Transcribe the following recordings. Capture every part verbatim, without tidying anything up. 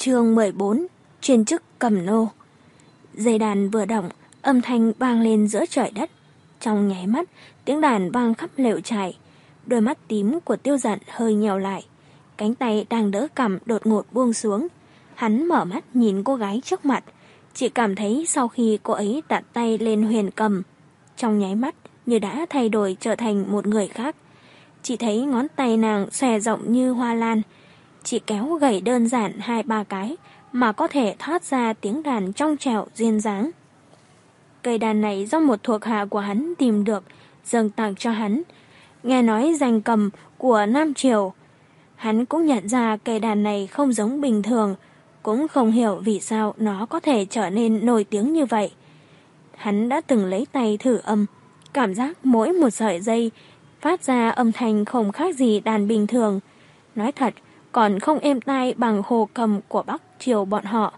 Chương mười bốn. Chuyên chức cầm nô. Dây đàn vừa động, âm thanh vang lên giữa trời đất. Trong nháy mắt, tiếng đàn vang khắp lều trại. Đôi mắt tím của Tiêu Dận hơi nhèo lại. Cánh tay đang đỡ cằm đột ngột buông xuống. Hắn mở mắt nhìn cô gái trước mặt. Chỉ cảm thấy sau khi cô ấy đặt tay lên huyền cầm, trong nháy mắt như đã thay đổi trở thành một người khác. Chỉ thấy ngón tay nàng xòe rộng như hoa lan. Chỉ kéo gảy đơn giản hai ba cái mà có thể thoát ra tiếng đàn trong trẻo duyên dáng. Cây đàn này do một thuộc hạ của hắn tìm được, dâng tặng cho hắn. Nghe nói danh cầm của Nam Triều. Hắn cũng nhận ra cây đàn này không giống bình thường, cũng không hiểu vì sao nó có thể trở nên nổi tiếng như vậy. Hắn đã từng lấy tay thử âm, cảm giác mỗi một sợi dây phát ra âm thanh không khác gì đàn bình thường. Nói thật, còn không êm tai bằng hồ cầm của Bắc Triều bọn họ.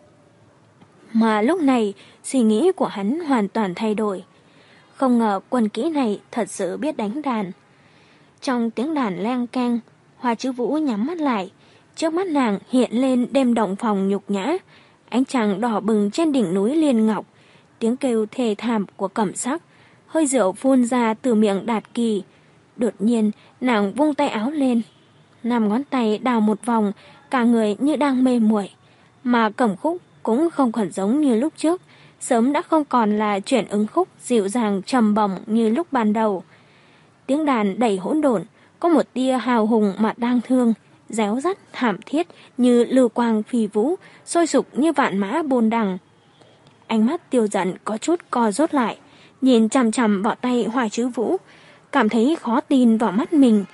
Mà lúc này, suy nghĩ của hắn hoàn toàn thay đổi. Không ngờ quân kỹ này thật sự biết đánh đàn. Trong tiếng đàn leng keng, Hoa Chữ Vũ nhắm mắt lại. Trước mắt nàng hiện lên đêm động phòng nhục nhã, ánh trăng đỏ bừng trên đỉnh núi Liên Ngọc, tiếng kêu thê thảm của Cẩm Sắc, hơi rượu phun ra từ miệng Đạt Kỳ. Đột nhiên, nàng vung tay áo lên. Năm ngón tay đào một vòng, cả người như đang mê muội, mà Cẩm Khúc cũng không còn giống như lúc trước, sớm đã không còn là chuyển ứng khúc dịu dàng trầm bổng như lúc ban đầu. Tiếng đàn đầy hỗn độn, có một tia hào hùng mà đang thương, réo rắt thảm thiết như lưu quang phi vũ, sôi sục như vạn mã bôn đằng. Ánh mắt Tiêu Dận có chút co rút lại, nhìn chằm chằm vào tay Hoa Chữ Vũ, cảm thấy khó tin vào mắt mình.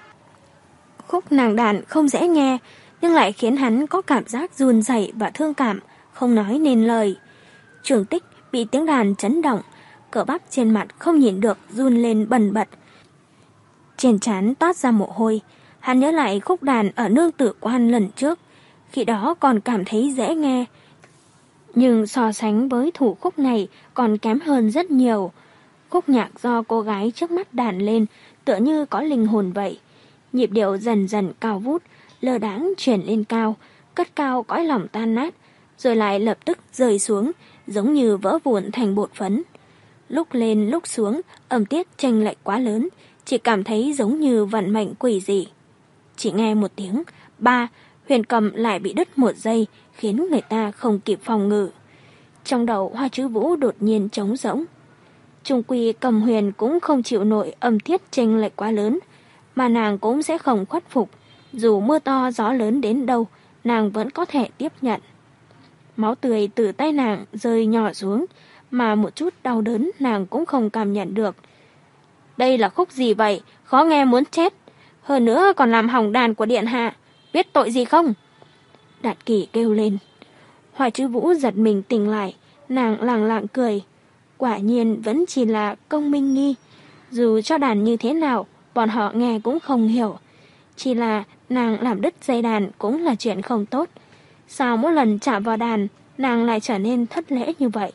Khúc nàng đàn không dễ nghe, nhưng lại khiến hắn có cảm giác run rẩy và thương cảm, không nói nên lời. Trường Tích bị tiếng đàn chấn động, cỡ bắp trên mặt không nhịn được run lên bần bật. Trên trán toát ra mồ hôi, hắn nhớ lại khúc đàn ở Nương Tử Quan lần trước, khi đó còn cảm thấy dễ nghe. Nhưng so sánh với thủ khúc này còn kém hơn rất nhiều. Khúc nhạc do cô gái trước mắt đàn lên tựa như có linh hồn vậy. Nhịp điệu dần dần cao vút, lơ đãng chuyển lên cao, cất cao cõi lòng tan nát, rồi lại lập tức rơi xuống, giống như vỡ vụn thành bột phấn. Lúc lên lúc xuống, âm tiết chênh lệch quá lớn, chỉ cảm thấy giống như vận mệnh quỷ dị. Chỉ nghe một tiếng, ba, huyền cầm lại bị đứt một giây, khiến người ta không kịp phòng ngự. Trong đầu Hoa Chữ Vũ đột nhiên trống rỗng. Trung quy cầm huyền cũng không chịu nổi âm tiết chênh lệch quá lớn, mà nàng cũng sẽ không khuất phục. Dù mưa to gió lớn đến đâu, nàng vẫn có thể tiếp nhận. Máu tươi từ tay nàng rơi nhỏ xuống, mà một chút đau đớn nàng cũng không cảm nhận được. Đây là khúc gì vậy? Khó nghe muốn chết. Hơn nữa còn làm hỏng đàn của điện hạ. Biết tội gì không? Đạt Kỳ kêu lên. Hoa Chữ Vũ giật mình tỉnh lại, nàng lẳng lặng cười. Quả nhiên vẫn chỉ là công minh nghi. Dù cho đàn như thế nào, bọn họ nghe cũng không hiểu. Chỉ là nàng làm đứt dây đàn cũng là chuyện không tốt. Sao mỗi lần chạm vào đàn, nàng lại trở nên thất lễ như vậy?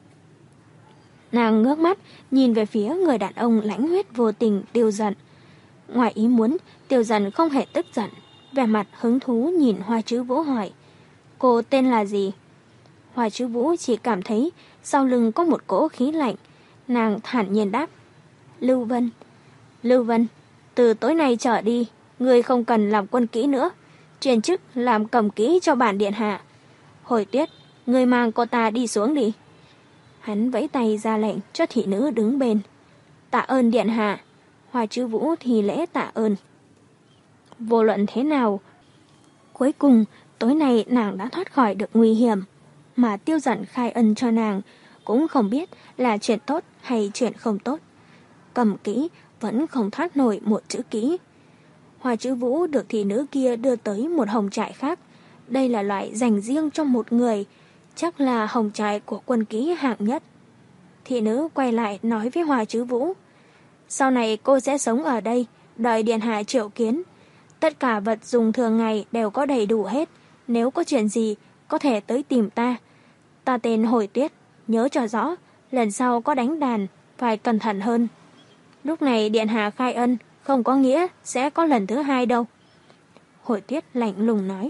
Nàng ngước mắt, nhìn về phía người đàn ông lãnh huyết vô tình Tiêu Dận. Ngoài ý muốn, Tiêu Dận không hề tức giận, vẻ mặt hứng thú nhìn Hoa Chữ Vũ hỏi. Cô tên là gì? Hoa Chữ Vũ chỉ cảm thấy sau lưng có một cỗ khí lạnh. Nàng thản nhiên đáp. Lưu Vân. Lưu Vân, từ tối nay trở đi, ngươi không cần làm quân kỹ nữa, chuyển chức làm cầm kỹ cho bản điện hạ. Hồi Tuyết, ngươi mang cô ta đi xuống đi. Hắn vẫy tay ra lệnh cho thị nữ đứng bên. Tạ ơn điện hạ. Hoa Chữ Vũ thì lễ tạ ơn. Vô luận thế nào, cuối cùng tối nay nàng đã thoát khỏi được nguy hiểm, mà Tiêu Dận khai ân cho nàng cũng không biết là chuyện tốt hay chuyện không tốt. Cầm kỹ vẫn không thoát nổi một chữ kỹ. Hoa Chữ Vũ được thị nữ kia đưa tới một hồng trại khác. Đây là loại dành riêng cho một người, chắc là hồng trại của quân kỹ hạng nhất. Thị nữ quay lại nói với Hoa Chữ Vũ. Sau này cô sẽ sống ở đây, đợi điện hạ triệu kiến. Tất cả vật dùng thường ngày đều có đầy đủ hết. Nếu có chuyện gì, có thể tới tìm ta. Ta tên Hồi Tuyết, nhớ cho rõ, lần sau có đánh đàn, phải cẩn thận hơn. Lúc này điện hạ khai ân, không có nghĩa sẽ có lần thứ hai đâu. Hồi Tuyết lạnh lùng nói.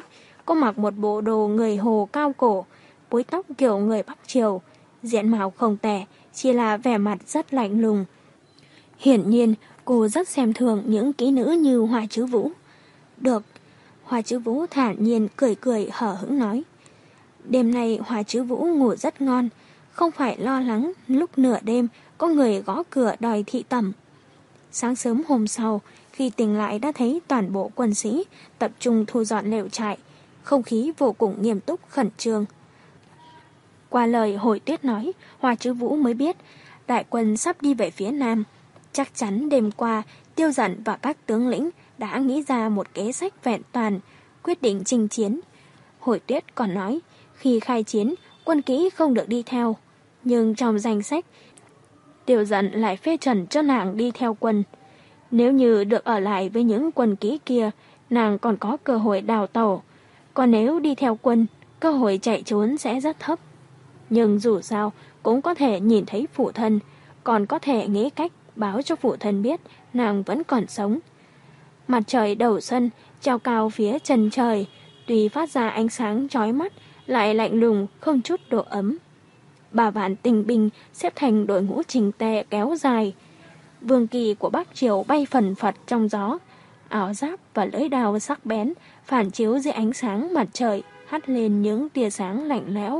Cô mặc một bộ đồ người Hồ cao cổ, búi tóc kiểu người Bắc Triều, diện mạo không tệ, chỉ là vẻ mặt rất lạnh lùng. Hiển nhiên, cô rất xem thường những kỹ nữ như Hoa Chứ Vũ. Được, Hoa Chứ Vũ thản nhiên cười cười hở hững nói. Đêm nay Hoa Chứ Vũ ngủ rất ngon, không phải lo lắng lúc nửa đêm có người gõ cửa đòi thị tẩm. Sáng sớm hôm sau, khi tỉnh lại đã thấy toàn bộ quân sĩ tập trung thu dọn lều trại, không khí vô cùng nghiêm túc khẩn trương. Qua lời Hồi Tuyết nói, Hoa Chứ Vũ mới biết đại quân sắp đi về phía nam. Chắc chắn đêm qua Tiêu Dận và các tướng lĩnh đã nghĩ ra một kế sách vẹn toàn, quyết định chinh chiến. Hồi Tuyết còn nói, khi khai chiến, quân kỹ không được đi theo. Nhưng trong danh sách, Tiêu Dận lại phê chuẩn cho nàng đi theo quân. Nếu như được ở lại với những quân kỹ kia, nàng còn có cơ hội đào tẩu. Còn nếu đi theo quân, cơ hội chạy trốn sẽ rất thấp. Nhưng dù sao, cũng có thể nhìn thấy phụ thân, còn có thể nghĩ cách báo cho phụ thân biết nàng vẫn còn sống. Mặt trời đầu xuân treo cao phía chân trời, tuy phát ra ánh sáng chói mắt, lại lạnh lùng không chút độ ấm. Ba vạn tinh binh xếp thành đội ngũ chỉnh tề kéo dài. Vương kỳ của Bắc Triều bay phần phật trong gió, áo giáp và lưỡi đao sắc bén phản chiếu dưới ánh sáng mặt trời, hắt lên những tia sáng lạnh lẽo.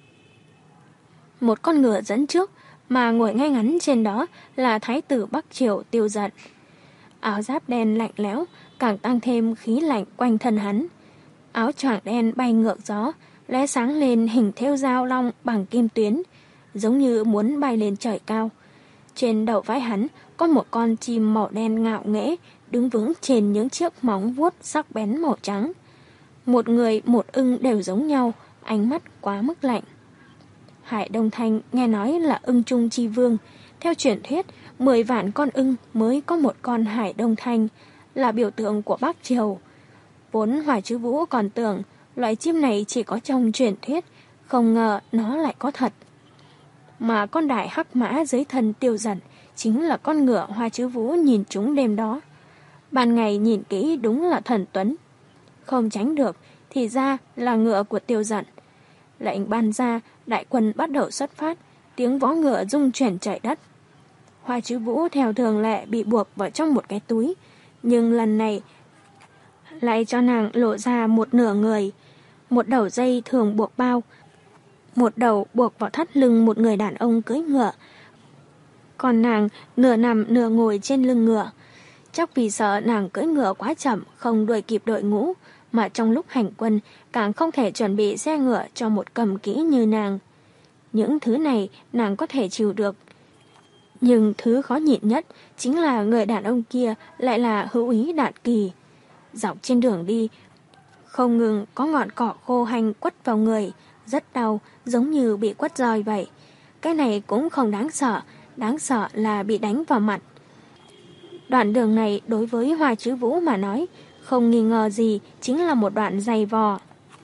Một con ngựa dẫn trước, mà ngồi ngay ngắn trên đó là Thái tử Bắc Triều Tiêu Dận. Áo giáp đen lạnh lẽo càng tăng thêm khí lạnh quanh thân hắn. Áo choàng đen bay ngược gió, lóe sáng lên hình thêu dao long bằng kim tuyến, giống như muốn bay lên trời cao. Trên đầu vai hắn có một con chim màu đen ngạo nghễ đứng vững trên những chiếc móng vuốt sắc bén màu trắng. Một người một ưng đều giống nhau, ánh mắt quá mức lạnh. Hải Đông Thanh nghe nói là ưng trung chi vương. Theo truyền thuyết, mười vạn con ưng mới có một con Hải Đông Thanh, là biểu tượng của Bắc Triều. Vốn Hoa Chứ Vũ còn tưởng loại chim này chỉ có trong truyền thuyết, không ngờ nó lại có thật. Mà con đại hắc mã dưới thân Tiêu Dận chính là con ngựa Hoa Chứ Vũ nhìn chúng đêm đó. Ban ngày nhìn kỹ đúng là thần tuấn. Không tránh được, thì ra là ngựa của Tiêu Dận. Lệnh ban ra, đại quân bắt đầu xuất phát, tiếng vó ngựa rung chuyển trời đất. Hoa Chứ Vũ theo thường lệ bị buộc vào trong một cái túi, nhưng lần này lại cho nàng lộ ra một nửa người. Một đầu dây thường buộc bao, một đầu buộc vào thắt lưng một người đàn ông cưỡi ngựa. Còn nàng nửa nằm nửa ngồi trên lưng ngựa. Chắc vì sợ nàng cưỡi ngựa quá chậm, không đuổi kịp đội ngũ, mà trong lúc hành quân càng không thể chuẩn bị xe ngựa cho một cầm kỹ như nàng. Những thứ này nàng có thể chịu được. Nhưng thứ khó nhịn nhất chính là người đàn ông kia lại là Hữu Úy Đạt Kỳ. Dọc trên đường đi, không ngừng có ngọn cỏ khô hành quất vào người, rất đau, giống như bị quất roi vậy. Cái này cũng không đáng sợ, đáng sợ là bị đánh vào mặt. Đoạn đường này đối với Hoa Chứ Vũ mà nói, không nghi ngờ gì chính là một đoạn dày vò.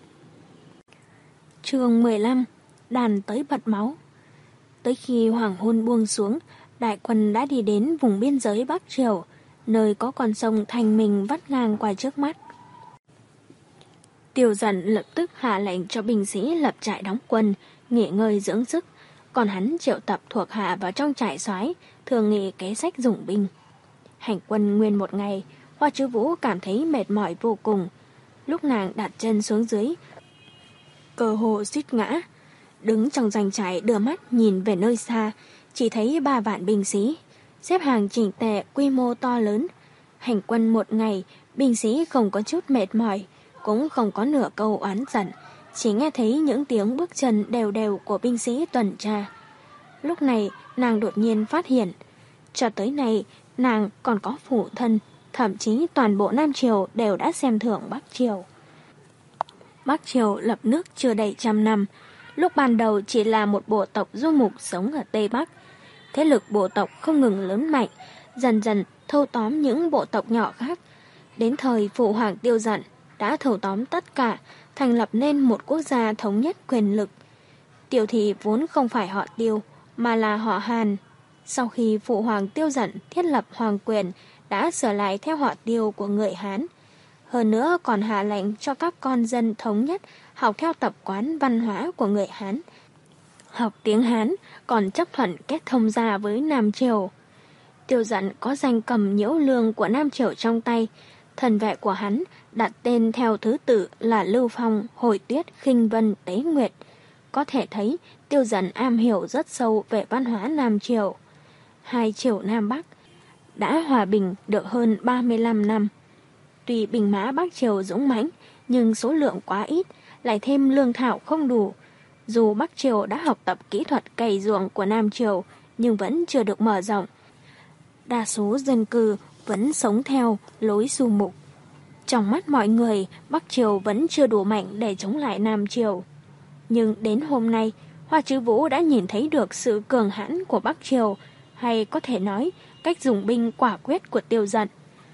Chương mười lăm. Đàn tới bật máu. Tới khi hoàng hôn buông xuống, đại quân đã đi đến vùng biên giới Bắc Triều, nơi có con sông Thanh Minh vắt ngang qua trước mắt. Tiêu Dận lập tức hạ lệnh cho binh sĩ lập trại đóng quân, nghỉ ngơi dưỡng sức, còn hắn triệu tập thuộc hạ vào trong trại soái, thường nghị kế sách dùng binh. Hành quân nguyên một ngày, Hoa Chứ Vũ cảm thấy mệt mỏi vô cùng. Lúc nàng đặt chân xuống dưới, cơ hồ suýt ngã. Đứng trong doanh trại đưa mắt nhìn về nơi xa, chỉ thấy ba vạn binh sĩ, xếp hàng chỉnh tề quy mô to lớn. Hành quân một ngày, binh sĩ không có chút mệt mỏi, cũng không có nửa câu oán giận, chỉ nghe thấy những tiếng bước chân đều đều của binh sĩ tuần tra. Lúc này, nàng đột nhiên phát hiện, cho tới nay, nàng còn có phụ thân, thậm chí toàn bộ Nam Triều đều đã xem thường Bắc Triều. Bắc Triều lập nước chưa đầy trăm năm, lúc ban đầu chỉ là một bộ tộc du mục sống ở Tây Bắc. Thế lực bộ tộc không ngừng lớn mạnh, dần dần thâu tóm những bộ tộc nhỏ khác. Đến thời Phụ Hoàng Tiêu Dận đã thâu tóm tất cả, thành lập nên một quốc gia thống nhất quyền lực. Tiêu thị vốn không phải họ Tiêu, mà là họ Hàn. Sau khi Phụ Hoàng Tiêu Dận thiết lập hoàng quyền, đã sửa lại theo họ Tiêu của người Hán. Hơn nữa còn hạ lệnh cho các con dân thống nhất học theo tập quán văn hóa của người Hán. Học tiếng Hán còn chấp thuận kết thông gia với Nam Triều. Tiêu Dận có danh cầm nhiễu lương của Nam Triều trong tay. Thần vệ của hắn đặt tên theo thứ tự là Lưu Phong, Hồi Tuyết, Khinh Vân, Tế Nguyệt. Có thể thấy Tiêu Dận am hiểu rất sâu về văn hóa Nam Triều. Hai triều Nam Bắc đã hòa bình được hơn ba mươi lăm năm. Tuy binh mã Bắc Triều dũng mãnh, nhưng số lượng quá ít, lại thêm lương thảo không đủ. Dù Bắc Triều đã học tập kỹ thuật cày ruộng của Nam Triều, nhưng vẫn chưa được mở rộng. Đa số dân cư vẫn sống theo lối du mục. Trong mắt mọi người, Bắc Triều vẫn chưa đủ mạnh để chống lại Nam Triều. Nhưng đến hôm nay, Hoa Chứ Vũ đã nhìn thấy được sự cường hãn của Bắc Triều, hay có thể nói cách dùng binh quả quyết của Tiêu Dận.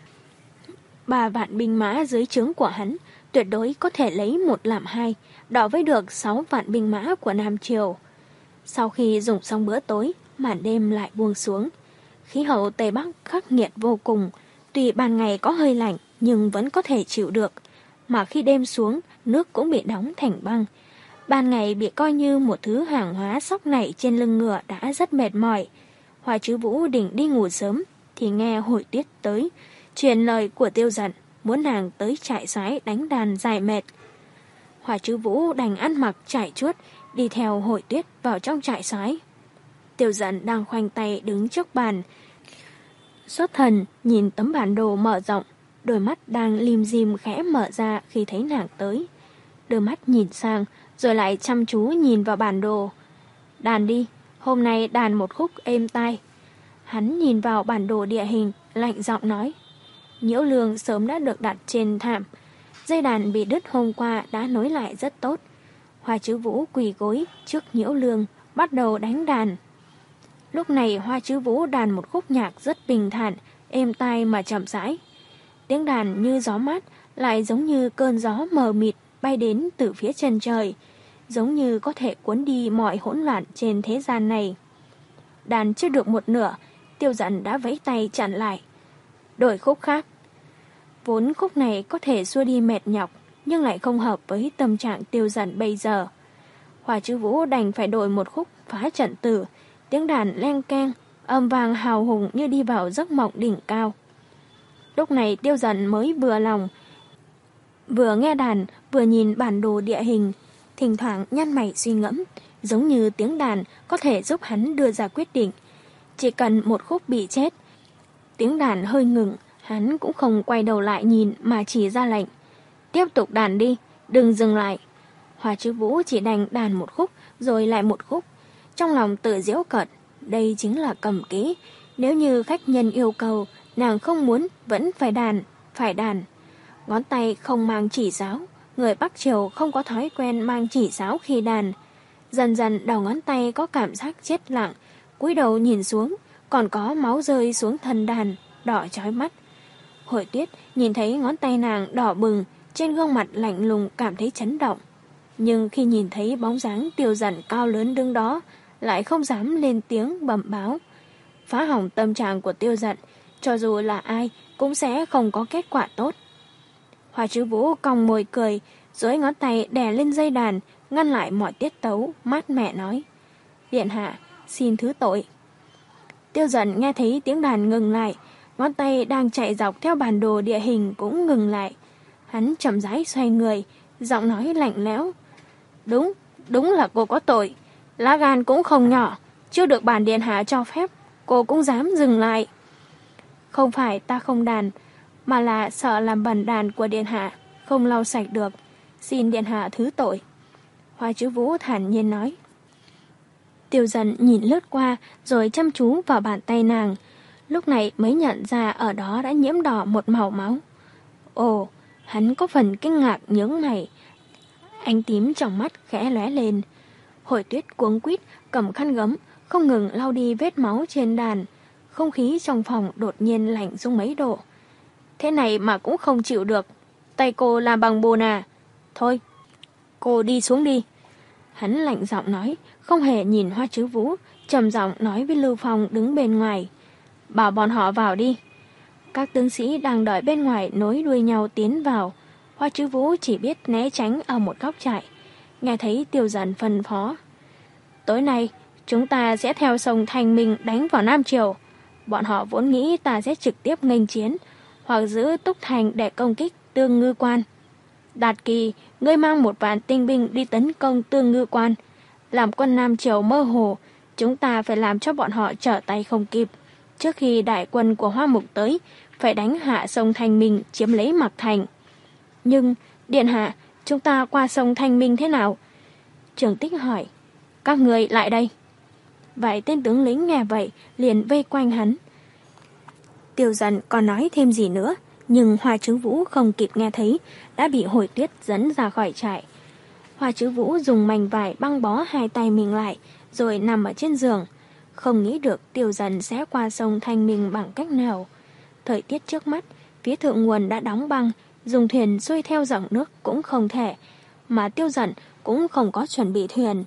Ba vạn binh mã dưới trướng của hắn tuyệt đối có thể lấy một làm hai, đọ với được sáu vạn binh mã của Nam Triều. Sau khi dùng xong bữa tối, màn đêm lại buông xuống. Khí hậu Tây Bắc khắc nghiệt vô cùng, tuy ban ngày có hơi lạnh nhưng vẫn có thể chịu được, mà khi đêm xuống, nước cũng bị đóng thành băng. Ban ngày bị coi như một thứ hàng hóa sóc nảy trên lưng ngựa đã rất mệt mỏi. Hoa Chứ Vũ định đi ngủ sớm, thì nghe Hồi Tuyết tới, truyền lời của Tiêu Dận, muốn nàng tới trại soái đánh đàn giải mệt. Hoa Chứ Vũ đành ăn mặc trải chuốt, đi theo Hồi Tuyết vào trong trại soái. Tiêu Dận đang khoanh tay đứng trước bàn, xuất thần nhìn tấm bản đồ mở rộng, đôi mắt đang lim dim khẽ mở ra khi thấy nàng tới. Đôi mắt nhìn sang, rồi lại chăm chú nhìn vào bản đồ. Đàn đi, hôm nay đàn một khúc êm tai. Hắn nhìn vào bản đồ địa hình, lạnh giọng nói. Nhiễu lương sớm đã được đặt trên thảm. Dây đàn bị đứt hôm qua đã nối lại rất tốt. Hoa Chứ Vũ quỳ gối trước nhiễu lương, bắt đầu đánh đàn. Lúc này Hoa Chứ Vũ đàn một khúc nhạc rất bình thản, êm tai mà chậm rãi. Tiếng đàn như gió mát, lại giống như cơn gió mờ mịt bay đến từ phía chân trời, giống như có thể cuốn đi mọi hỗn loạn trên thế gian này. Đàn chưa được một nửa, Tiêu Dận đã vẫy tay chặn lại. Đổi khúc khác. Vốn khúc này có thể xua đi mệt nhọc, nhưng lại không hợp với tâm trạng Tiêu Dận bây giờ. Hoa Chứ Vũ đành phải đổi một khúc phá trận tử, tiếng đàn leng keng, âm vang hào hùng như đi vào giấc mộng đỉnh cao. Lúc này Tiêu Dận mới vừa lòng, vừa nghe đàn, vừa nhìn bản đồ địa hình, thỉnh thoảng nhăn mày suy ngẫm, giống như tiếng đàn có thể giúp hắn đưa ra quyết định. Chỉ cần một khúc bị chết, tiếng đàn hơi ngừng, hắn cũng không quay đầu lại nhìn mà chỉ ra lệnh. Tiếp tục đàn đi, đừng dừng lại. Hoa Chứ Vũ chỉ đành đàn một khúc rồi lại một khúc. Trong lòng tự giễu cợt, đây chính là cầm kỹ. Nếu như khách nhân yêu cầu, nàng không muốn vẫn phải đàn, phải đàn. Ngón tay không mang chỉ giáo, người Bắc Triều không có thói quen mang chỉ giáo khi đàn. Dần dần đầu ngón tay có cảm giác chết lặng, cúi đầu nhìn xuống, còn có máu rơi xuống thân đàn, đỏ chói mắt. Hồi Tuyết nhìn thấy ngón tay nàng đỏ bừng, trên gương mặt lạnh lùng cảm thấy chấn động. Nhưng khi nhìn thấy bóng dáng Tiêu Dận cao lớn đứng đó, lại không dám lên tiếng bẩm báo. Phá hỏng tâm trạng của Tiêu Dận, cho dù là ai cũng sẽ không có kết quả tốt. Hoa Chứ Vũ cong môi cười, duỗi ngón tay đè lên dây đàn, ngăn lại mọi tiết tấu, mát mẻ nói. Điện hạ, xin thứ tội. Tiêu Dận nghe thấy tiếng đàn ngừng lại, ngón tay đang chạy dọc theo bản đồ địa hình cũng ngừng lại. Hắn chậm rãi xoay người, giọng nói lạnh lẽo. Đúng, đúng là cô có tội. Lá gan cũng không nhỏ, chưa được bản điện hạ cho phép, cô cũng dám dừng lại. Không phải ta không đàn, mà là sợ làm bẩn đàn của điện hạ, không lau sạch được. Xin điện hạ thứ tội. Hoa Chứ Vũ thản nhiên nói. Tiêu Dận nhìn lướt qua rồi chăm chú vào bàn tay nàng. Lúc này mới nhận ra ở đó đã nhiễm đỏ một màu máu. Ồ, hắn có phần kinh ngạc nhướng mày. Ánh tím trong mắt khẽ lóe lên. Hồi Tuyết cuống quýt cầm khăn gấm, không ngừng lau đi vết máu trên đàn. Không khí trong phòng đột nhiên lạnh xuống mấy độ. Thế này mà cũng không chịu được. Tay cô làm bằng bùn à? Thôi, cô đi xuống đi. Hắn lạnh giọng nói, không hề nhìn Hoa Chứ Vũ, trầm giọng nói với Lưu Phong đứng bên ngoài. Bảo bọn họ vào đi. Các tướng sĩ đang đợi bên ngoài nối đuôi nhau tiến vào. Hoa Chứ Vũ chỉ biết né tránh ở một góc trại. Nghe thấy Tiêu Dần phân phó: tối nay chúng ta sẽ theo sông Thanh Minh đánh vào Nam Triều. Bọn họ vốn nghĩ ta sẽ trực tiếp nghênh chiến hoặc giữ Túc Thành để công kích Tương Ngư Quan. Đạt Kỳ, ngươi mang một vạn tinh binh đi tấn công Tương Ngư Quan. Làm quân Nam Triều mơ hồ, chúng ta phải làm cho bọn họ trở tay không kịp. Trước khi đại quân của Hoa Mục tới, phải đánh hạ sông Thanh Minh, chiếm lấy Mạc Thành. Nhưng, điện hạ, chúng ta qua sông Thanh Minh thế nào? Trường Tích hỏi. Các người lại đây. Vài tên tướng lính nghe vậy liền vây quanh hắn. Tiêu Dần còn nói thêm gì nữa, nhưng Hoa Chứ Vũ không kịp nghe thấy, đã bị Hồi Tuyết dẫn ra khỏi trại. Hoa Chứ Vũ dùng mảnh vải băng bó hai tay mình lại, rồi nằm ở trên giường. Không nghĩ được Tiêu Dần sẽ qua sông Thanh Minh bằng cách nào. Thời tiết trước mắt, phía thượng nguồn đã đóng băng, dùng thuyền xuôi theo dòng nước cũng không thể, mà Tiêu Dần cũng không có chuẩn bị thuyền.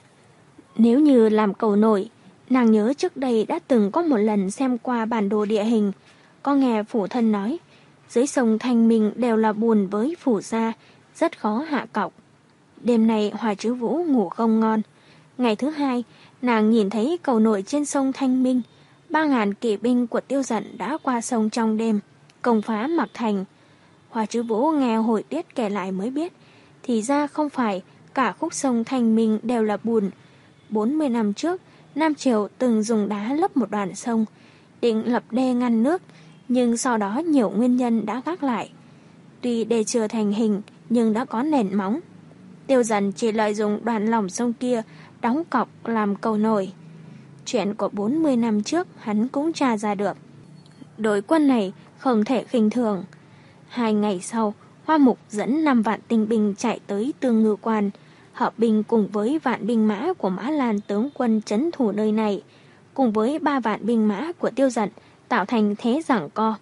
Nếu như làm cầu nổi, nàng nhớ trước đây đã từng có một lần xem qua bản đồ địa hình, có nghe phủ thân nói, dưới sông Thanh Minh đều là bùn với phủ sa, rất khó hạ cọc. Đêm nay Hoa Chứ Vũ ngủ không ngon. Ngày thứ hai, nàng nhìn thấy cầu nổi trên sông Thanh Minh, ba ngàn kỵ binh của Tiêu Dần đã qua sông trong đêm, công phá Mạc Thành. Hoa Chứ Vũ nghe Hồi Tuyết kể lại mới biết, thì ra không phải cả khúc sông Thanh Minh đều là bùn. bốn mươi năm trước, Nam Triều từng dùng đá lấp một đoạn sông, định lập đê ngăn nước, nhưng sau đó nhiều nguyên nhân đã gác lại. Tuy đê chưa thành hình, nhưng đã có nền móng. Tiêu Dần chỉ lợi dụng đoạn lòng sông kia đóng cọc làm cầu nổi. Chuyện của bốn mươi năm trước hắn cũng tra ra được. Đội quân này không thể khinh thường. Hai ngày sau, Hoa Mục dẫn năm vạn tinh binh chạy tới Tương Ngư Quan, hợp binh cùng với vạn binh mã của Mã Lan tướng quân trấn thủ nơi này, cùng với ba vạn binh mã của Tiêu Dần, tạo thành thế giằng co.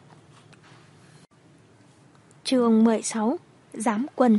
Chương mười sáu. Giám quân.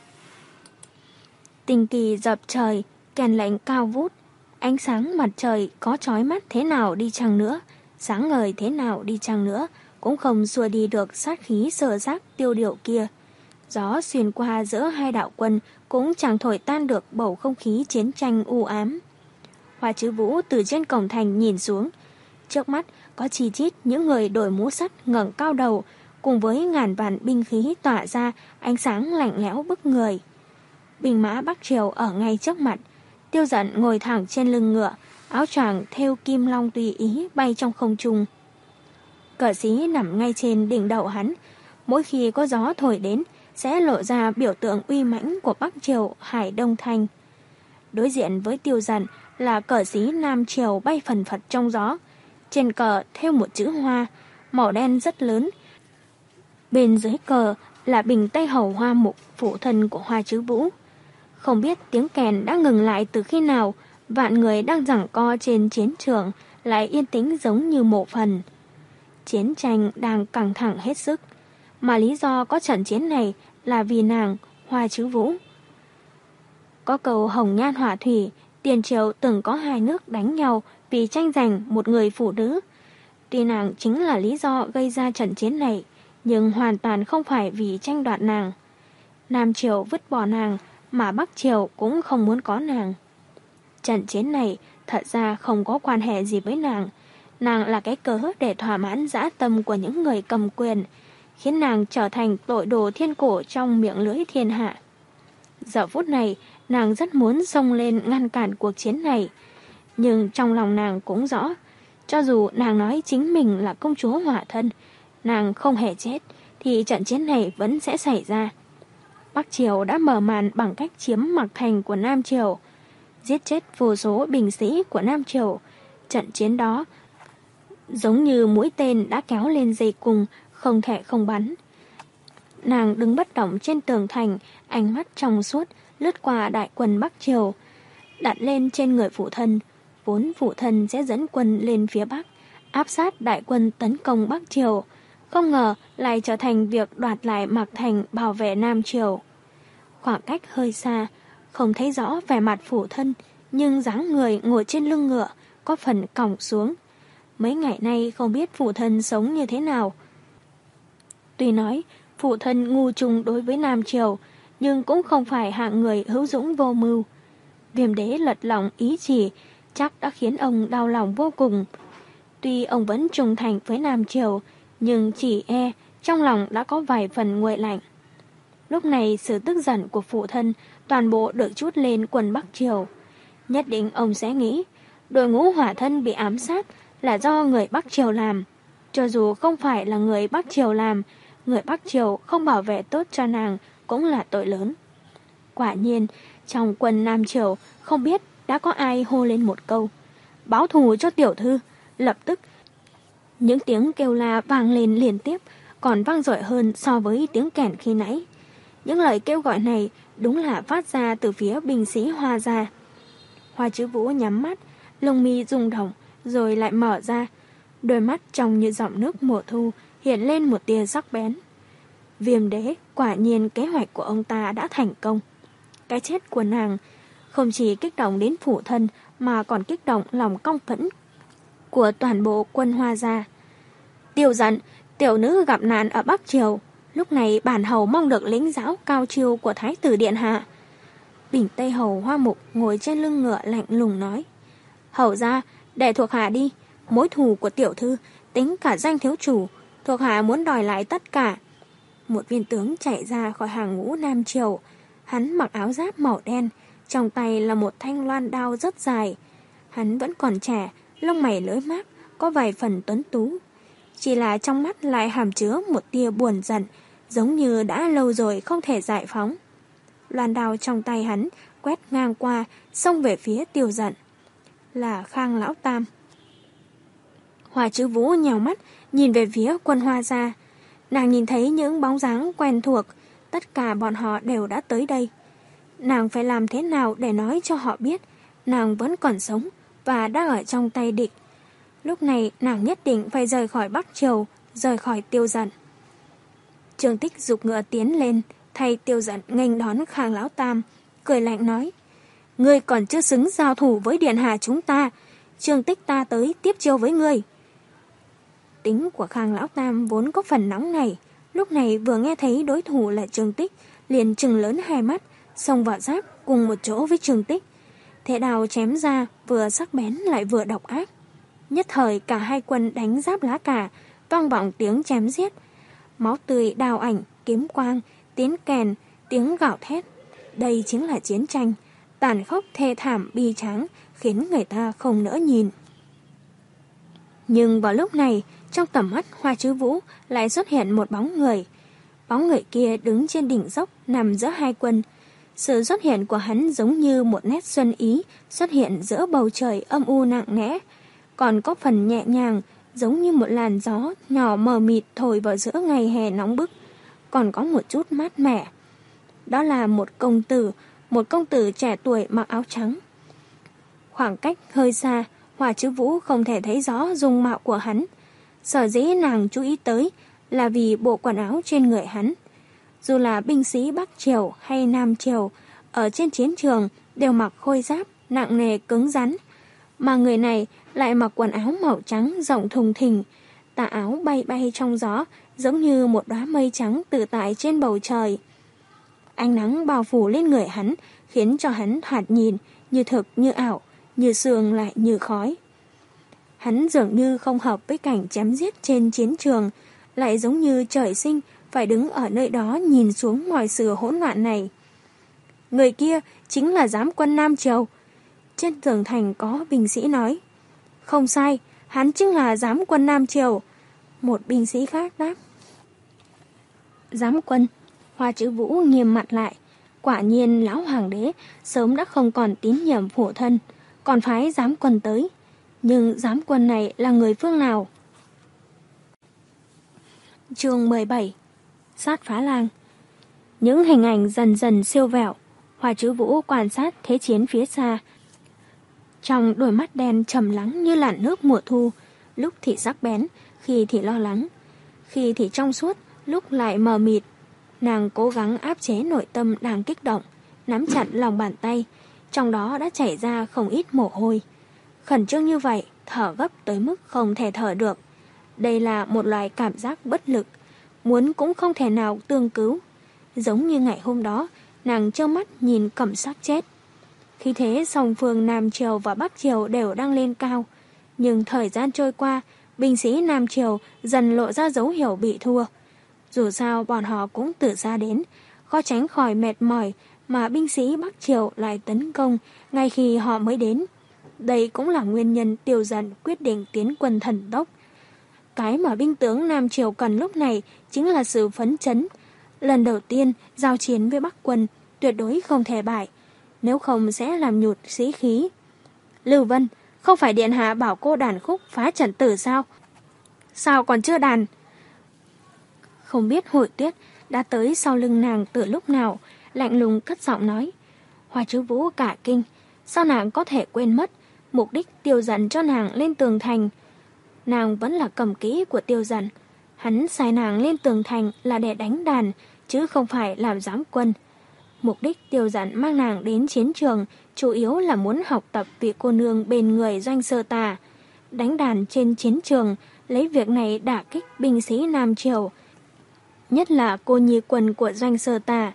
Tinh kỳ dập trời, kèn lệnh cao vút. Ánh sáng mặt trời có chói mắt thế nào đi chăng nữa, sáng ngời thế nào đi chăng nữa, cũng không xua đi được sát khí sờ xác tiêu điệu kia. Gió xuyên qua giữa hai đạo quân cũng chẳng thổi tan được bầu không khí chiến tranh u ám. Hoa Chứ Vũ từ trên cổng thành nhìn xuống. Trước mắt có chi chít những người đội mũ sắt ngẩng cao đầu, cùng với ngàn vạn binh khí tỏa ra ánh sáng lạnh lẽo bức người. Binh mã Bắc Triều ở ngay trước mặt. Tiêu Dần ngồi thẳng trên lưng ngựa, áo choàng thêu kim long tùy ý bay trong không trung. Cờ sĩ nằm ngay trên đỉnh đầu hắn, mỗi khi có gió thổi đến sẽ lộ ra biểu tượng uy mãnh của Bắc Triều Hải Đông Thanh. Đối diện với Tiêu Dần là cờ sĩ Nam Triều bay phần phật trong gió, trên cờ thêu một chữ hoa màu đen rất lớn. Bên dưới cờ là bình Tây Hầu Hoa Mục, phụ thân của Hoa Chứ Vũ. Không biết tiếng kèn đã ngừng lại từ khi nào, vạn người đang giằng co trên chiến trường lại yên tĩnh giống như mộ phần. Chiến tranh đang căng thẳng hết sức, mà lý do có trận chiến này là vì nàng, Hoa Chứ Vũ. Có câu hồng nhan hỏa thủy, tiền triều từng có hai nước đánh nhau vì tranh giành một người phụ nữ. Tuy nàng chính là lý do gây ra trận chiến này, nhưng hoàn toàn không phải vì tranh đoạt nàng. Nam Triều vứt bỏ nàng, mà Bắc Triều cũng không muốn có nàng. Trận chiến này thật ra không có quan hệ gì với nàng. Nàng là cái cớ để thỏa mãn dã tâm của những người cầm quyền, khiến nàng trở thành tội đồ thiên cổ trong miệng lưỡi thiên hạ. Giờ phút này, nàng rất muốn xông lên ngăn cản cuộc chiến này. Nhưng trong lòng nàng cũng rõ, cho dù nàng nói chính mình là công chúa hỏa thân, nàng không hề chết, thì trận chiến này vẫn sẽ xảy ra. Bắc Triều đã mở màn bằng cách chiếm Mạc Thành của Nam Triều, giết chết vô số binh sĩ của Nam Triều. Trận chiến đó giống như mũi tên đã kéo lên dây cung, không thể không bắn. Nàng đứng bất động trên tường thành, ánh mắt trong suốt lướt qua đại quân Bắc Triều, đặt lên trên người phụ thân. Vốn phụ thân sẽ dẫn quân lên phía Bắc, áp sát đại quân tấn công Bắc Triều, không ngờ lại trở thành việc đoạt lại Mạc Thành bảo vệ Nam Triều. Khoảng cách hơi xa, không thấy rõ vẻ mặt phụ thân, nhưng dáng người ngồi trên lưng ngựa có phần còng xuống. mấy ngày nay không biết phụ thân sống như thế nào. Tuy nói phụ thân ngu trùng đối với Nam Triều, nhưng cũng không phải hạng người hữu dũng vô mưu. Viêm đế lật lỏng ý chỉ, chắc đã khiến ông đau lòng vô cùng. Tuy ông vẫn trung thành với Nam Triều, nhưng chỉ e trong lòng đã có vài phần nguội lạnh. Lúc này sự tức giận của phụ thân toàn bộ được trút lên quân Bắc Triều. Nhất định ông sẽ nghĩ đội ngũ hỏa thân bị ám sát là do người Bắc Triều làm. Cho dù không phải là người Bắc Triều làm, người Bắc Triều không bảo vệ tốt cho nàng cũng là tội lớn. Quả nhiên, trong quân Nam Triều không biết đã có ai hô lên một câu: báo thù cho tiểu thư. Lập tức, những tiếng kêu la vang lên liên tiếp, còn vang dội hơn so với tiếng kèn khi nãy. Những lời kêu gọi này đúng là phát ra từ phía binh sĩ Hoa gia. Hoa Chứ Vũ nhắm mắt, lông mi rung động, rồi lại mở ra. Đôi mắt trong như giọt nước mùa thu hiện lên một tia sắc bén. Viêm đế, quả nhiên kế hoạch của ông ta đã thành công. Cái chết của nàng không chỉ kích động đến phụ thân mà còn kích động lòng căm phẫn của toàn bộ quân Hoa gia. Tiêu Dận, tiểu nữ gặp nạn ở Bắc Triều. Lúc này bản hầu mong được lĩnh giáo cao chiêu của Thái tử điện hạ. Bình Tây hầu Hoa Mục ngồi trên lưng ngựa lạnh lùng nói: hầu ra, để thuộc hạ đi. Mối thù của tiểu thư tính cả danh thiếu chủ, thuộc hạ muốn đòi lại tất cả. Một viên tướng chạy ra khỏi hàng ngũ Nam Triều. Hắn mặc áo giáp màu đen, trong tay là một thanh loan đao rất dài. Hắn vẫn còn trẻ, lông mày lưỡi mát, có vài phần tuấn tú. Chỉ là trong mắt lại hàm chứa một tia buồn giận, giống như đã lâu rồi không thể giải phóng. Loan đao trong tay hắn quét ngang qua, xông về phía Tiêu Dận. Là Khang Lão Tam. Hoa Chứ Vũ nhèo mắt, nhìn về phía quân Hoa gia. Nàng nhìn thấy những bóng dáng quen thuộc, tất cả bọn họ đều đã tới đây. Nàng phải làm thế nào để nói cho họ biết nàng vẫn còn sống và đang ở trong tay địch. Lúc này nàng nhất định phải rời khỏi Bắc Triều, rời khỏi Tiêu Dận. Trương Tích giục ngựa tiến lên, thay Tiêu Dận nghênh đón Khang Lão Tam, cười lạnh nói: ngươi còn chưa xứng giao thủ với điện hạ chúng ta, Trương Tích ta tới tiếp chiêu với ngươi. Tính của Khang Lão Tam vốn có phần nóng này, lúc này vừa nghe thấy đối thủ là Trương Tích, liền trừng lớn hai mắt, xông vào giáp cùng một chỗ với Trương Tích. Thế đào chém ra vừa sắc bén lại vừa độc ác. Nhất thời cả hai quân đánh giáp lá cà, vang vọng tiếng chém giết. Máu tươi, đào ảnh, kiếm quang, tiếng kèn, tiếng gào thét. Đây chính là chiến tranh, tàn khốc thê thảm bi tráng, khiến người ta không nỡ nhìn. Nhưng vào lúc này, trong tầm mắt Hoa Chứ Vũ lại xuất hiện một bóng người. Bóng người kia đứng trên đỉnh dốc nằm giữa hai quân. Sự xuất hiện của hắn giống như một nét xuân ý xuất hiện giữa bầu trời âm u nặng nẽ, còn có phần nhẹ nhàng giống như một làn gió nhỏ mờ mịt thổi vào giữa ngày hè nóng bức, còn có một chút mát mẻ. Đó là một công tử, một công tử trẻ tuổi mặc áo trắng. Khoảng cách hơi xa, Hoa Chứ Vũ không thể thấy rõ dung mạo của hắn. Sở dĩ nàng chú ý tới là vì bộ quần áo trên người hắn. Dù là binh sĩ Bắc Triều hay Nam Triều, ở trên chiến trường đều mặc khôi giáp nặng nề cứng rắn, mà người này lại mặc quần áo màu trắng rộng thùng thình, tà áo bay bay trong gió, giống như một đóa mây trắng tự tại trên bầu trời. Ánh nắng bao phủ lên người hắn, khiến cho hắn thoạt nhìn như thực như ảo, như sương lại như khói. Hắn dường như không hợp với cảnh chém giết trên chiến trường, lại giống như trời sinh phải đứng ở nơi đó nhìn xuống mọi sự hỗn loạn này. Người kia chính là giám quân Nam Triều. Trên tường thành có binh sĩ nói: không sai, hắn chính là giám quân Nam Triều. Một binh sĩ khác đáp: giám quân. Hoa Chứ Vũ nghiêm mặt lại. Quả nhiên lão hoàng đế sớm đã không còn tín nhiệm phụ thân, còn phái giám quân tới. Nhưng giám quân này là người phương nào? Chương mười bảy. Sát phá lang. Những hình ảnh dần dần siêu vẹo. Hoa Chứ Vũ quan sát thế chiến phía xa. Trong đôi mắt đen trầm lắng như làn nước mùa thu, lúc thì sắc bén, khi thì lo lắng, khi thì trong suốt, lúc lại mờ mịt. Nàng cố gắng áp chế nội tâm đang kích động, nắm chặt lòng bàn tay, trong đó đã chảy ra không ít mồ hôi. Khẩn trương như vậy, thở gấp tới mức không thể thở được. Đây là một loại cảm giác bất lực, muốn cũng không thể nào tương cứu. Giống như ngày hôm đó, nàng trơ mắt nhìn Cẩm Sắc chết. Khi thế song phương Nam Triều và Bắc Triều đều đang lên cao, nhưng thời gian trôi qua, binh sĩ Nam Triều dần lộ ra dấu hiệu bị thua. Dù sao bọn họ cũng từ xa đến, khó tránh khỏi mệt mỏi, mà binh sĩ Bắc Triều lại tấn công ngay khi họ mới đến. Đây cũng là nguyên nhân Tiêu Dận quyết định tiến quân thần tốc. Cái mà binh tướng Nam Triều cần lúc này chính là sự phấn chấn. Lần đầu tiên giao chiến với Bắc quân tuyệt đối không thể bại, nếu không sẽ làm nhụt sĩ khí. Lưu Vân, không phải điện hạ bảo cô đàn khúc phá trận tử sao? Sao còn chưa đàn? Không biết Hội Tuyết đã tới sau lưng nàng từ lúc nào, lạnh lùng cất giọng nói. Hoa Chứ Vũ cả kinh, sao nàng có thể quên mất mục đích Tiêu Dận cho nàng lên tường thành? Nàng vẫn là cầm kỹ của Tiêu Dận. Hắn sai nàng lên tường thành là để đánh đàn, chứ không phải làm giám quân. Mục đích Tiêu Dận mang nàng đến chiến trường chủ yếu là muốn học tập vị cô nương bên người Doanh Sơ Tà. Đánh đàn trên chiến trường, lấy việc này đả kích binh sĩ Nam Triều, nhất là cô nhi quân của Doanh Sơ Tà.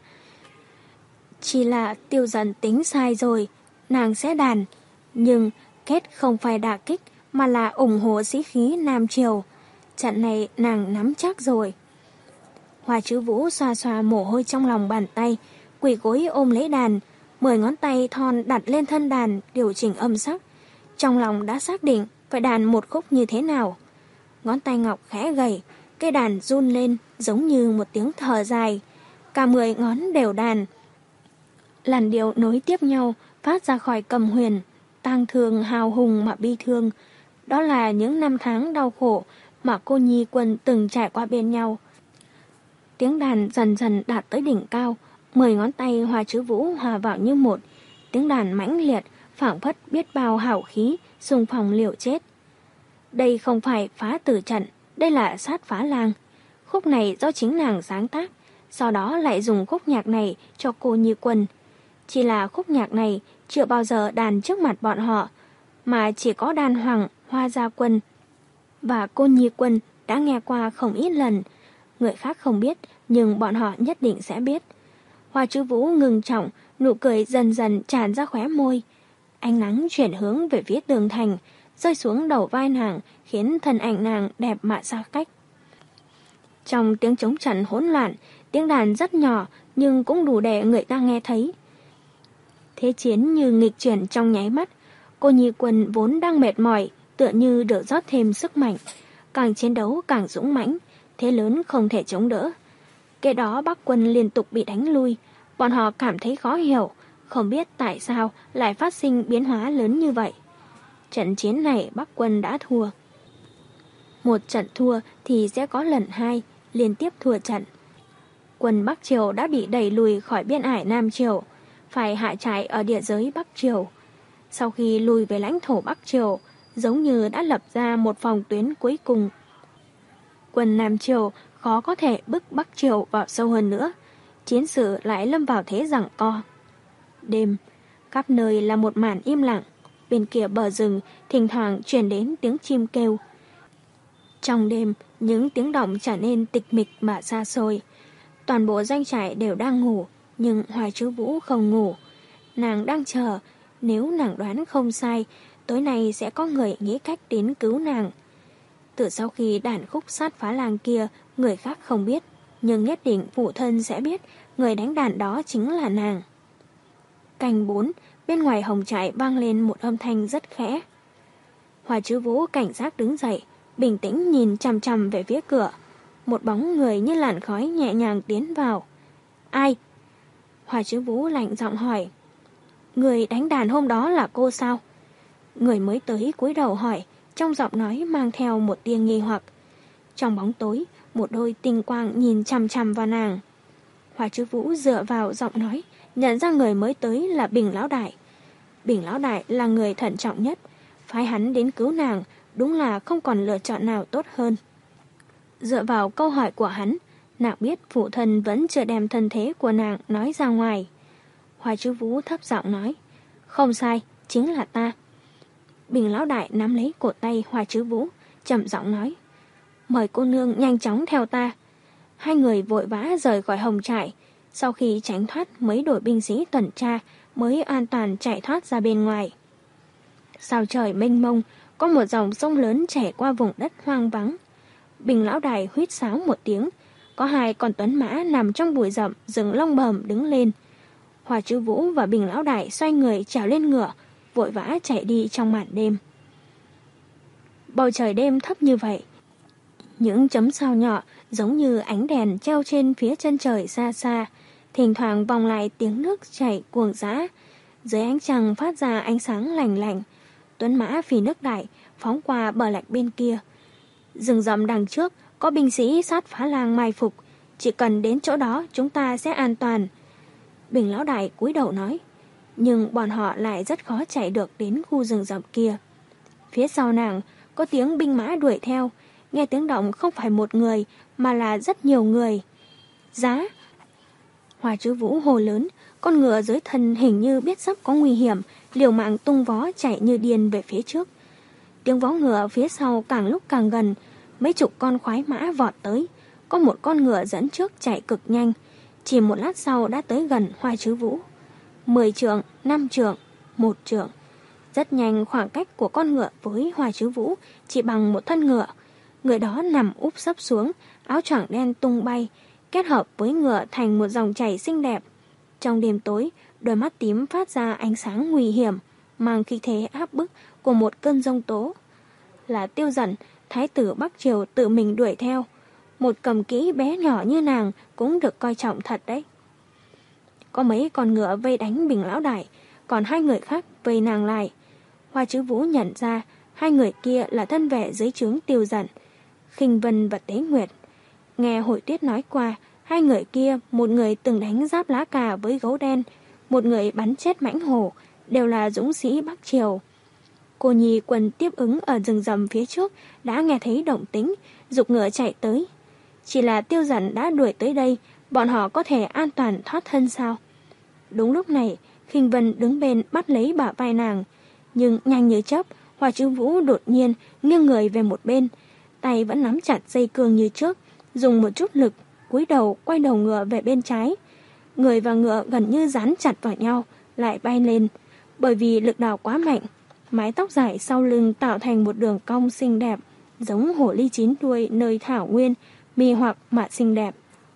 Chỉ là Tiêu Dận tính sai rồi, nàng sẽ đàn, nhưng kết không phải đả kích mà là ủng hộ sĩ khí Nam Triều. Trận này nàng nắm chắc rồi. Hoa Chứ Vũ xoa xoa mồ hôi trong lòng bàn tay, quỳ gối ôm lấy đàn, mười ngón tay thon đặt lên thân đàn điều chỉnh âm sắc. Trong lòng đã xác định phải đàn một khúc như thế nào. Ngón tay ngọc khẽ gầy, cây đàn run lên giống như một tiếng thở dài. Cả mười ngón đều đàn. Làn điệu nối tiếp nhau phát ra khỏi cầm huyền, tang thương hào hùng mà bi thương. Đó là những năm tháng đau khổ mà cô nhi quân từng trải qua bên nhau. Tiếng đàn dần dần đạt tới đỉnh cao, mười ngón tay Hoa Chứ Vũ hòa vào như một. Tiếng đàn mãnh liệt, phảng phất biết bao hào khí, xung phong liều chết. Đây không phải phá tử trận, đây là sát phá lang. Khúc này do chính nàng sáng tác, sau đó lại dùng khúc nhạc này cho cô nhi quân. Chỉ là khúc nhạc này chưa bao giờ đàn trước mặt bọn họ, mà chỉ có đàn hoàng, Hoa Gia Quân và cô nhi quân đã nghe qua không ít lần. Người khác không biết, nhưng bọn họ nhất định sẽ biết. Hoa Chứ Vũ ngừng trọng, nụ cười dần dần tràn ra khóe môi. Ánh nắng chuyển hướng về phía tường thành, rơi xuống đầu vai nàng, khiến thân ảnh nàng đẹp mạ xa cách. Trong tiếng trống trận hỗn loạn, tiếng đàn rất nhỏ nhưng cũng đủ để người ta nghe thấy. Thế chiến như nghịch chuyển trong nháy mắt, cô nhi quân vốn đang mệt mỏi, tựa như được rót thêm sức mạnh. Càng chiến đấu càng dũng mãnh, thế lớn không thể chống đỡ. Kế đó Bắc quân liên tục bị đánh lui, bọn họ cảm thấy khó hiểu, không biết tại sao lại phát sinh biến hóa lớn như vậy. Trận chiến này Bắc quân đã thua. Một trận thua thì sẽ có lần hai, liên tiếp thua trận. Quân Bắc Triều đã bị đẩy lùi khỏi biên ải Nam Triều, phải hạ trại ở địa giới Bắc Triều. Sau khi lùi về lãnh thổ Bắc Triều, giống như đã lập ra một phòng tuyến cuối cùng. Quân Nam Triều khó có thể bức Bắc Triều vào sâu hơn nữa, chiến sự lại lâm vào thế giằng co. Đêm, khắp nơi là một màn im lặng, bên kia bờ rừng thỉnh thoảng truyền đến tiếng chim kêu. Trong đêm, những tiếng động trở nên tịch mịch mà xa xôi. Toàn bộ doanh trại đều đang ngủ, nhưng Hoa Chứ Vũ không ngủ. Nàng đang chờ, nếu nàng đoán không sai, tối nay sẽ có người nghĩ cách đến cứu nàng. Từ sau khi đàn khúc sát phá lang kia, người khác không biết, nhưng nhất định phụ thân sẽ biết người đánh đàn đó chính là nàng. Canh bốn, bên ngoài hồng trại vang lên một âm thanh rất khẽ. Hoa Chứ Vũ cảnh giác đứng dậy, bình tĩnh nhìn chằm chằm về phía cửa. Một bóng người như làn khói nhẹ nhàng tiến vào. Ai? Hoa Chứ Vũ lạnh giọng hỏi. Người đánh đàn hôm đó là cô sao? Người mới tới cúi đầu hỏi, trong giọng nói mang theo một tia nghi hoặc. Trong bóng tối, một đôi tinh quang nhìn chằm chằm vào nàng. Hoa Chứ Vũ dựa vào giọng nói, nhận ra người mới tới là Bình Lão Đại. Bình Lão Đại là người thận trọng nhất, phái hắn đến cứu nàng, đúng là không còn lựa chọn nào tốt hơn. Dựa vào câu hỏi của hắn, nàng biết phụ thân vẫn chưa đem thân thế của nàng nói ra ngoài. Hoa Chứ Vũ thấp giọng nói, không sai, chính là ta. Bình lão đại nắm lấy cổ tay Hoa Chứ Vũ, trầm giọng nói: "Mời cô nương nhanh chóng theo ta." Hai người vội vã rời khỏi hồng trại, sau khi tránh thoát mấy đội binh sĩ tuần tra mới an toàn chạy thoát ra bên ngoài. Sao trời mênh mông, có một dòng sông lớn chảy qua vùng đất hoang vắng. Bình lão đại huýt sáo một tiếng, có hai con tuấn mã nằm trong bụi rậm dựng lông bầm đứng lên. Hoa Chứ Vũ và Bình lão đại xoay người trèo lên ngựa, vội vã chạy đi trong màn đêm. Bầu trời đêm thấp như vậy, những chấm sao nhỏ giống như ánh đèn treo trên phía chân trời xa xa, thỉnh thoảng vòng lại tiếng nước chảy cuồng dã. Dưới ánh trăng phát ra ánh sáng lành lạnh, tuấn mã phi nước đại phóng qua bờ lạch bên kia. Rừng rậm đằng trước có binh sĩ sát phá lang mai phục, chỉ cần đến chỗ đó chúng ta sẽ an toàn. Bình lão đại cúi đầu nói, nhưng bọn họ lại rất khó chạy được đến khu rừng rậm kia. Phía sau nàng có tiếng binh mã đuổi theo, nghe tiếng động không phải một người mà là rất nhiều người. Giá! Hoa Chứ Vũ hồ lớn, con ngựa dưới thân hình như biết sắp có nguy hiểm, liều mạng tung vó chạy như điên về phía trước. Tiếng vó ngựa phía sau càng lúc càng gần, mấy chục con khoái mã vọt tới, có một con ngựa dẫn trước chạy cực nhanh, chỉ một lát sau đã tới gần Hoa Chứ Vũ. Mười trượng, năm trượng, một trượng. Rất nhanh khoảng cách của con ngựa với Hoa Chứ Vũ chỉ bằng một thân ngựa. Người đó nằm úp sấp xuống, áo choàng đen tung bay, kết hợp với ngựa thành một dòng chảy xinh đẹp. Trong đêm tối, đôi mắt tím phát ra ánh sáng nguy hiểm, mang khí thế áp bức của một cơn giông tố. Là Tiêu Dận, thái tử Bắc Triều tự mình đuổi theo. Một cầm kỹ bé nhỏ như nàng cũng được coi trọng thật đấy. Có mấy con ngựa vây đánh Bình lão đại, còn hai người khác vây nàng lại. Hoa Chứ Vũ nhận ra hai người kia là thân vệ dưới trướng Tiêu Dận, Khinh Vân và Tế Nguyệt. Nghe Hội Tuyết nói qua, hai người kia, một người từng đánh giáp lá cà với gấu đen, một người bắn chết mãnh hổ, đều là dũng sĩ Bắc Triều. Cô Nhi quân tiếp ứng ở rừng rậm phía trước đã nghe thấy động tĩnh, giục ngựa chạy tới. Chỉ là Tiêu Dận đã đuổi tới đây, bọn họ có thể an toàn thoát thân sao? Đúng lúc này, Khinh Vân đứng bên bắt lấy bả vai nàng, nhưng nhanh như chớp, Hoa Chứ Vũ đột nhiên nghiêng người về một bên, tay vẫn nắm chặt dây cương như trước, dùng một chút lực, cúi đầu quay đầu ngựa về bên trái. Người và ngựa gần như dán chặt vào nhau, lại bay lên. Bởi vì lực đảo quá mạnh, mái tóc dài sau lưng tạo thành một đường cong xinh đẹp, giống hổ ly chín đuôi nơi thảo nguyên, mì hoặc mà xinh đẹp.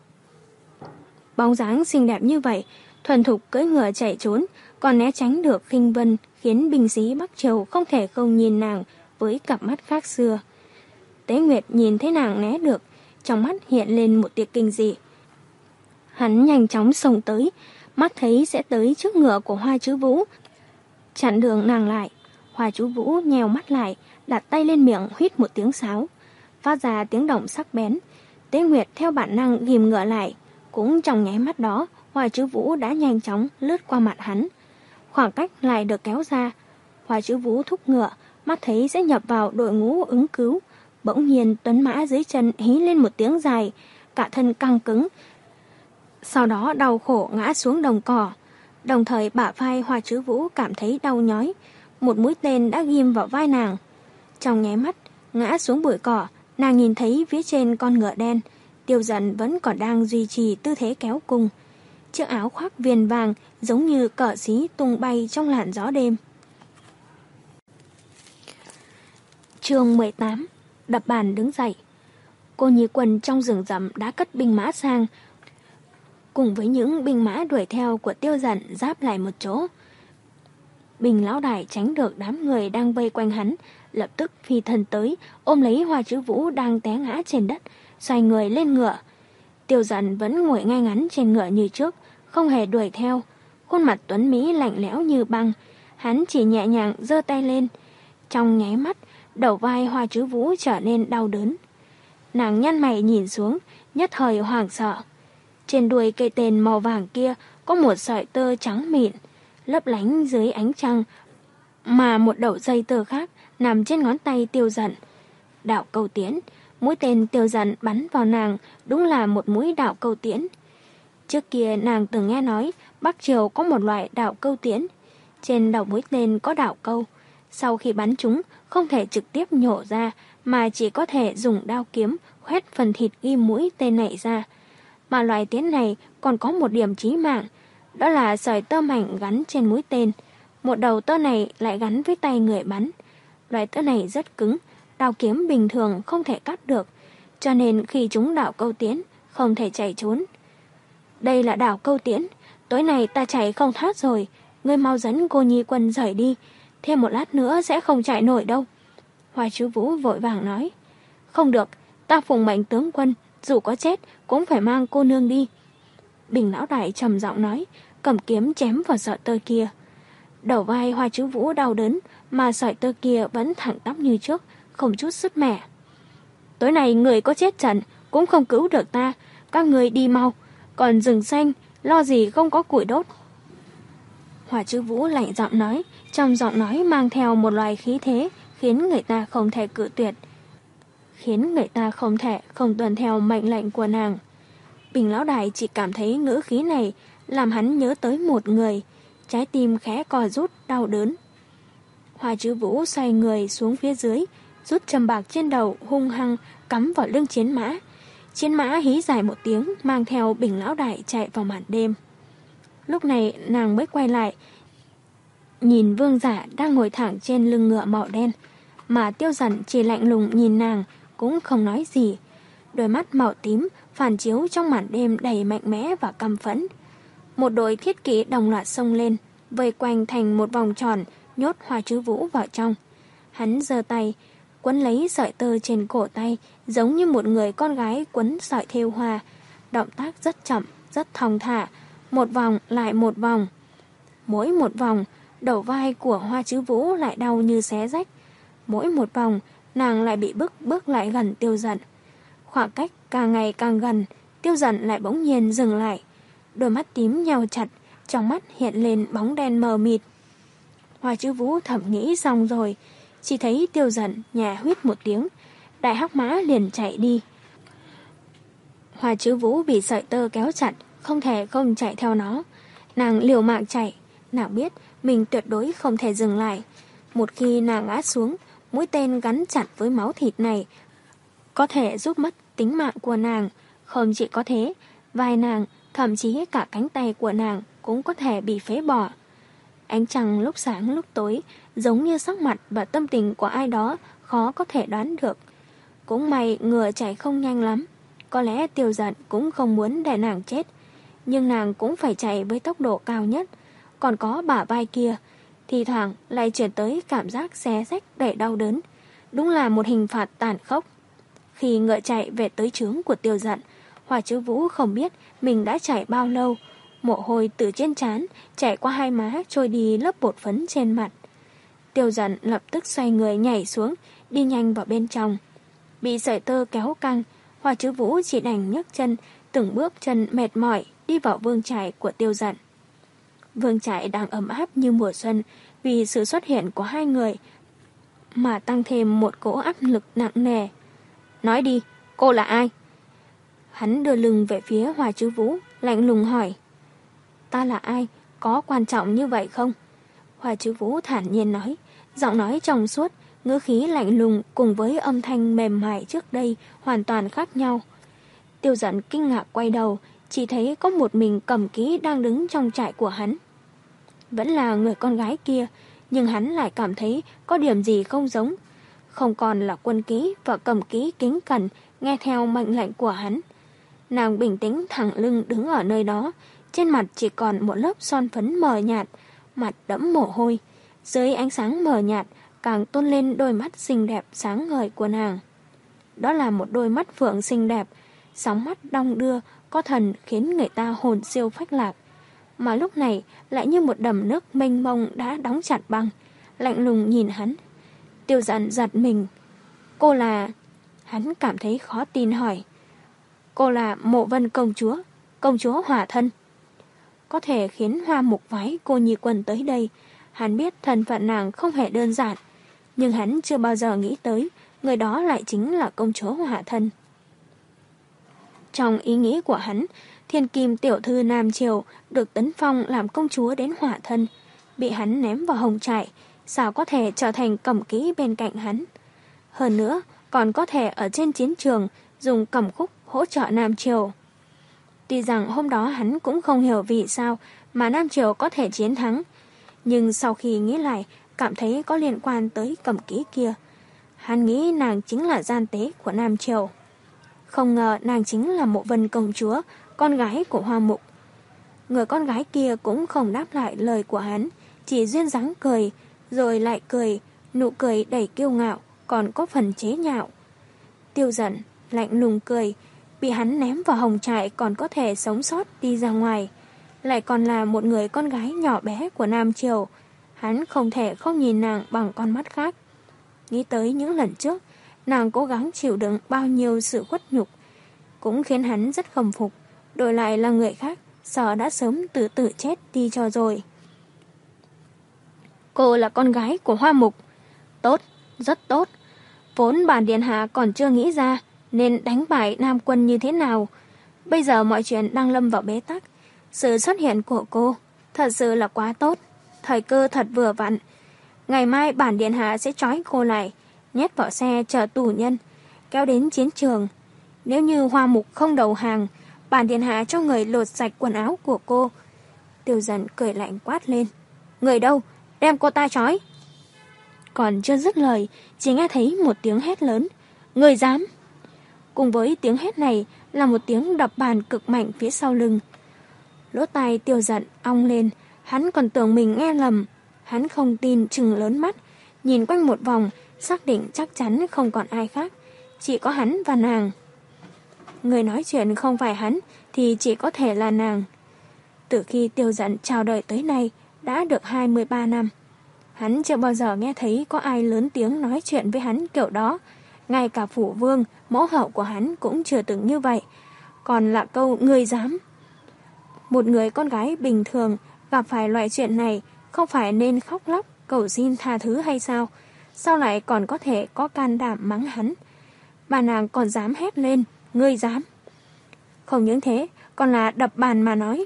Bóng dáng xinh đẹp như vậy, thuần thục cưỡi ngựa chạy trốn, còn né tránh được Khinh Vân, khiến binh sĩ Bắc Triều không thể không nhìn nàng với cặp mắt khác xưa. Tế Nguyệt nhìn thấy nàng né được, trong mắt hiện lên một tia kinh dị. Hắn nhanh chóng xông tới, mắt thấy sẽ tới trước ngựa của Hoa Chứ Vũ, chặn đường nàng lại. Hoa Chứ Vũ nheo mắt lại, đặt tay lên miệng huýt một tiếng sáo, phát ra tiếng động sắc bén. Tế Nguyệt theo bản năng ghim ngựa lại, cũng trong nháy mắt đó, Hoa Chứ Vũ đã nhanh chóng lướt qua mặt hắn. Khoảng cách lại được kéo ra. Hoa Chứ Vũ thúc ngựa, mắt thấy sẽ nhập vào đội ngũ ứng cứu. Bỗng nhiên tuấn mã dưới chân hí lên một tiếng dài, cả thân căng cứng. Sau đó đau khổ ngã xuống đồng cỏ. Đồng thời bả vai Hoa Chứ Vũ cảm thấy đau nhói. Một mũi tên đã ghim vào vai nàng. Trong nháy mắt, ngã xuống bụi cỏ, nàng nhìn thấy phía trên con ngựa đen, Tiêu Dận vẫn còn đang duy trì tư thế kéo cung. Chiếc áo khoác viền vàng giống như cờ xí tung bay trong làn gió đêm. Chương mười tám. Đập bàn đứng dậy. Cô Nhi quân trong rừng rậm đã cất binh mã sang, cùng với những binh mã đuổi theo của Tiêu Dận giáp lại một chỗ. Bình lão đại tránh được đám người đang vây quanh hắn, lập tức phi thân tới, ôm lấy Hoa Chứ Vũ đang té ngã trên đất, xoay người lên ngựa. Tiêu Dận vẫn ngồi ngay ngắn trên ngựa như trước, không hề đuổi theo. Khuôn mặt tuấn mỹ lạnh lẽo như băng, hắn chỉ nhẹ nhàng giơ tay lên. Trong nháy mắt, đầu vai Hoa Chứ Vũ trở nên đau đớn. Nàng nhăn mày nhìn xuống, nhất thời hoảng sợ. Trên đuôi cây tên màu vàng kia có một sợi tơ trắng mịn, lấp lánh dưới ánh trăng, mà một đầu dây tơ khác nằm trên ngón tay Tiêu Dận. Đạo câu tiễn, mũi tên Tiêu Dận bắn vào nàng đúng là một mũi đạo câu tiễn. Trước kia nàng từng nghe nói Bắc Triều có một loại đạo câu tiễn, trên đầu mũi tên có đạo câu, Sau khi bắn chúng, không thể trực tiếp nhổ ra, mà chỉ có thể dùng đao kiếm khoét phần thịt ghim mũi tên này ra. Mà loại tiễn này còn có một điểm chí mạng, đó là sợi tơ mảnh gắn trên mũi tên. Một đầu tơ này lại gắn với tay người bắn. Loại tơ này rất cứng, đao kiếm bình thường không thể cắt được, cho nên khi chúng đảo câu tiễn, không thể chạy trốn. Đây là đảo câu tiễn, tối nay ta chạy không thoát rồi, ngươi mau dẫn cô nhi quân rời đi, thêm một lát nữa sẽ không chạy nổi đâu. Hoa Chứ Vũ vội vàng nói, không được, ta phụng mệnh tướng quân, dù có chết cũng phải mang cô nương đi. Bình lão đại trầm giọng nói, cầm kiếm chém vào sợi tơ kia. Đầu vai Hoa Chứ Vũ đau đớn, mà sợi tơ kia vẫn thẳng tắp như trước, không chút sứt mẻ. Tối nay người có chết trận cũng không cứu được ta, các người đi mau, còn rừng xanh lo gì không có củi đốt. Hoa Chứ Vũ lạnh giọng nói, trong giọng nói mang theo một loài khí thế khiến người ta không thể cự tuyệt, khiến người ta không thể không tuân theo mệnh lệnh của nàng. Bình lão đại chỉ cảm thấy ngữ khí này làm hắn nhớ tới một người, trái tim khẽ co rút đau đớn. Hoa Chứ Vũ xoay người xuống phía dưới, rút châm bạc trên đầu hung hăng cắm vào lưng chiến mã. Chiến mã hí dài một tiếng, mang theo Bình lão đại chạy vào màn đêm. Lúc này nàng mới quay lại, nhìn Vương Giả đang ngồi thẳng trên lưng ngựa màu đen, mà Tiêu Dần chỉ lạnh lùng nhìn nàng, cũng không nói gì. Đôi mắt màu tím phản chiếu trong màn đêm đầy mạnh mẽ và căm phẫn. Một đội thiết kỵ đồng loạt xông lên, vây quanh thành một vòng tròn, nhốt Hoa Chứ Vũ vào trong. Hắn giơ tay, quấn lấy sợi tơ trên cổ tay, giống như một người con gái quấn sợi thêu hoa. Động tác rất chậm, rất thong thả, một vòng lại một vòng. Mỗi một vòng, đầu vai của Hoa Chứ Vũ lại đau như xé rách. Mỗi một vòng, nàng lại bị bức bước lại gần Tiêu Dần. Khoảng cách càng ngày càng gần, Tiêu Dần lại bỗng nhiên dừng lại. Đôi mắt tím nheo chặt, trong mắt hiện lên bóng đen mờ mịt. Hoa Chứ Vũ thầm nghĩ xong rồi, chỉ thấy Tiêu Dần nhả huýt một tiếng, đại hắc mã liền chạy đi. Hoa Chứ Vũ bị sợi tơ kéo chặt, không thể không chạy theo nó. Nàng liều mạng chạy, nàng biết mình tuyệt đối không thể dừng lại. Một khi nàng ngã xuống, mũi tên gắn chặt với máu thịt này có thể giúp mất tính mạng của nàng. Không chỉ có thế, vai nàng, thậm chí cả cánh tay của nàng cũng có thể bị phế bỏ. Ánh trăng lúc sáng lúc tối, giống như sắc mặt và tâm tình của ai đó khó có thể đoán được. Cũng may ngựa chạy không nhanh lắm. Có lẽ Tiêu Dần cũng không muốn để nàng chết, nhưng nàng cũng phải chạy với tốc độ cao nhất. Còn có bả vai kia, thì thoảng lại chuyển tới cảm giác xé rách đầy đau đớn. Đúng là một hình phạt tàn khốc. Khi ngựa chạy về tới trướng của Tiêu Dần, Hoa Chứ Vũ không biết mình đã chạy bao lâu. Mồ hôi từ trên trán chảy qua hai má, trôi đi lớp bột phấn trên mặt. Tiêu Dần lập tức xoay người nhảy xuống, đi nhanh vào bên trong. Bị sợi tơ kéo căng, Hoa Chứ Vũ chỉ đành nhấc chân, từng bước chân mệt mỏi đi vào vương trại của Tiêu Dần. Vương trại đang ấm áp như mùa xuân vì sự xuất hiện của hai người, mà tăng thêm một cỗ áp lực nặng nề. Nói đi, cô là ai? Hắn đưa lưng về phía Hoa Chứ Vũ, lạnh lùng hỏi. Ta là ai? Có quan trọng như vậy không? Hoa Chứ Vũ thản nhiên nói, giọng nói trong suốt, ngữ khí lạnh lùng cùng với âm thanh mềm mại trước đây hoàn toàn khác nhau. Tiêu Dần kinh ngạc quay đầu, chỉ thấy có một mình Cẩm Ký đang đứng trong trại của hắn. Vẫn là người con gái kia, nhưng hắn lại cảm thấy có điểm gì không giống. Không còn là Quân Ký và Cẩm Ký kính cẩn nghe theo mệnh lệnh của hắn. Nàng bình tĩnh thẳng lưng đứng ở nơi đó, trên mặt chỉ còn một lớp son phấn mờ nhạt, mặt đẫm mồ hôi. Dưới ánh sáng mờ nhạt càng tôn lên đôi mắt xinh đẹp sáng ngời của nàng. Đó là một đôi mắt phượng xinh đẹp, sóng mắt đong đưa, có thần khiến người ta hồn siêu phách lạc. Mà lúc này lại như một đầm nước mênh mông đã đóng chặt băng, lạnh lùng nhìn hắn. Tiêu Dần giật mình. Cô là... Hắn cảm thấy khó tin hỏi. Cô là Mộ Vân công chúa, công chúa Hỏa Thân. Có thể khiến Hoa Mục phái cô nhi quân tới đây. Hắn biết thân phận nàng không hề đơn giản, nhưng hắn chưa bao giờ nghĩ tới người đó lại chính là công chúa Hỏa Thân. Trong ý nghĩ của hắn, thiên kim tiểu thư Nam Triều được tấn phong làm công chúa đến Hỏa Thân, bị hắn ném vào hồng trại, sao có thể trở thành cầm kỹ bên cạnh hắn. Hơn nữa, còn có thể ở trên chiến trường dùng cầm khúc hỗ trợ Nam Triều. Tuy rằng hôm đó hắn cũng không hiểu vì sao mà Nam Triều có thể chiến thắng, nhưng sau khi nghĩ lại, cảm thấy có liên quan tới cầm kỹ kia. Hắn nghĩ nàng chính là gian tế của Nam Triều. Không ngờ nàng chính là Mộ Vân công chúa, con gái của Hoa Mục. Người con gái kia cũng không đáp lại lời của hắn, chỉ duyên dáng cười, rồi lại cười, nụ cười đầy kiêu ngạo, còn có phần chế nhạo. Tiêu Dận lạnh lùng cười, bị hắn ném vào hồng trại còn có thể sống sót đi ra ngoài, lại còn là một người con gái nhỏ bé của Nam Triều. Hắn không thể không nhìn nàng bằng con mắt khác. Nghĩ tới những lần trước, nàng cố gắng chịu đựng bao nhiêu sự khuất nhục, cũng khiến hắn rất khâm phục. Đổi lại là người khác, sợ đã sớm tự tử chết đi cho rồi. Cô là con gái của Hoa Mục. Tốt, rất tốt. Vốn bản điện hạ còn chưa nghĩ ra nên đánh bại Nam quân như thế nào. Bây giờ mọi chuyện đang lâm vào bế tắc. Sự xuất hiện của cô thật sự là quá tốt. Thời cơ thật vừa vặn. Ngày mai bản điện hạ sẽ trói cô lại, nhét vào xe chở tù nhân, kéo đến chiến trường. Nếu như Hoa Mục không đầu hàng, bản điện hạ cho người lột sạch quần áo của cô. Tiêu Dận cười lạnh quát lên. Người đâu? Đem cô ta trói. Còn chưa dứt lời, chỉ nghe thấy một tiếng hét lớn. Người dám! Cùng với tiếng hét này là một tiếng đập bàn cực mạnh phía sau lưng. Lỗ tai Tiêu Dận ong lên, hắn còn tưởng mình nghe lầm. Hắn không tin, trừng lớn mắt, nhìn quanh một vòng, xác định chắc chắn không còn ai khác, chỉ có hắn và nàng. Người nói chuyện không phải hắn thì chỉ có thể là nàng. Từ khi Tiêu Dận chào đời tới nay đã được hai mươi ba năm. Hắn chưa bao giờ nghe thấy có ai lớn tiếng nói chuyện với hắn kiểu đó. Ngay cả phủ vương, mẫu hậu của hắn cũng chưa từng như vậy. Còn là câu người dám. Một người con gái bình thường gặp phải loại chuyện này không phải nên khóc lóc cầu xin tha thứ hay sao? Sao lại còn có thể có can đảm mắng hắn? Bà nàng còn dám hét lên, ngươi dám. Không những thế, còn là đập bàn mà nói.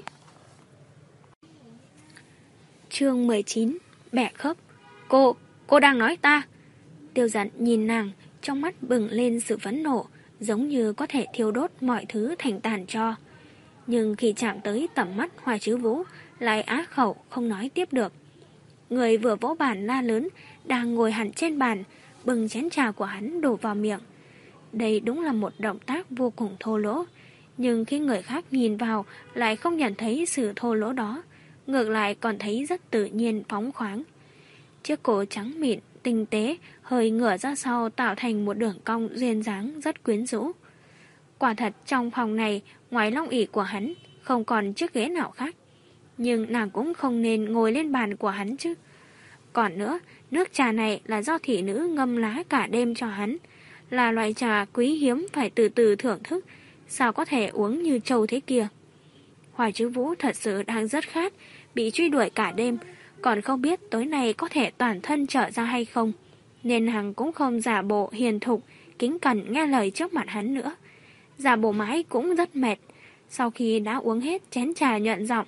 Chương mười chín, bẻ khớp. Cô, cô đang nói ta. Tiêu Dận nhìn nàng, trong mắt bừng lên sự phẫn nộ, giống như có thể thiêu đốt mọi thứ thành tàn tro. Nhưng khi chạm tới tầm mắt Hoài Trứ Vũ, lại á khẩu không nói tiếp được. Người vừa vỗ bàn la lớn, đang ngồi hẳn trên bàn, bưng chén trà của hắn đổ vào miệng. Đây đúng là một động tác vô cùng thô lỗ, nhưng khi người khác nhìn vào lại không nhận thấy sự thô lỗ đó, ngược lại còn thấy rất tự nhiên phóng khoáng. Chiếc cổ trắng mịn, tinh tế, hơi ngửa ra sau tạo thành một đường cong duyên dáng rất quyến rũ. Quả thật trong phòng này, ngoài long ỷ của hắn, không còn chiếc ghế nào khác. Nhưng nàng cũng không nên ngồi lên bàn của hắn chứ. Còn nữa, nước trà này là do thị nữ ngâm lá cả đêm cho hắn, là loại trà quý hiếm phải từ từ thưởng thức, sao có thể uống như trâu thế kia. Hoài Trứ Vũ thật sự đang rất khát, bị truy đuổi cả đêm, còn không biết tối nay có thể toàn thân trở ra hay không, nên hắn cũng không giả bộ hiền thục, kính cẩn nghe lời trước mặt hắn nữa. Giả bộ mãi cũng rất mệt. Sau khi đã uống hết chén trà nhuận giọng,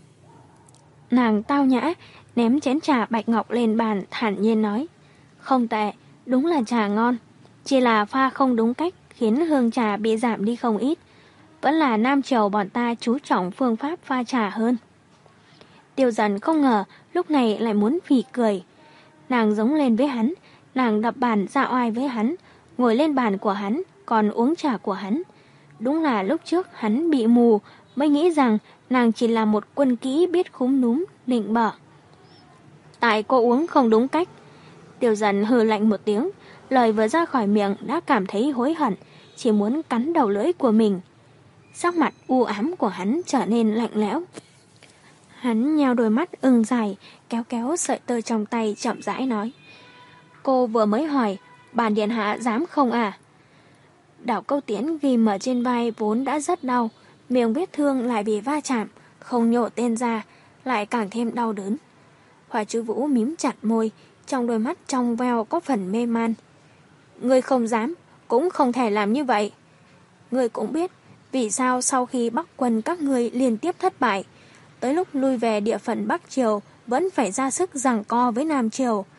nàng tao nhã ném chén trà bạch ngọc lên bàn, thản nhiên nói: không tệ, đúng là trà ngon, chỉ là pha không đúng cách khiến hương trà bị giảm đi không ít. Vẫn là Nam Triều bọn ta chú trọng phương pháp pha trà hơn. Tiêu Dận không ngờ lúc này lại muốn phì cười. Nàng giống lên với hắn, nàng đập bàn dạ oai với hắn, ngồi lên bàn của hắn, còn uống trà của hắn. Đúng là lúc trước hắn bị mù, mới nghĩ rằng nàng chỉ là một quân kỹ biết khúm núm, nịnh bợ. Tại cô uống không đúng cách. Tiêu Dận hừ lạnh một tiếng, lời vừa ra khỏi miệng đã cảm thấy hối hận, chỉ muốn cắn đầu lưỡi của mình. Sắc mặt u ám của hắn trở nên lạnh lẽo. Hắn nheo đôi mắt ưng dài, kéo kéo sợi tơ trong tay chậm rãi nói: cô vừa mới hỏi, bản điện hạ dám không à? Đảo câu tiễn ghim ở trên vai vốn đã rất đau, miệng vết thương lại bị va chạm, không nhổ tên ra, lại càng thêm đau đớn. Hoài Trứ Vũ mím chặt môi, trong đôi mắt trong veo có phần mê man. Ngươi không dám, cũng không thể làm như vậy. Ngươi cũng biết vì sao sau khi Bắc quân các ngươi liên tiếp thất bại, tới lúc lui về địa phận Bắc Triều vẫn phải ra sức giằng co với Nam Triều.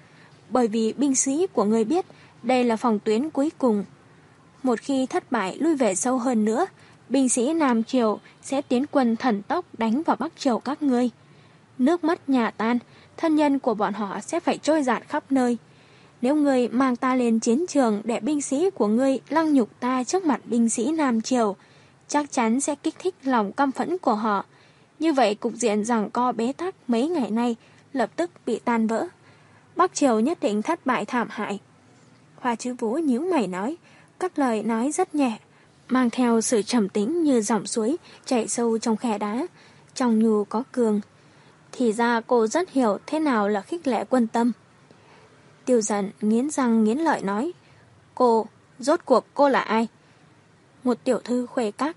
bởi vì binh sĩ của ngươi biết đây là phòng tuyến cuối cùng. Một khi thất bại lui về sâu hơn nữa, binh sĩ Nam Triều sẽ tiến quân thần tốc đánh vào Bắc Triều các ngươi. Nước mất nhà tan, thân nhân của bọn họ sẽ phải trôi dạt khắp nơi. Nếu ngươi mang ta lên chiến trường để binh sĩ của ngươi lăng nhục ta trước mặt binh sĩ Nam Triều, chắc chắn sẽ kích thích lòng căm phẫn của họ. Như vậy cục diện giằng co bế tắc mấy ngày nay lập tức bị tan vỡ. Bắc Triều nhất định thất bại thảm hại. Hoa Chứ Vũ nhíu mày nói, các lời nói rất nhẹ, mang theo sự trầm tĩnh như dòng suối chảy sâu trong khe đá, trong nhu có cường. Thì ra cô rất hiểu thế nào là khích lệ quân tâm. Tiêu Dận nghiến răng nghiến lợi nói, cô, rốt cuộc cô là ai? Một tiểu thư khuê các.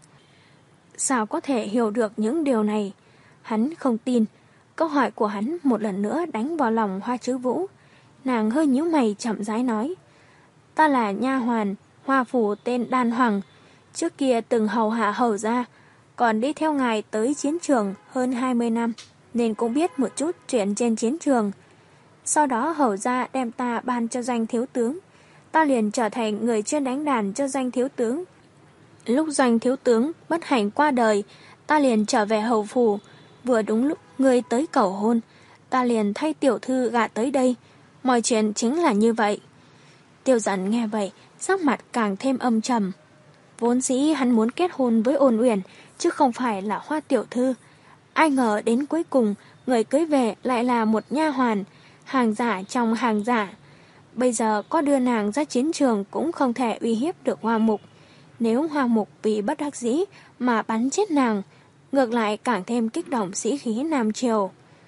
Sao có thể hiểu được những điều này? Hắn không tin. Câu hỏi của hắn một lần nữa đánh vào lòng Hoa Chứ Vũ. Nàng hơi nhíu mày chậm rãi nói, ta là nha hoàn Hoa phủ tên Đan Hoàng, trước kia từng hầu hạ hầu gia, còn đi theo ngài tới chiến trường hơn hai mươi năm, nên cũng biết một chút chuyện trên chiến trường. Sau đó hầu gia đem ta ban cho danh thiếu tướng, ta liền trở thành người chuyên đánh đàn cho danh thiếu tướng. Lúc danh thiếu tướng bất hạnh qua đời, ta liền trở về hầu phủ, vừa đúng lúc người tới cầu hôn, ta liền thay tiểu thư gả tới đây. Mọi chuyện chính là như vậy. Tiêu Dận nghe vậy, sắc mặt càng thêm âm trầm. Vốn dĩ hắn muốn kết hôn với Ôn Uyển, chứ không phải là Hoa tiểu thư. Ai ngờ đến cuối cùng, người cưới về lại là một nha hoàn, hàng giả trong hàng giả. Bây giờ có đưa nàng ra chiến trường cũng không thể uy hiếp được Hoa Mục. Nếu Hoa Mục vì bất đắc dĩ mà bắn chết nàng, ngược lại càng thêm kích động sĩ khí Nam Triều.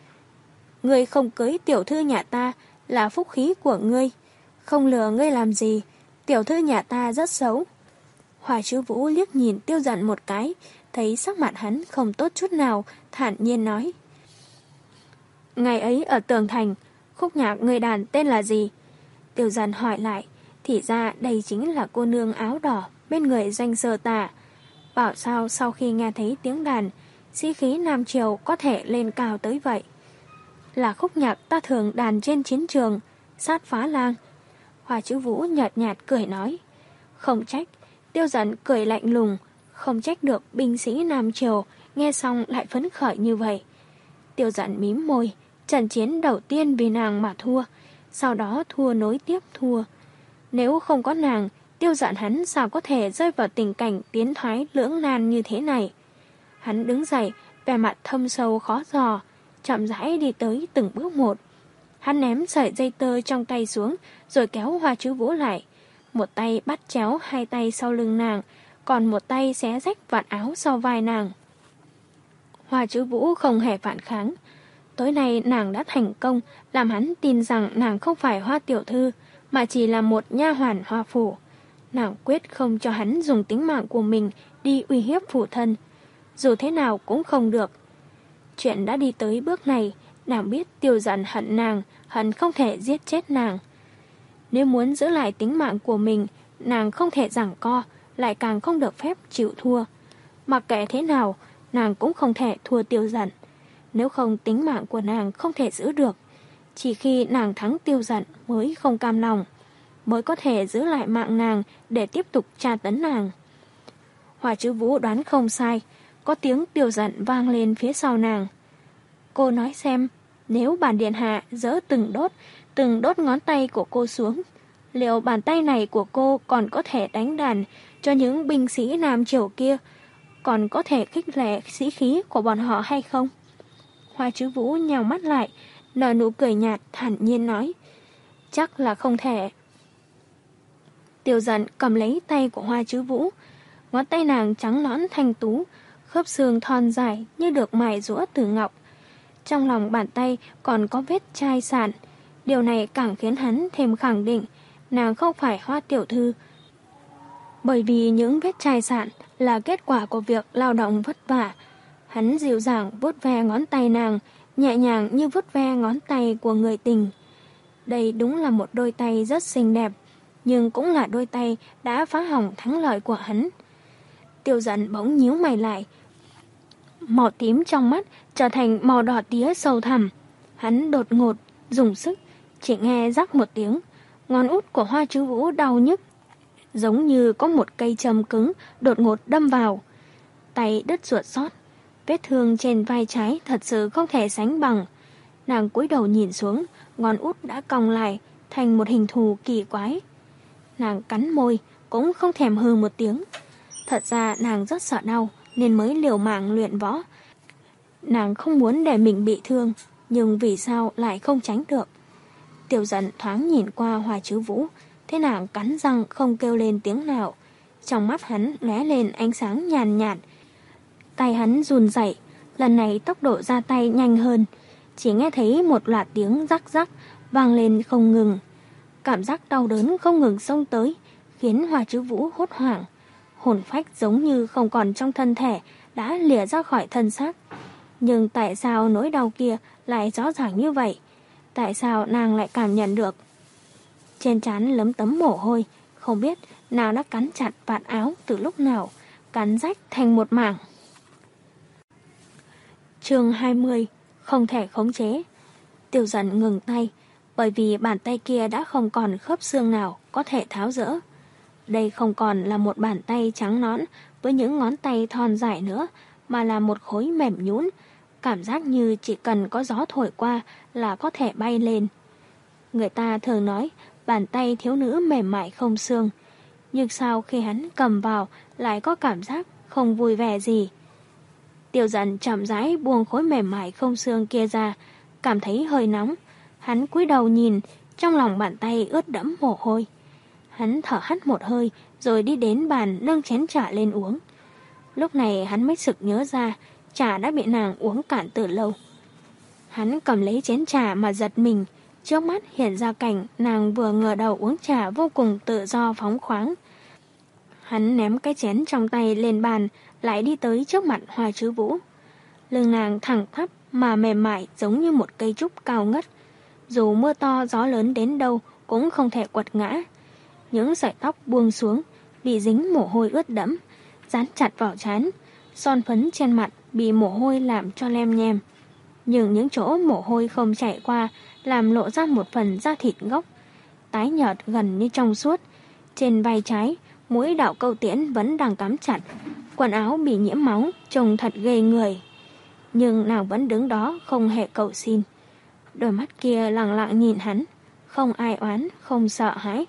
Ngươi không cưới tiểu thư nhà ta là phúc khí của ngươi. Không lừa ngươi làm gì, tiểu thư nhà ta rất xấu. Hoa Chứ Vũ liếc nhìn Tiêu Dận một cái, thấy sắc mặt hắn không tốt chút nào, thản nhiên nói. Ngày ấy ở tường thành, khúc nhạc người đàn tên là gì? Tiêu Dận hỏi lại, thì ra đây chính là cô nương áo đỏ bên người Doanh Sơ Tả. Bảo sao sau khi nghe thấy tiếng đàn, sĩ khí Nam Triều có thể lên cao tới vậy? Là khúc nhạc ta thường đàn trên chiến trường, sát phá lang. Hoa Chứ Vũ nhợt nhạt cười nói. Không trách. Tiêu Dận cười lạnh lùng, không trách được binh sĩ Nam Triều nghe xong lại phấn khởi như vậy. Tiêu Dận mím môi, trận chiến đầu tiên vì nàng mà thua, sau đó thua nối tiếp thua. Nếu không có nàng, Tiêu Dận hắn sao có thể rơi vào tình cảnh tiến thoái lưỡng nan như thế này. Hắn đứng dậy, vẻ mặt thâm sâu khó dò, chậm rãi đi tới từng bước một. Hắn ném sợi dây tơ trong tay xuống, rồi kéo Hoa Chứ Vũ lại. Một tay bắt chéo hai tay sau lưng nàng, còn một tay xé rách vạt áo sau vai nàng. Hoa Chứ Vũ không hề phản kháng. Tối nay nàng đã thành công, làm hắn tin rằng nàng không phải Hoa tiểu thư, mà chỉ là một nha hoàn Hoa phủ. Nàng quyết không cho hắn dùng tính mạng của mình đi uy hiếp phụ thân. Dù thế nào cũng không được. Chuyện đã đi tới bước này, nàng biết Tiêu Dận hận nàng, hận không thể giết chết nàng. Nếu muốn giữ lại tính mạng của mình, nàng không thể giằng co, lại càng không được phép chịu thua. Mặc kệ thế nào, nàng cũng không thể thua Tiêu Dận. Nếu không tính mạng của nàng không thể giữ được. Chỉ khi nàng thắng Tiêu Dận mới không cam lòng, mới có thể giữ lại mạng nàng để tiếp tục tra tấn nàng. Hoa Chứ Vũ đoán không sai, có tiếng Tiêu Dận vang lên phía sau nàng. Cô nói xem, nếu bản điện hạ giỡ từng đốt, từng đốt ngón tay của cô xuống, liệu bàn tay này của cô còn có thể đánh đàn cho những binh sĩ Nam Triều kia, còn có thể khích lệ sĩ khí của bọn họ hay không? Hoa Chứ Vũ nhào mắt lại, nở nụ cười nhạt thản nhiên nói, chắc là không thể. Tiêu Dận cầm lấy tay của Hoa Chứ Vũ, ngón tay nàng trắng nõn thanh tú, khớp xương thon dài như được mài rũa từ ngọc. Trong lòng bàn tay còn có vết chai sạn. Điều này càng khiến hắn thêm khẳng định nàng không phải Hoa tiểu thư. Bởi vì những vết chai sạn là kết quả của việc lao động vất vả. Hắn dịu dàng vuốt ve ngón tay nàng, nhẹ nhàng như vuốt ve ngón tay của người tình. Đây đúng là một đôi tay rất xinh đẹp, nhưng cũng là đôi tay đã phá hỏng thắng lợi của hắn. Tiêu Dận bỗng nhíu mày lại. Màu tím trong mắt trở thành màu đỏ tía sâu thẳm. Hắn đột ngột dùng sức Chỉ nghe rắc một tiếng, ngón út của Hoa Chứ Vũ đau nhức, giống như có một cây châm cứng đột ngột đâm vào. Tay đứt ruột xót, vết thương trên vai trái thật sự không thể sánh bằng. Nàng cúi đầu nhìn xuống, ngón út đã cong lại thành một hình thù kỳ quái. Nàng cắn môi, cũng không thèm hừ một tiếng. Thật ra nàng rất sợ đau nên mới liều mạng luyện võ. Nàng không muốn để mình bị thương, nhưng vì sao lại không tránh được. Tiêu Dận thoáng nhìn qua Hoa Chứ Vũ, thế nàng cắn răng không kêu lên tiếng nào. Trong mắt hắn lóe lên ánh sáng nhàn nhạt. Tay hắn run rẩy, lần này tốc độ ra tay nhanh hơn. Chỉ nghe thấy một loạt tiếng rắc rắc vang lên không ngừng. Cảm giác đau đớn không ngừng xông tới, khiến Hoa Chứ Vũ hốt hoảng. Hồn phách giống như không còn trong thân thể, đã lìa ra khỏi thân xác. Nhưng tại sao nỗi đau kia lại rõ ràng như vậy? Tại sao nàng lại cảm nhận được? Trên trán lấm tấm mồ hôi, không biết nàng đã cắn chặt vạt áo từ lúc nào, cắn rách thành một mảng. Chương hai mươi, không thể khống chế. Tiêu Dận ngừng tay, bởi vì bàn tay kia đã không còn khớp xương nào có thể tháo dỡ. Đây không còn là một bàn tay trắng nõn với những ngón tay thon dài nữa, mà là một khối mềm nhũn, cảm giác như chỉ cần có gió thổi qua là có thể bay lên. Người ta thường nói bàn tay thiếu nữ mềm mại không xương, nhưng sao khi hắn cầm vào lại có cảm giác không vui vẻ gì. Tiêu Dận chậm rãi buông khối mềm mại không xương kia ra, cảm thấy hơi nóng. Hắn cúi đầu nhìn, trong lòng bàn tay ướt đẫm mồ hôi. Hắn thở hắt một hơi, rồi đi đến bàn nâng chén trà lên uống. Lúc này hắn mới sực nhớ ra, trà đã bị nàng uống cạn từ lâu. Hắn cầm lấy chén trà mà giật mình, trước mắt hiện ra cảnh nàng vừa ngửa đầu uống trà vô cùng tự do phóng khoáng. Hắn ném cái chén trong tay lên bàn, lại đi tới trước mặt Hoa Chứ Vũ. Lưng nàng thẳng thắp mà mềm mại giống như một cây trúc cao ngất. Dù mưa to gió lớn đến đâu cũng không thể quật ngã. Những sợi tóc buông xuống, bị dính mồ hôi ướt đẫm, dán chặt vào trán. Son phấn trên mặt bị mồ hôi làm cho lem nhem. Nhưng những chỗ mồ hôi không chảy qua làm lộ ra một phần da thịt gốc, tái nhợt gần như trong suốt. Trên vai trái, mũi đạo câu tiễn vẫn đang cắm chặt. Quần áo bị nhiễm máu, trông thật ghê người. Nhưng nàng vẫn đứng đó không hề cầu xin. Đôi mắt kia lặng lặng nhìn hắn, không ai oán, không sợ hãi.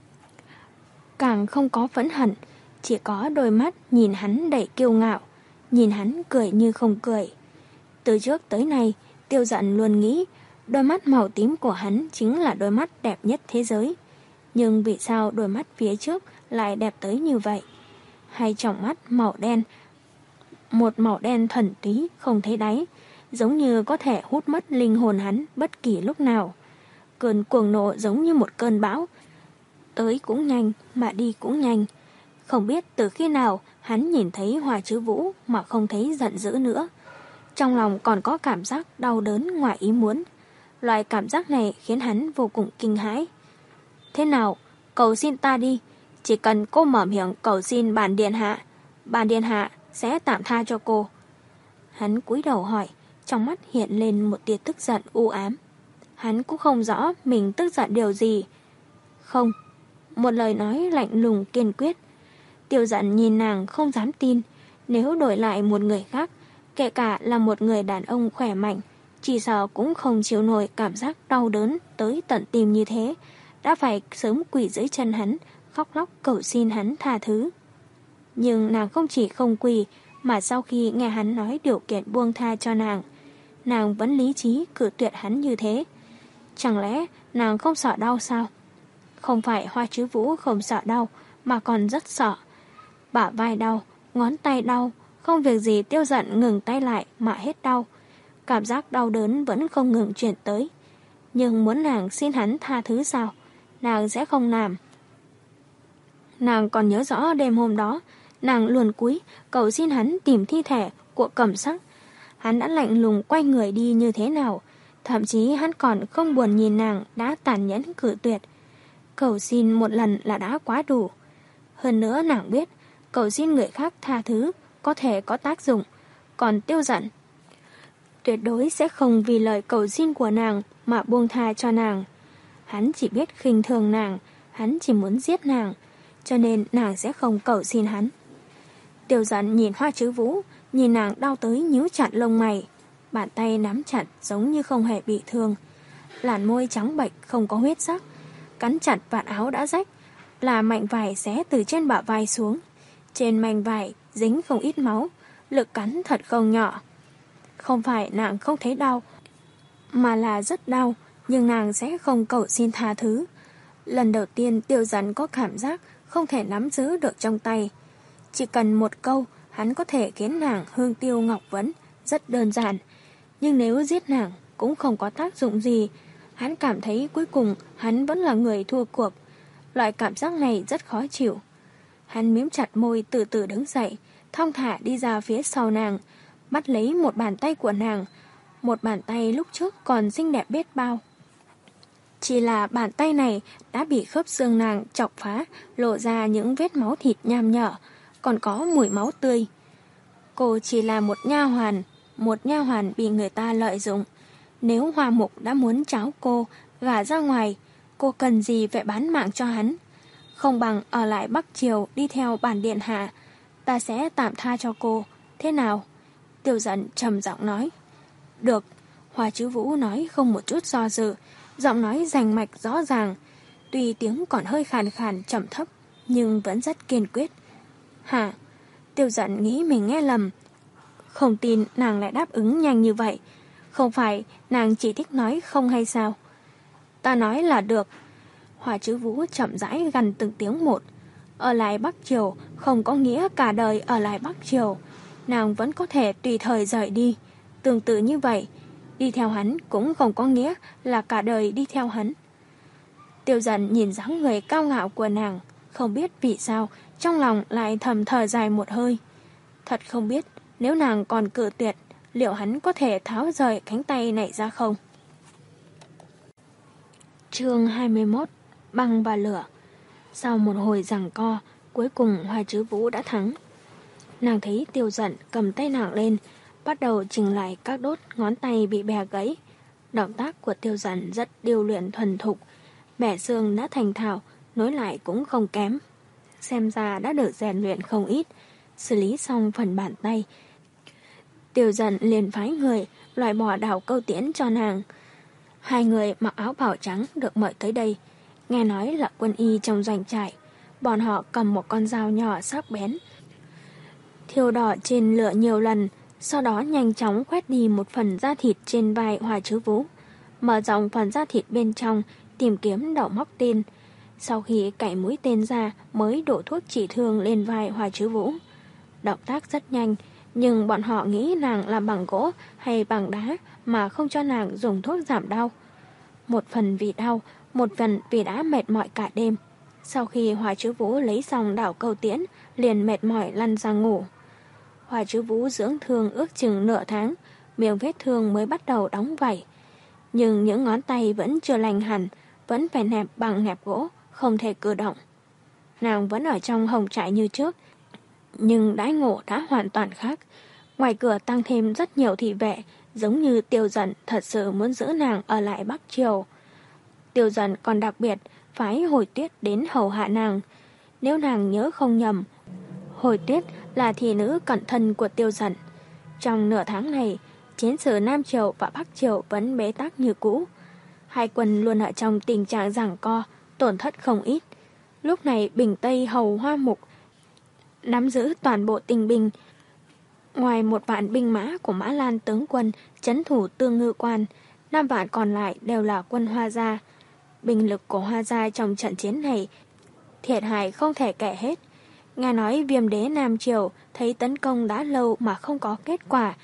Càng không có phẫn hận, chỉ có đôi mắt nhìn hắn đầy kiêu ngạo, nhìn hắn cười như không cười. Từ trước tới nay, Tiêu Dận luôn nghĩ đôi mắt màu tím của hắn chính là đôi mắt đẹp nhất thế giới. Nhưng vì sao đôi mắt phía trước lại đẹp tới như vậy? Hai tròng mắt màu đen, một màu đen thuần túy không thấy đáy, giống như có thể hút mất linh hồn hắn bất kỳ lúc nào. Cơn cuồng nộ giống như một cơn bão, tới cũng nhanh mà đi cũng nhanh. Không biết từ khi nào hắn nhìn thấy Hoa Chứ Vũ mà không thấy giận dữ nữa. Trong lòng còn có cảm giác đau đớn ngoài ý muốn. Loại cảm giác này khiến hắn vô cùng kinh hãi. Thế nào, cầu xin ta đi. Chỉ cần cô mở miệng cầu xin bản điện hạ, bản điện hạ sẽ tạm tha cho cô. Hắn cúi đầu hỏi, trong mắt hiện lên một tia tức giận u ám. Hắn cũng không rõ mình tức giận điều gì. Không, một lời nói lạnh lùng kiên quyết. Tiêu Dận nhìn nàng không dám tin. Nếu đổi lại một người khác, kể cả là một người đàn ông khỏe mạnh, chỉ sợ cũng không chịu nổi cảm giác đau đớn tới tận tim như thế, đã phải sớm quỳ dưới chân hắn, khóc lóc cầu xin hắn tha thứ. Nhưng nàng không chỉ không quỳ, mà sau khi nghe hắn nói điều kiện buông tha cho nàng, nàng vẫn lý trí cự tuyệt hắn như thế. Chẳng lẽ nàng không sợ đau sao? Không phải Hoa Chứ Vũ không sợ đau, mà còn rất sợ. Bả vai đau, ngón tay đau, không việc gì Tiêu Dận ngừng tay lại mà hết đau. Cảm giác đau đớn vẫn không ngừng chuyển tới. Nhưng muốn nàng xin hắn tha thứ sao? Nàng sẽ không làm. Nàng còn nhớ rõ đêm hôm đó, nàng luồn cúi cầu xin hắn tìm thi thể của Cẩm Sắc. Hắn đã lạnh lùng quay người đi như thế nào, thậm chí hắn còn không buồn nhìn nàng đã tàn nhẫn cự tuyệt. Cầu xin một lần là đã quá đủ. Hơn nữa nàng biết, cầu xin người khác tha thứ có thể có tác dụng, còn Tiêu Dận tuyệt đối sẽ không vì lời cầu xin của nàng mà buông tha cho nàng. Hắn chỉ biết khinh thường nàng, hắn chỉ muốn giết nàng, cho nên nàng sẽ không cầu xin hắn. Tiêu Dận nhìn Hoa Chứ Vũ, nhìn nàng đau tới nhíu chặt lông mày, bàn tay nắm chặt giống như không hề bị thương. Làn môi trắng bệch không có huyết sắc, cắn chặt vạt áo đã rách, là mảnh vải xé từ trên bả vai xuống. Trên mảnh vải dính không ít máu, lực cắn thật không nhỏ. Không phải nàng không thấy đau, mà là rất đau, nhưng nàng sẽ không cầu xin tha thứ. Lần đầu tiên Tiêu Dận có cảm giác không thể nắm giữ được trong tay. Chỉ cần một câu, hắn có thể khiến nàng hương tiêu ngọc vấn, rất đơn giản. Nhưng nếu giết nàng cũng không có tác dụng gì. Hắn cảm thấy cuối cùng hắn vẫn là người thua cuộc. Loại cảm giác này rất khó chịu. Hắn mím chặt môi từ từ đứng dậy, thong thả đi ra phía sau nàng, bắt lấy một bàn tay của nàng. Một bàn tay lúc trước còn xinh đẹp biết bao. Chỉ là bàn tay này đã bị khớp xương nàng chọc phá, lộ ra những vết máu thịt nham nhở, còn có mùi máu tươi. Cô chỉ là một nha hoàn, một nha hoàn bị người ta lợi dụng. Nếu Hoa Mục đã muốn tráo cô, gả ra ngoài, cô cần gì phải bán mạng cho hắn? Không bằng ở lại Bắc Triều đi theo bản điện hạ, ta sẽ tạm tha cho cô, thế nào? Tiêu Dận trầm giọng nói. Được, Hoa Chứ Vũ nói không một chút do dự, giọng nói rành mạch rõ ràng, tuy tiếng còn hơi khàn khàn trầm thấp, nhưng vẫn rất kiên quyết. Hả? Tiêu Dận nghĩ mình nghe lầm, không tin nàng lại đáp ứng nhanh như vậy. Không phải nàng chỉ thích nói không hay sao? Ta nói là được. Hoa Chứ Vũ chậm rãi gằn từng tiếng một. Ở lại Bắc Triều không có nghĩa cả đời ở lại Bắc Triều. Nàng vẫn có thể tùy thời rời đi. Tương tự như vậy, đi theo hắn cũng không có nghĩa là cả đời đi theo hắn. Tiêu Dận nhìn dáng người cao ngạo của nàng, không biết vì sao trong lòng lại thầm thở dài một hơi. Thật không biết nếu nàng còn cự tuyệt, liệu hắn có thể tháo rời cánh tay này ra không? Chương hai mươi mốt. Băng và lửa. Sau một hồi giằng co, cuối cùng Hoa Chứ Vũ đã thắng. Nàng thấy Tiêu Dận cầm tay nàng lên, bắt đầu chỉnh lại các đốt ngón tay bị bẻ gãy. Động tác của Tiêu Dận rất điêu luyện thuần thục, bẻ xương đã thành thạo, nối lại cũng không kém. Xem ra đã được rèn luyện không ít. Xử lý xong phần bàn tay, Tiêu Dận liền phái người loại bỏ đảo câu tiễn cho nàng. Hai người mặc áo bào trắng được mời tới đây, nghe nói là quân y trong doanh trại. Bọn họ cầm một con dao nhỏ sắc bén, thiêu đỏ trên lửa nhiều lần, sau đó nhanh chóng quét đi một phần da thịt trên vai Hoa Chứ Vũ, mở rộng phần da thịt bên trong, tìm kiếm đầu móc tên. Sau khi cạy mũi tên ra mới đổ thuốc chỉ thương lên vai Hoa Chứ Vũ. Động tác rất nhanh, nhưng bọn họ nghĩ nàng làm bằng gỗ hay bằng đá mà không cho nàng dùng thuốc giảm đau. Một phần vì đau, một phần vì đã mệt mỏi cả đêm. Sau khi Hoa Chứ Vũ lấy xong đảo câu tiễn, liền mệt mỏi lăn ra ngủ. Hoa Chứ Vũ dưỡng thương ước chừng nửa tháng, miệng vết thương mới bắt đầu đóng vảy. Nhưng những ngón tay vẫn chưa lành hẳn, vẫn phải nẹp bằng nẹp gỗ, không thể cử động. Nàng vẫn ở trong hồng trại như trước, nhưng đãi ngộ đã hoàn toàn khác. Ngoài cửa tăng thêm rất nhiều thị vệ, giống như Tiêu Dận thật sự muốn giữ nàng ở lại Bắc Triều. Tiêu Dận còn đặc biệt phái Hồi Tuyết đến hầu hạ nàng. Nếu nàng nhớ không nhầm, Hồi Tuyết là thị nữ cẩn thân của Tiêu Dận. Trong nửa tháng này, chiến sự Nam Triều và Bắc Triều vẫn bế tắc như cũ. Hai quân luôn ở trong tình trạng giằng co, tổn thất không ít. Lúc này Bình Tây hầu Hoa Mục nắm giữ toàn bộ tinh binh. Ngoài một vạn binh mã của Mã Lan tướng quân trấn thủ Tương Ngư Quan, năm vạn còn lại đều là quân Hoa Gia. Binh lực của Hoa Gia trong trận chiến này thiệt hại không thể kể hết. Nghe nói Viêm đế Nam Triều thấy tấn công đã lâu mà không có kết quả,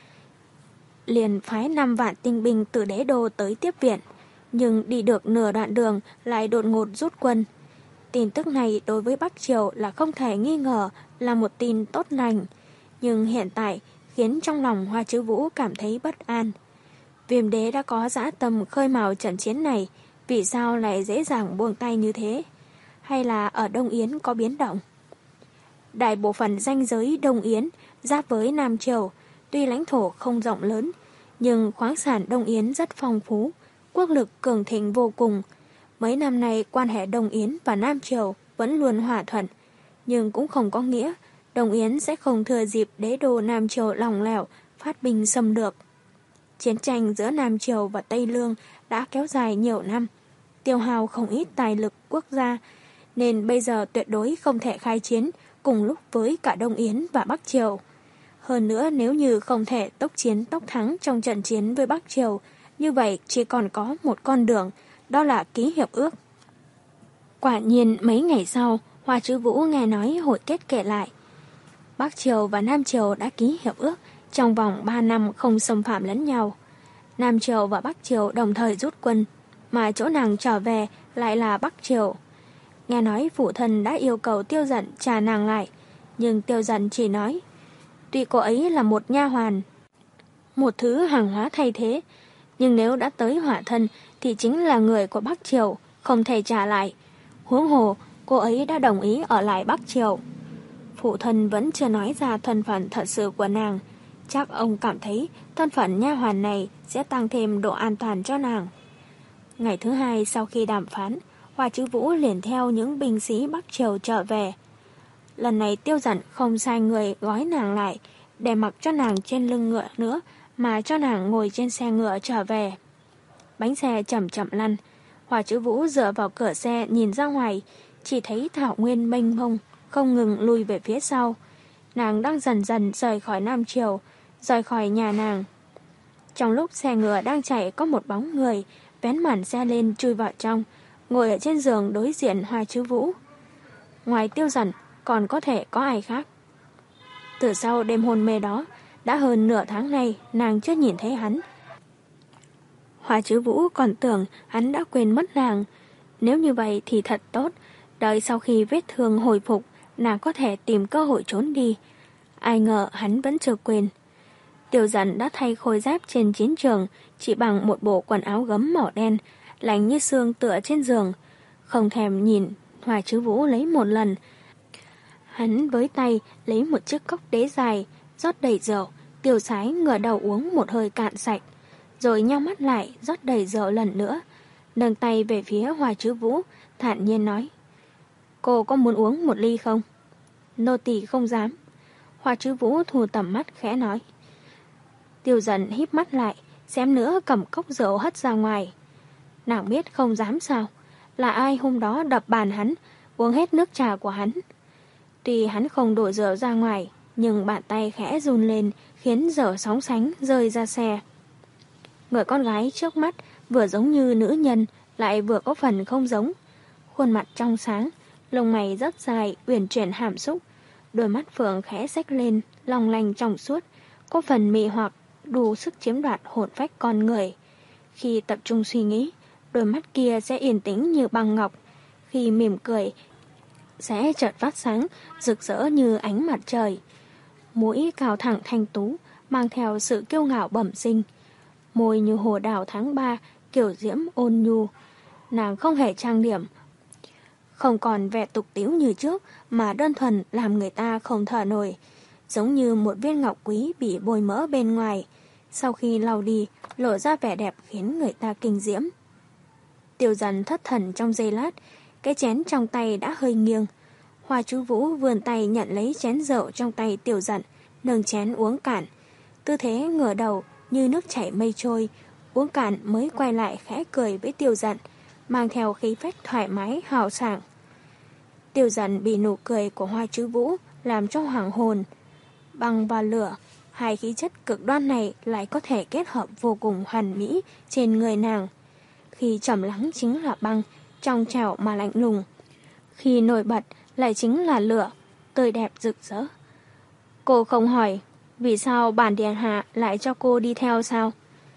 liền phái năm vạn tinh binh từ đế đô tới tiếp viện, nhưng đi được nửa đoạn đường lại đột ngột rút quân. Tin tức này đối với Bắc Triều là không thể nghi ngờ là một tin tốt lành, nhưng hiện tại khiến trong lòng Hoa Chứ Vũ cảm thấy bất an. Viêm đế đã có dã tâm khơi mào trận chiến này, vì sao lại dễ dàng buông tay như thế? Hay là ở Đông Yến có biến động? Đại bộ phận ranh giới Đông Yến giáp với Nam Triều, tuy lãnh thổ không rộng lớn, nhưng khoáng sản Đông Yến rất phong phú, quốc lực cường thịnh vô cùng. Mấy năm nay quan hệ Đông Yến và Nam Triều vẫn luôn hòa thuận, nhưng cũng không có nghĩa Đông Yến sẽ không thừa dịp đế đô Nam Triều lỏng lẻo phát binh xâm lược. Chiến tranh giữa Nam Triều và Tây Lương đã kéo dài nhiều năm, tiêu hao không ít tài lực quốc gia, nên bây giờ tuyệt đối không thể khai chiến cùng lúc với cả Đông Yến và Bắc Triều. Hơn nữa, nếu như không thể tốc chiến tốc thắng trong trận chiến với Bắc Triều, như vậy chỉ còn có một con đường, đó là ký hiệp ước. Quả nhiên mấy ngày sau, Hoa Chứ Vũ nghe nói hội kết kể lại. Bắc Triều và Nam Triều đã ký hiệp ước trong vòng ba năm không xâm phạm lẫn nhau. Nam Triều và Bắc Triều đồng thời rút quân, mà chỗ nàng trở về lại là Bắc Triều. Nghe nói phụ thân đã yêu cầu Tiêu Dận trả nàng lại, nhưng Tiêu Dận chỉ nói, tuy cô ấy là một nha hoàn, một thứ hàng hóa thay thế, nhưng nếu đã tới Hỏa Thân thì chính là người của Bắc Triều, không thể trả lại. Huống hồ, cô ấy đã đồng ý ở lại Bắc Triều. Phụ thân vẫn chưa nói ra thân phận thật sự của nàng, chắc ông cảm thấy thân phận nha hoàn này sẽ tăng thêm độ an toàn cho nàng. Ngày thứ hai sau khi đàm phán, Hoa Chứ Vũ liền theo những binh sĩ Bắc Triều trở về. Lần này Tiêu Dận không sai người gói nàng lại, để mặc cho nàng trên lưng ngựa nữa, mà cho nàng ngồi trên xe ngựa trở về. Bánh xe chậm chậm lăn, Hoa Chứ Vũ dựa vào cửa xe nhìn ra ngoài, chỉ thấy thảo nguyên mênh mông, không ngừng lùi về phía sau. Nàng đang dần dần rời khỏi Nam Triều, rời khỏi nhà nàng. Trong lúc xe ngựa đang chạy có một bóng người, vén màn xe lên chui vào trong, ngồi ở trên giường đối diện Hoa Chứ Vũ. Ngoài Tiêu Dận còn có thể có ai khác. Từ sau đêm hôn mê đó, đã hơn nửa tháng nay nàng chưa nhìn thấy hắn. Hoa Chứ Vũ còn tưởng hắn đã quên mất nàng. Nếu như vậy thì thật tốt, đợi sau khi vết thương hồi phục, nàng có thể tìm cơ hội trốn đi. Ai ngờ hắn vẫn chưa quên. Tiêu Dận đã thay khôi giáp trên chiến trường chỉ bằng một bộ quần áo gấm màu đen, lạnh như xương tựa trên giường, không thèm nhìn Hoa Chứ Vũ lấy một lần. Hắn với tay lấy một chiếc cốc đế dài, rót đầy rượu, tiêu sái ngửa đầu uống một hơi cạn sạch, rồi nhắm mắt lại rót đầy rượu lần nữa, nâng tay về phía Hoa Chứ Vũ, thản nhiên nói, cô có muốn uống một ly không? Nô tỳ không dám. Hoa Chứ Vũ thu tầm mắt khẽ nói. Tiêu Dận híp mắt lại, xém nữa cầm cốc rượu hất ra ngoài. Nàng biết không dám sao, là ai hôm đó đập bàn hắn, uống hết nước trà của hắn. Tuy hắn không đổ rượu ra ngoài, nhưng bàn tay khẽ run lên, khiến rượu sóng sánh rơi ra xe. Người con gái trước mắt vừa giống như nữ nhân, lại vừa có phần không giống. Khuôn mặt trong sáng, lông mày rất dài, uyển chuyển hàm xúc, đôi mắt phượng khẽ xếch lên, long lanh trong suốt, có phần mị hoặc, đủ sức chiếm đoạt hồn phách con người. Khi tập trung suy nghĩ, đôi mắt kia sẽ yên tĩnh như băng ngọc, khi mỉm cười sẽ chợt phát sáng, rực rỡ như ánh mặt trời. Mũi cao thẳng thanh tú, mang theo sự kiêu ngạo bẩm sinh. Môi như hồ đào tháng ba, kiểu diễm ôn nhu. Nàng không hề trang điểm, không còn vẻ tục tĩu như trước, mà đơn thuần làm người ta không thở nổi, giống như một viên ngọc quý bị bôi mỡ bên ngoài, sau khi lau đi, lộ ra vẻ đẹp khiến người ta kinh diễm. Tiêu Dận thất thần trong giây lát, cái chén trong tay đã hơi nghiêng. Hoa Chứ Vũ vươn tay nhận lấy chén rượu trong tay Tiêu Dận, nâng chén uống cạn. Tư thế ngửa đầu như nước chảy mây trôi, uống cạn mới quay lại khẽ cười với Tiêu Dận, mang theo khí phách thoải mái hào sảng. Tiêu Dận bị nụ cười của Hoa Chứ Vũ làm cho hoảng hồn. Băng và lửa, hai khí chất cực đoan này lại có thể kết hợp vô cùng hoàn mỹ trên người nàng. Khi trầm lắng chính là băng, trong trẻo mà lạnh lùng. Khi nổi bật lại chính là lửa, tươi đẹp rực rỡ. Cô không hỏi, vì sao bản điện hạ lại cho cô đi theo sao?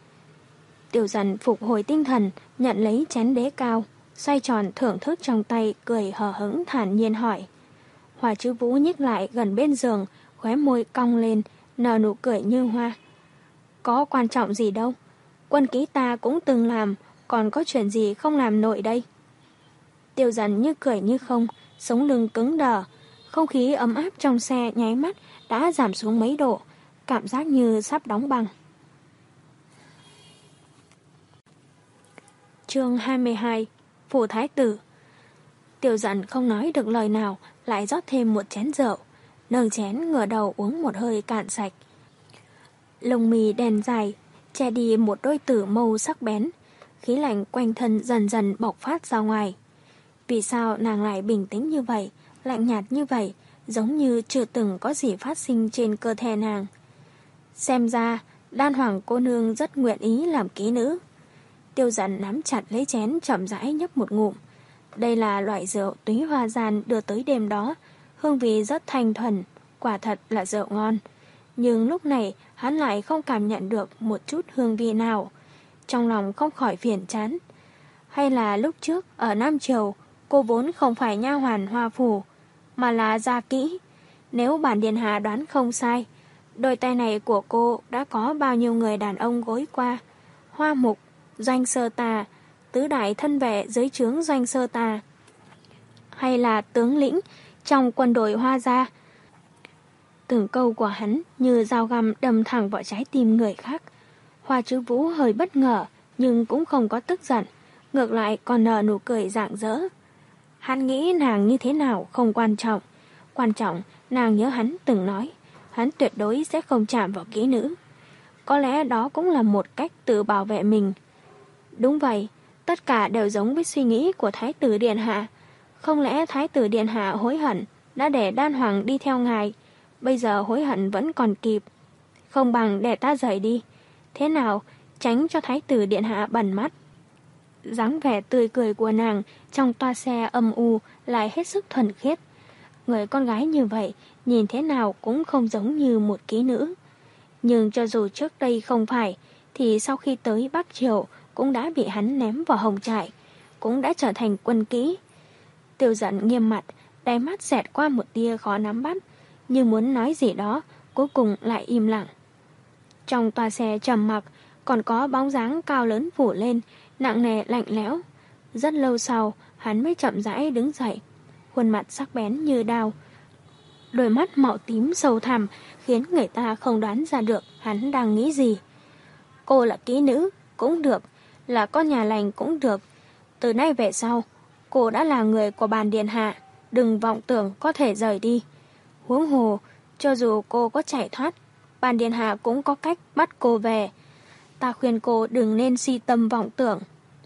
Tiêu Dận phục hồi tinh thần, nhận lấy chén đế cao, xoay tròn thưởng thức trong tay, cười hờ hững thản nhiên hỏi. Hoa Chứ Vũ nhích lại gần bên giường, khóe môi cong lên, nở nụ cười như hoa. Có quan trọng gì đâu, quân ký ta cũng từng làm, còn có chuyện gì không làm nổi đây? Tiêu Dận như cười như không, sống lưng cứng đờ, không khí ấm áp trong xe nháy mắt đã giảm xuống mấy độ, cảm giác như sắp đóng băng. Chương hai mươi hai. phủ thái tử. Tiêu Dận không nói được lời nào, lại rót thêm một chén rượu, nâng chén ngửa đầu uống một hơi cạn sạch. Lông mì đen dài, che đi một đôi tử mâu sắc bén, khí lạnh quanh thân dần dần bộc phát ra ngoài. Vì sao nàng lại bình tĩnh như vậy, lạnh nhạt như vậy, giống như chưa từng có gì phát sinh trên cơ thể nàng. Xem ra, Đan Hoàng cô nương rất nguyện ý làm kỹ nữ. Tiêu Dận nắm chặt lấy chén chậm rãi nhấp một ngụm. Đây là loại rượu túy hoa gian đưa tới đêm đó, hương vị rất thanh thuần, quả thật là rượu ngon. Nhưng lúc này hắn lại không cảm nhận được một chút hương vị nào, trong lòng không khỏi phiền chán. Hay là lúc trước ở Nam Triều, cô vốn không phải nha hoàn Hoa phủ, mà là gia kỹ. Nếu bản điện hạ đoán không sai, đôi tay này của cô đã có bao nhiêu người đàn ông gối qua. Hoa Mục, Doanh Sơ Tà, tứ đại thân vệ dưới trướng Doanh Sơ Tà, hay là tướng lĩnh trong quân đội Hoa gia. Từng câu của hắn như dao găm đâm thẳng vào trái tim người khác. Hoa Chứ Vũ hơi bất ngờ, nhưng cũng không có tức giận, ngược lại còn nở nụ cười rạng rỡ. Hắn nghĩ nàng như thế nào không quan trọng, quan trọng nàng nhớ hắn từng nói, hắn tuyệt đối sẽ không chạm vào kỹ nữ. Có lẽ đó cũng là một cách tự bảo vệ mình. Đúng vậy, tất cả đều giống với suy nghĩ của Thái tử Điện Hạ. Không lẽ Thái tử Điện Hạ hối hận đã để Đan Hoàng đi theo ngài, bây giờ hối hận vẫn còn kịp. Không bằng để ta rời đi. Thế nào, tránh cho Thái tử Điện Hạ bẩn mắt. Dáng vẻ tươi cười của nàng trong toa xe âm u lại hết sức thuần khiết. Người con gái như vậy, nhìn thế nào cũng không giống như một kỹ nữ. Nhưng cho dù trước đây không phải, thì sau khi tới Bắc Triều cũng đã bị hắn ném vào hồng trại, cũng đã trở thành quân kỹ. Tiêu Dận nghiêm mặt, đáy mắt xẹt qua một tia khó nắm bắt, như muốn nói gì đó, cuối cùng lại im lặng. Trong toa xe trầm mặc, còn có bóng dáng cao lớn phủ lên, nặng nề lạnh lẽo. Rất lâu sau, hắn mới chậm rãi đứng dậy, khuôn mặt sắc bén như đao. Đôi mắt màu tím sâu thẳm khiến người ta không đoán ra được hắn đang nghĩ gì. Cô là kỹ nữ, cũng được, là con nhà lành cũng được. Từ nay về sau, cô đã là người của bàn điện hạ, đừng vọng tưởng có thể rời đi. Huống hồ, cho dù cô có chạy thoát, bàn điện hạ cũng có cách bắt cô về. Ta khuyên cô đừng nên si tâm vọng tưởng.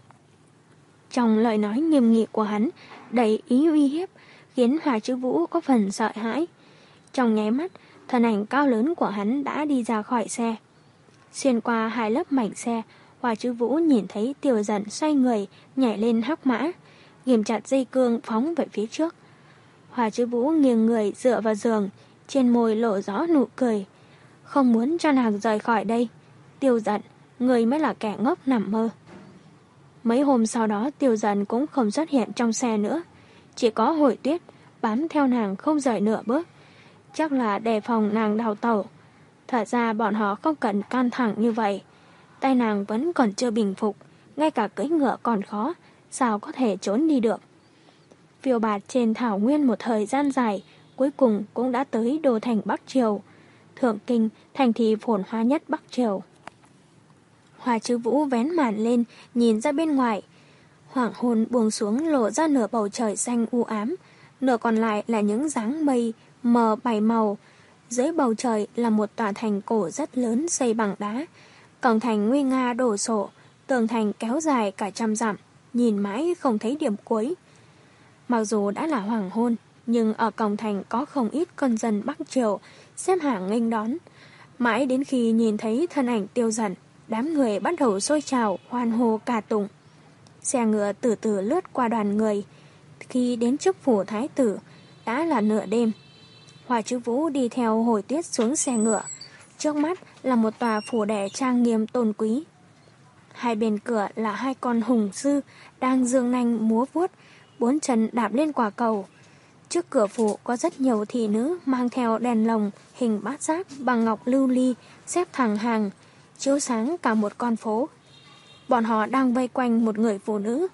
Trong lời nói nghiêm nghị của hắn, đầy ý uy hiếp, khiến Hoa Chứ Vũ có phần sợ hãi. Trong nháy mắt, thân ảnh cao lớn của hắn đã đi ra khỏi xe. Xuyên qua hai lớp mảnh xe, Hoa Chứ Vũ nhìn thấy Tiêu Dận xoay người, nhảy lên hắc mã, ghim chặt dây cương phóng về phía trước. Hoa Chứ Vũ nghiêng người dựa vào giường, trên môi lộ rõ nụ cười. Không muốn cho nàng rời khỏi đây. Tiêu Dận, người mới là kẻ ngốc nằm mơ. Mấy hôm sau đó Tiêu Dận cũng không xuất hiện trong xe nữa. Chỉ có Hồi Tuyết bám theo nàng không rời nửa bước. Chắc là đề phòng nàng đào tẩu. Thật ra bọn họ không cần căng thẳng như vậy. Tay nàng vẫn còn chưa bình phục, ngay cả cưỡi ngựa còn khó, sao có thể trốn đi được. Phiêu bạt trên thảo nguyên một thời gian dài, cuối cùng cũng đã tới đô thành Bắc Triều. Thượng Kinh, thành thị phồn hoa nhất Bắc Triều. Hoa Chứ Vũ vén màn lên, nhìn ra bên ngoài. Hoàng hôn buông xuống lộ ra nửa bầu trời xanh u ám, nửa còn lại là những dáng mây mờ bảy màu. Dưới bầu trời là một tòa thành cổ rất lớn xây bằng đá. Cổng thành nguy nga đổ sộ, tường thành kéo dài cả trăm dặm, nhìn mãi không thấy điểm cuối. Mặc dù đã là hoàng hôn, nhưng ở cổng thành có không ít con dân Bắc Triều xếp hàng nghênh đón. Mãi đến khi nhìn thấy thân ảnh Tiêu Dận, đám người bắt đầu xôi trào, hoan hô ca tụng. Xe ngựa từ từ lướt qua đoàn người. Khi đến trước phủ thái tử, đã là nửa đêm. Hoa Chứ Vũ đi theo Hồi Tuyết xuống xe ngựa. Trước mắt là một tòa phủ đệ trang nghiêm tôn quý. Hai bên cửa là hai con hùng sư đang dương nanh múa vuốt, bốn chân đạp lên quả cầu. Trước cửa phủ có rất nhiều thị nữ mang theo đèn lồng hình bát giác bằng ngọc lưu ly xếp thẳng hàng, chiếu sáng cả một con phố. Bọn họ đang vây quanh một người phụ nữ.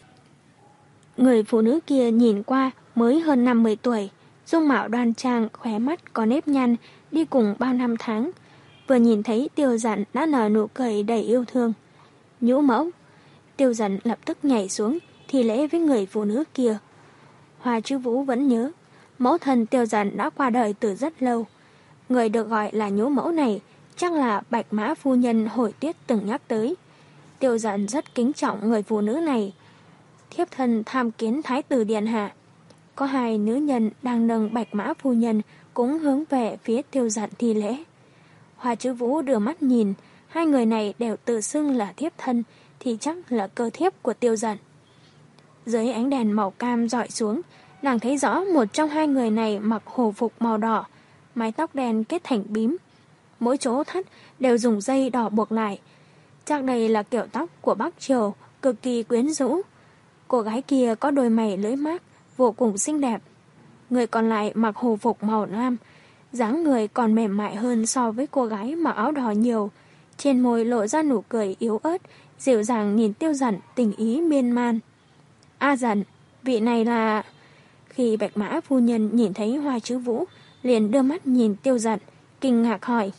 Người phụ nữ kia nhìn qua mới hơn năm mươi tuổi, dung mạo đoan trang, khóe mắt có nếp nhăn, đi cùng bao năm tháng. Vừa nhìn thấy Tiêu Dận đã nở nụ cười đầy yêu thương. Nhũ mẫu. Tiêu Dận lập tức nhảy xuống, thi lễ với người phụ nữ kia. Hoa Chứ Vũ vẫn nhớ, mẫu thân Tiêu Dận đã qua đời từ rất lâu. Người được gọi là nhũ mẫu này chắc là Bạch Mã phu nhân hồi Tuyết từng nhắc tới. Tiêu Dận rất kính trọng người phụ nữ này. Thiếp thân tham kiến Thái tử điện hạ. Có hai nữ nhân đang nâng Bạch Mã phu nhân cũng hướng về phía Tiêu Dận thi lễ. Hoa Chứ Vũ đưa mắt nhìn, hai người này đều tự xưng là thiếp thân, thì chắc là cơ thiếp của Tiêu Dận. Dưới ánh đèn màu cam rọi xuống, nàng thấy rõ một trong hai người này mặc hồ phục màu đỏ, mái tóc đen kết thành bím. Mỗi chỗ thắt đều dùng dây đỏ buộc lại. Chắc đây là kiểu tóc của Bắc Triều, cực kỳ quyến rũ. Cô gái kia có đôi mày lưỡi mát, vô cùng xinh đẹp. Người còn lại mặc hồ phục màu lam, dáng người còn mềm mại hơn so với cô gái mặc áo đỏ nhiều. Trên môi lộ ra nụ cười yếu ớt, dịu dàng nhìn Tiêu Dận tình ý miên man. A Dận, vị này là... Khi Bạch Mã phu nhân nhìn thấy Hoa Chứ Vũ, liền đưa mắt nhìn Tiêu Dận, kinh ngạc hỏi.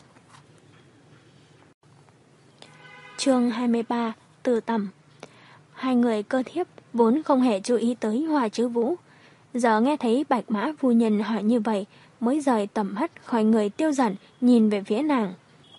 Chương hai mươi ba, Từ Tầm. Hai người cơ thiếp vốn không hề chú ý tới Hoa Chứ Vũ. Giờ nghe thấy Bạch Mã phu nhân hỏi như vậy, mới rời tầm mắt khỏi người Tiêu Dận, nhìn về phía nàng.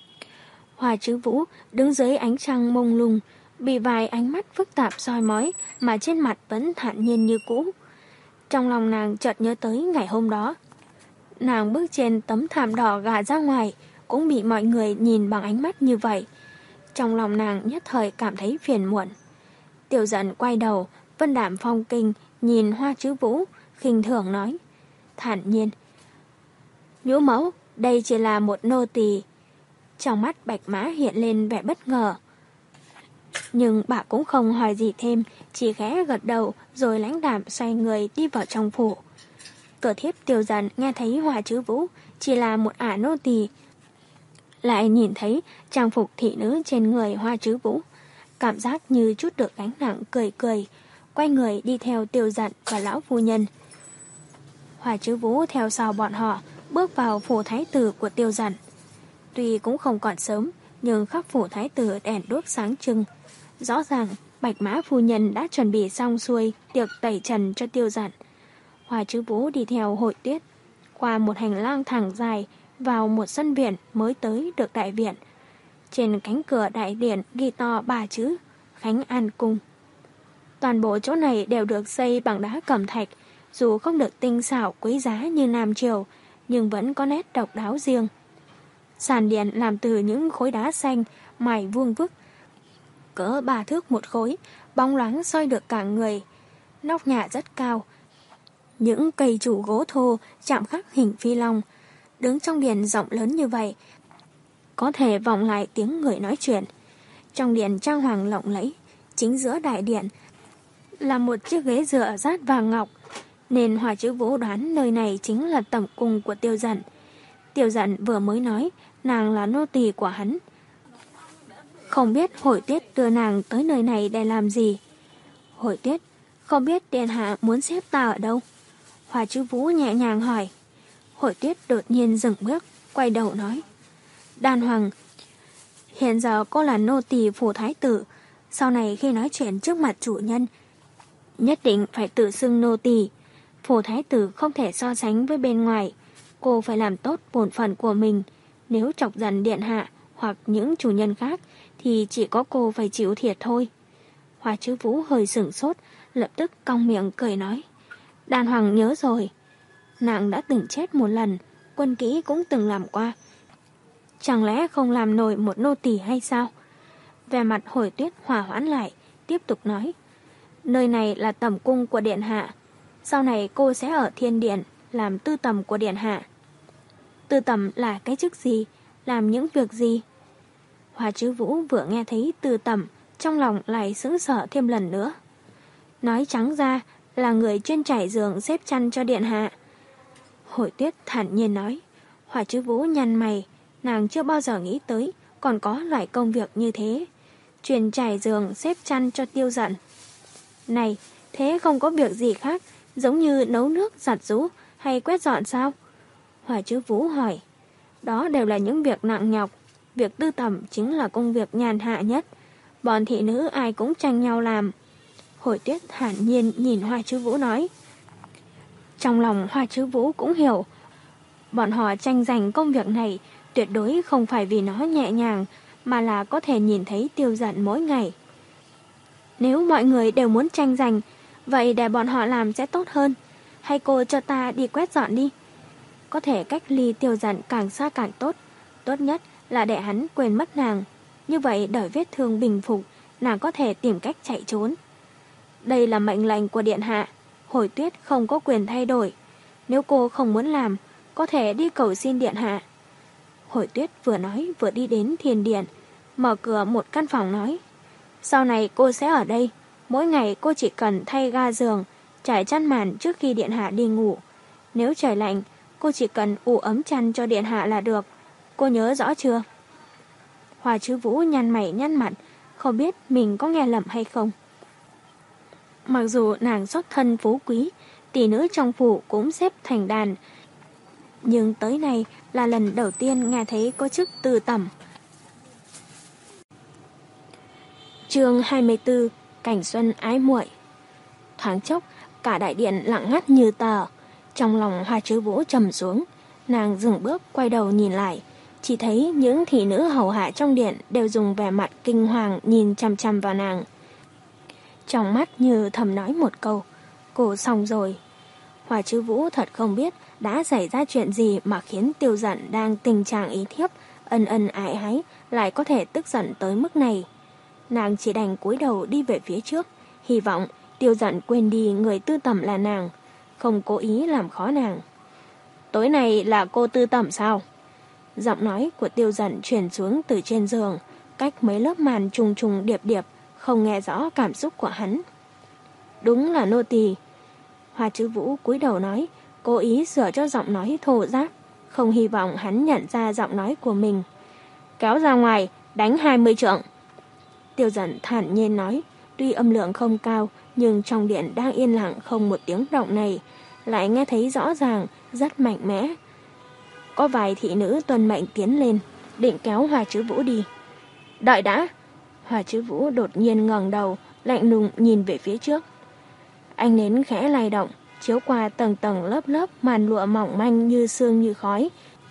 Hoa Chứ Vũ đứng dưới ánh trăng mông lung, bị vài ánh mắt phức tạp soi mói mà trên mặt vẫn thản nhiên như cũ. Trong lòng nàng chợt nhớ tới ngày hôm đó. Nàng bước trên tấm thảm đỏ gà ra ngoài, cũng bị mọi người nhìn bằng ánh mắt như vậy. Trong lòng nàng nhất thời cảm thấy phiền muộn. Tiêu Dận quay đầu, vân đạm phong kinh, nhìn Hoa Chứ Vũ, khinh thường nói. Thản nhiên. Nhũ mẫu, đây chỉ là một nô tỳ. Trong mắt Bạch Mã hiện lên vẻ bất ngờ. Nhưng bà cũng không hỏi gì thêm, chỉ khẽ gật đầu rồi lãnh đạm xoay người đi vào trong phủ. Cửa thiếp Tiêu Dận nghe thấy Hoa Chứ Vũ chỉ là một ả nô tỳ, lại nhìn thấy trang phục thị nữ trên người Hoa Chứ Vũ, cảm giác như chút được gánh nặng, cười cười, quay người đi theo Tiêu Dận và lão phu nhân. Hoa Chứ Vũ theo sau bọn họ, bước vào phủ thái tử của Tiêu Dận. Tuy cũng không còn sớm, nhưng khắp phủ thái tử đèn đuốc sáng trưng. Rõ ràng Bạch Mã phu nhân đã chuẩn bị xong xuôi tiệc tẩy trần cho Tiêu Dận. Hoa Chứ Vũ đi theo Hội Tuyết, qua một hành lang thẳng dài, vào một sân viện mới tới được đại viện. Trên cánh cửa đại điện ghi to ba chữ Khánh An Cung. Toàn bộ chỗ này đều được xây bằng đá cẩm thạch, dù không được tinh xảo quý giá như Nam Triều, nhưng vẫn có nét độc đáo riêng. Sàn điện làm từ những khối đá xanh, mài vuông vức, cỡ ba thước một khối, bóng loáng soi được cả người. Nóc nhà rất cao, những cây trụ gỗ thô chạm khắc hình phi long. Đứng trong điện rộng lớn như vậy, có thể vọng lại tiếng người nói chuyện. Trong điện trang hoàng lộng lẫy, chính giữa đại điện là một chiếc ghế dựa rát vàng ngọc, nên Hoa Chứ Vũ đoán nơi này chính là tẩm cung của Tiêu Dận. Tiêu Dận vừa mới nói nàng là nô tỳ của hắn. Không biết Hội Tuyết đưa nàng tới nơi này để làm gì. Hội Tuyết, không biết điện hạ muốn xếp ta ở đâu? Hoa Chứ Vũ nhẹ nhàng hỏi. Hội Tuyết đột nhiên dừng bước, quay đầu nói. Đan Hoàng, hiện giờ cô là nô tỳ phủ thái tử, sau này khi nói chuyện trước mặt chủ nhân, nhất định phải tự xưng nô tỳ. Phủ thái tử không thể so sánh với bên ngoài, cô phải làm tốt bổn phận của mình. Nếu chọc giận điện hạ hoặc những chủ nhân khác, thì chỉ có cô phải chịu thiệt thôi. Hoa Chứ Vũ hơi sửng sốt, lập tức cong miệng cười nói. Đan Hoàng nhớ rồi. Nàng đã từng chết một lần, quân kỹ cũng từng làm qua. Chẳng lẽ không làm nổi một nô tỳ hay sao? Vẻ mặt Hồi Tuyết hòa hoãn lại, tiếp tục nói. Nơi này là tẩm cung của điện hạ. Sau này cô sẽ ở thiên điện, làm tư tầm của điện hạ. Tư tầm là cái chức gì? Làm những việc gì? Hoa Chứ Vũ vừa nghe thấy tư tầm, trong lòng lại sững sờ thêm lần nữa. Nói trắng ra là người chuyên trải giường xếp chăn cho điện hạ. Hội Tuyết thản nhiên nói. Hoa Chứ Vũ nhăn mày, nàng chưa bao giờ nghĩ tới còn có loại công việc như thế. Chuyên trải giường xếp chăn cho Tiêu Dận. Này, thế không có việc gì khác, giống như nấu nước, giặt giũ hay quét dọn sao? Hoa Chứ Vũ hỏi. Đó đều là những việc nặng nhọc. Việc tư tầm chính là công việc nhàn hạ nhất. Bọn thị nữ ai cũng tranh nhau làm. Hồi Tuyết thản nhiên nhìn Hoa Chứ Vũ nói. Trong lòng Hoa Chứ Vũ cũng hiểu, bọn họ tranh giành công việc này tuyệt đối không phải vì nó nhẹ nhàng, mà là có thể nhìn thấy Tiêu Dận mỗi ngày. Nếu mọi người đều muốn tranh giành, vậy để bọn họ làm sẽ tốt hơn. Hay cô cho ta đi quét dọn đi. Có thể cách ly Tiêu Dận càng xa càng tốt. Tốt nhất là để hắn quên mất nàng. Như vậy đợi vết thương bình phục, nàng có thể tìm cách chạy trốn. Đây là mệnh lệnh của điện hạ. Hồi Tuyết không có quyền thay đổi. Nếu cô không muốn làm, có thể đi cầu xin điện hạ. Hồi Tuyết vừa nói vừa đi đến thiền điện, mở cửa một căn phòng nói. Sau này cô sẽ ở đây. Mỗi ngày cô chỉ cần thay ga giường, trải chăn màn trước khi điện hạ đi ngủ. Nếu trời lạnh, cô chỉ cần ủ ấm chăn cho điện hạ là được. Cô nhớ rõ chưa? Hoa Chứ Vũ nhăn mày nhăn mặt, không biết mình có nghe lầm hay không. Mặc dù nàng xuất thân phú quý, tỷ nữ trong phủ cũng xếp thành đàn, nhưng tới nay là lần đầu tiên nghe thấy có chức tư tẩm. Chương hai mươi tư. Cảnh xuân ái muội. Thoáng chốc, cả đại điện lặng ngắt như tờ. Trong lòng Hoa Chứ Vũ trầm xuống, nàng dừng bước quay đầu nhìn lại, chỉ thấy những thị nữ hầu hạ trong điện đều dùng vẻ mặt kinh hoàng nhìn chăm chăm vào nàng. Trong mắt như thầm nói một câu, cô xong rồi. Hoa Chứ Vũ thật không biết đã xảy ra chuyện gì mà khiến Tiêu Dận đang tình trạng ý thiếp, ân ân ái ái, lại có thể tức giận tới mức này. Nàng chỉ đành cúi đầu đi về phía trước, hy vọng Tiêu Dận quên đi người tư tẩm là nàng, không cố ý làm khó nàng. Tối nay là cô tư tẩm sao? Giọng nói của Tiêu Dận truyền xuống từ trên giường, cách mấy lớp màn trùng trùng điệp điệp, không nghe rõ cảm xúc của hắn. Đúng là nô tỳ. Hoa Chứ Vũ cúi đầu nói, cố ý sửa cho giọng nói thô ráp, không hy vọng hắn nhận ra giọng nói của mình. Kéo ra ngoài, đánh hai mươi trượng. Tiêu Dận thản nhiên nói, tuy âm lượng không cao, nhưng trong điện đang yên lặng không một tiếng động này, lại nghe thấy rõ ràng, rất mạnh mẽ. Có vài thị nữ tuân mệnh tiến lên, định kéo Hoa Chứ Vũ đi. Đợi đã! Hoa Chứ Vũ đột nhiên ngẩng đầu, lạnh lùng nhìn về phía trước. Ánh nến khẽ lay động, chiếu qua tầng tầng lớp lớp màn lụa mỏng manh như sương như khói.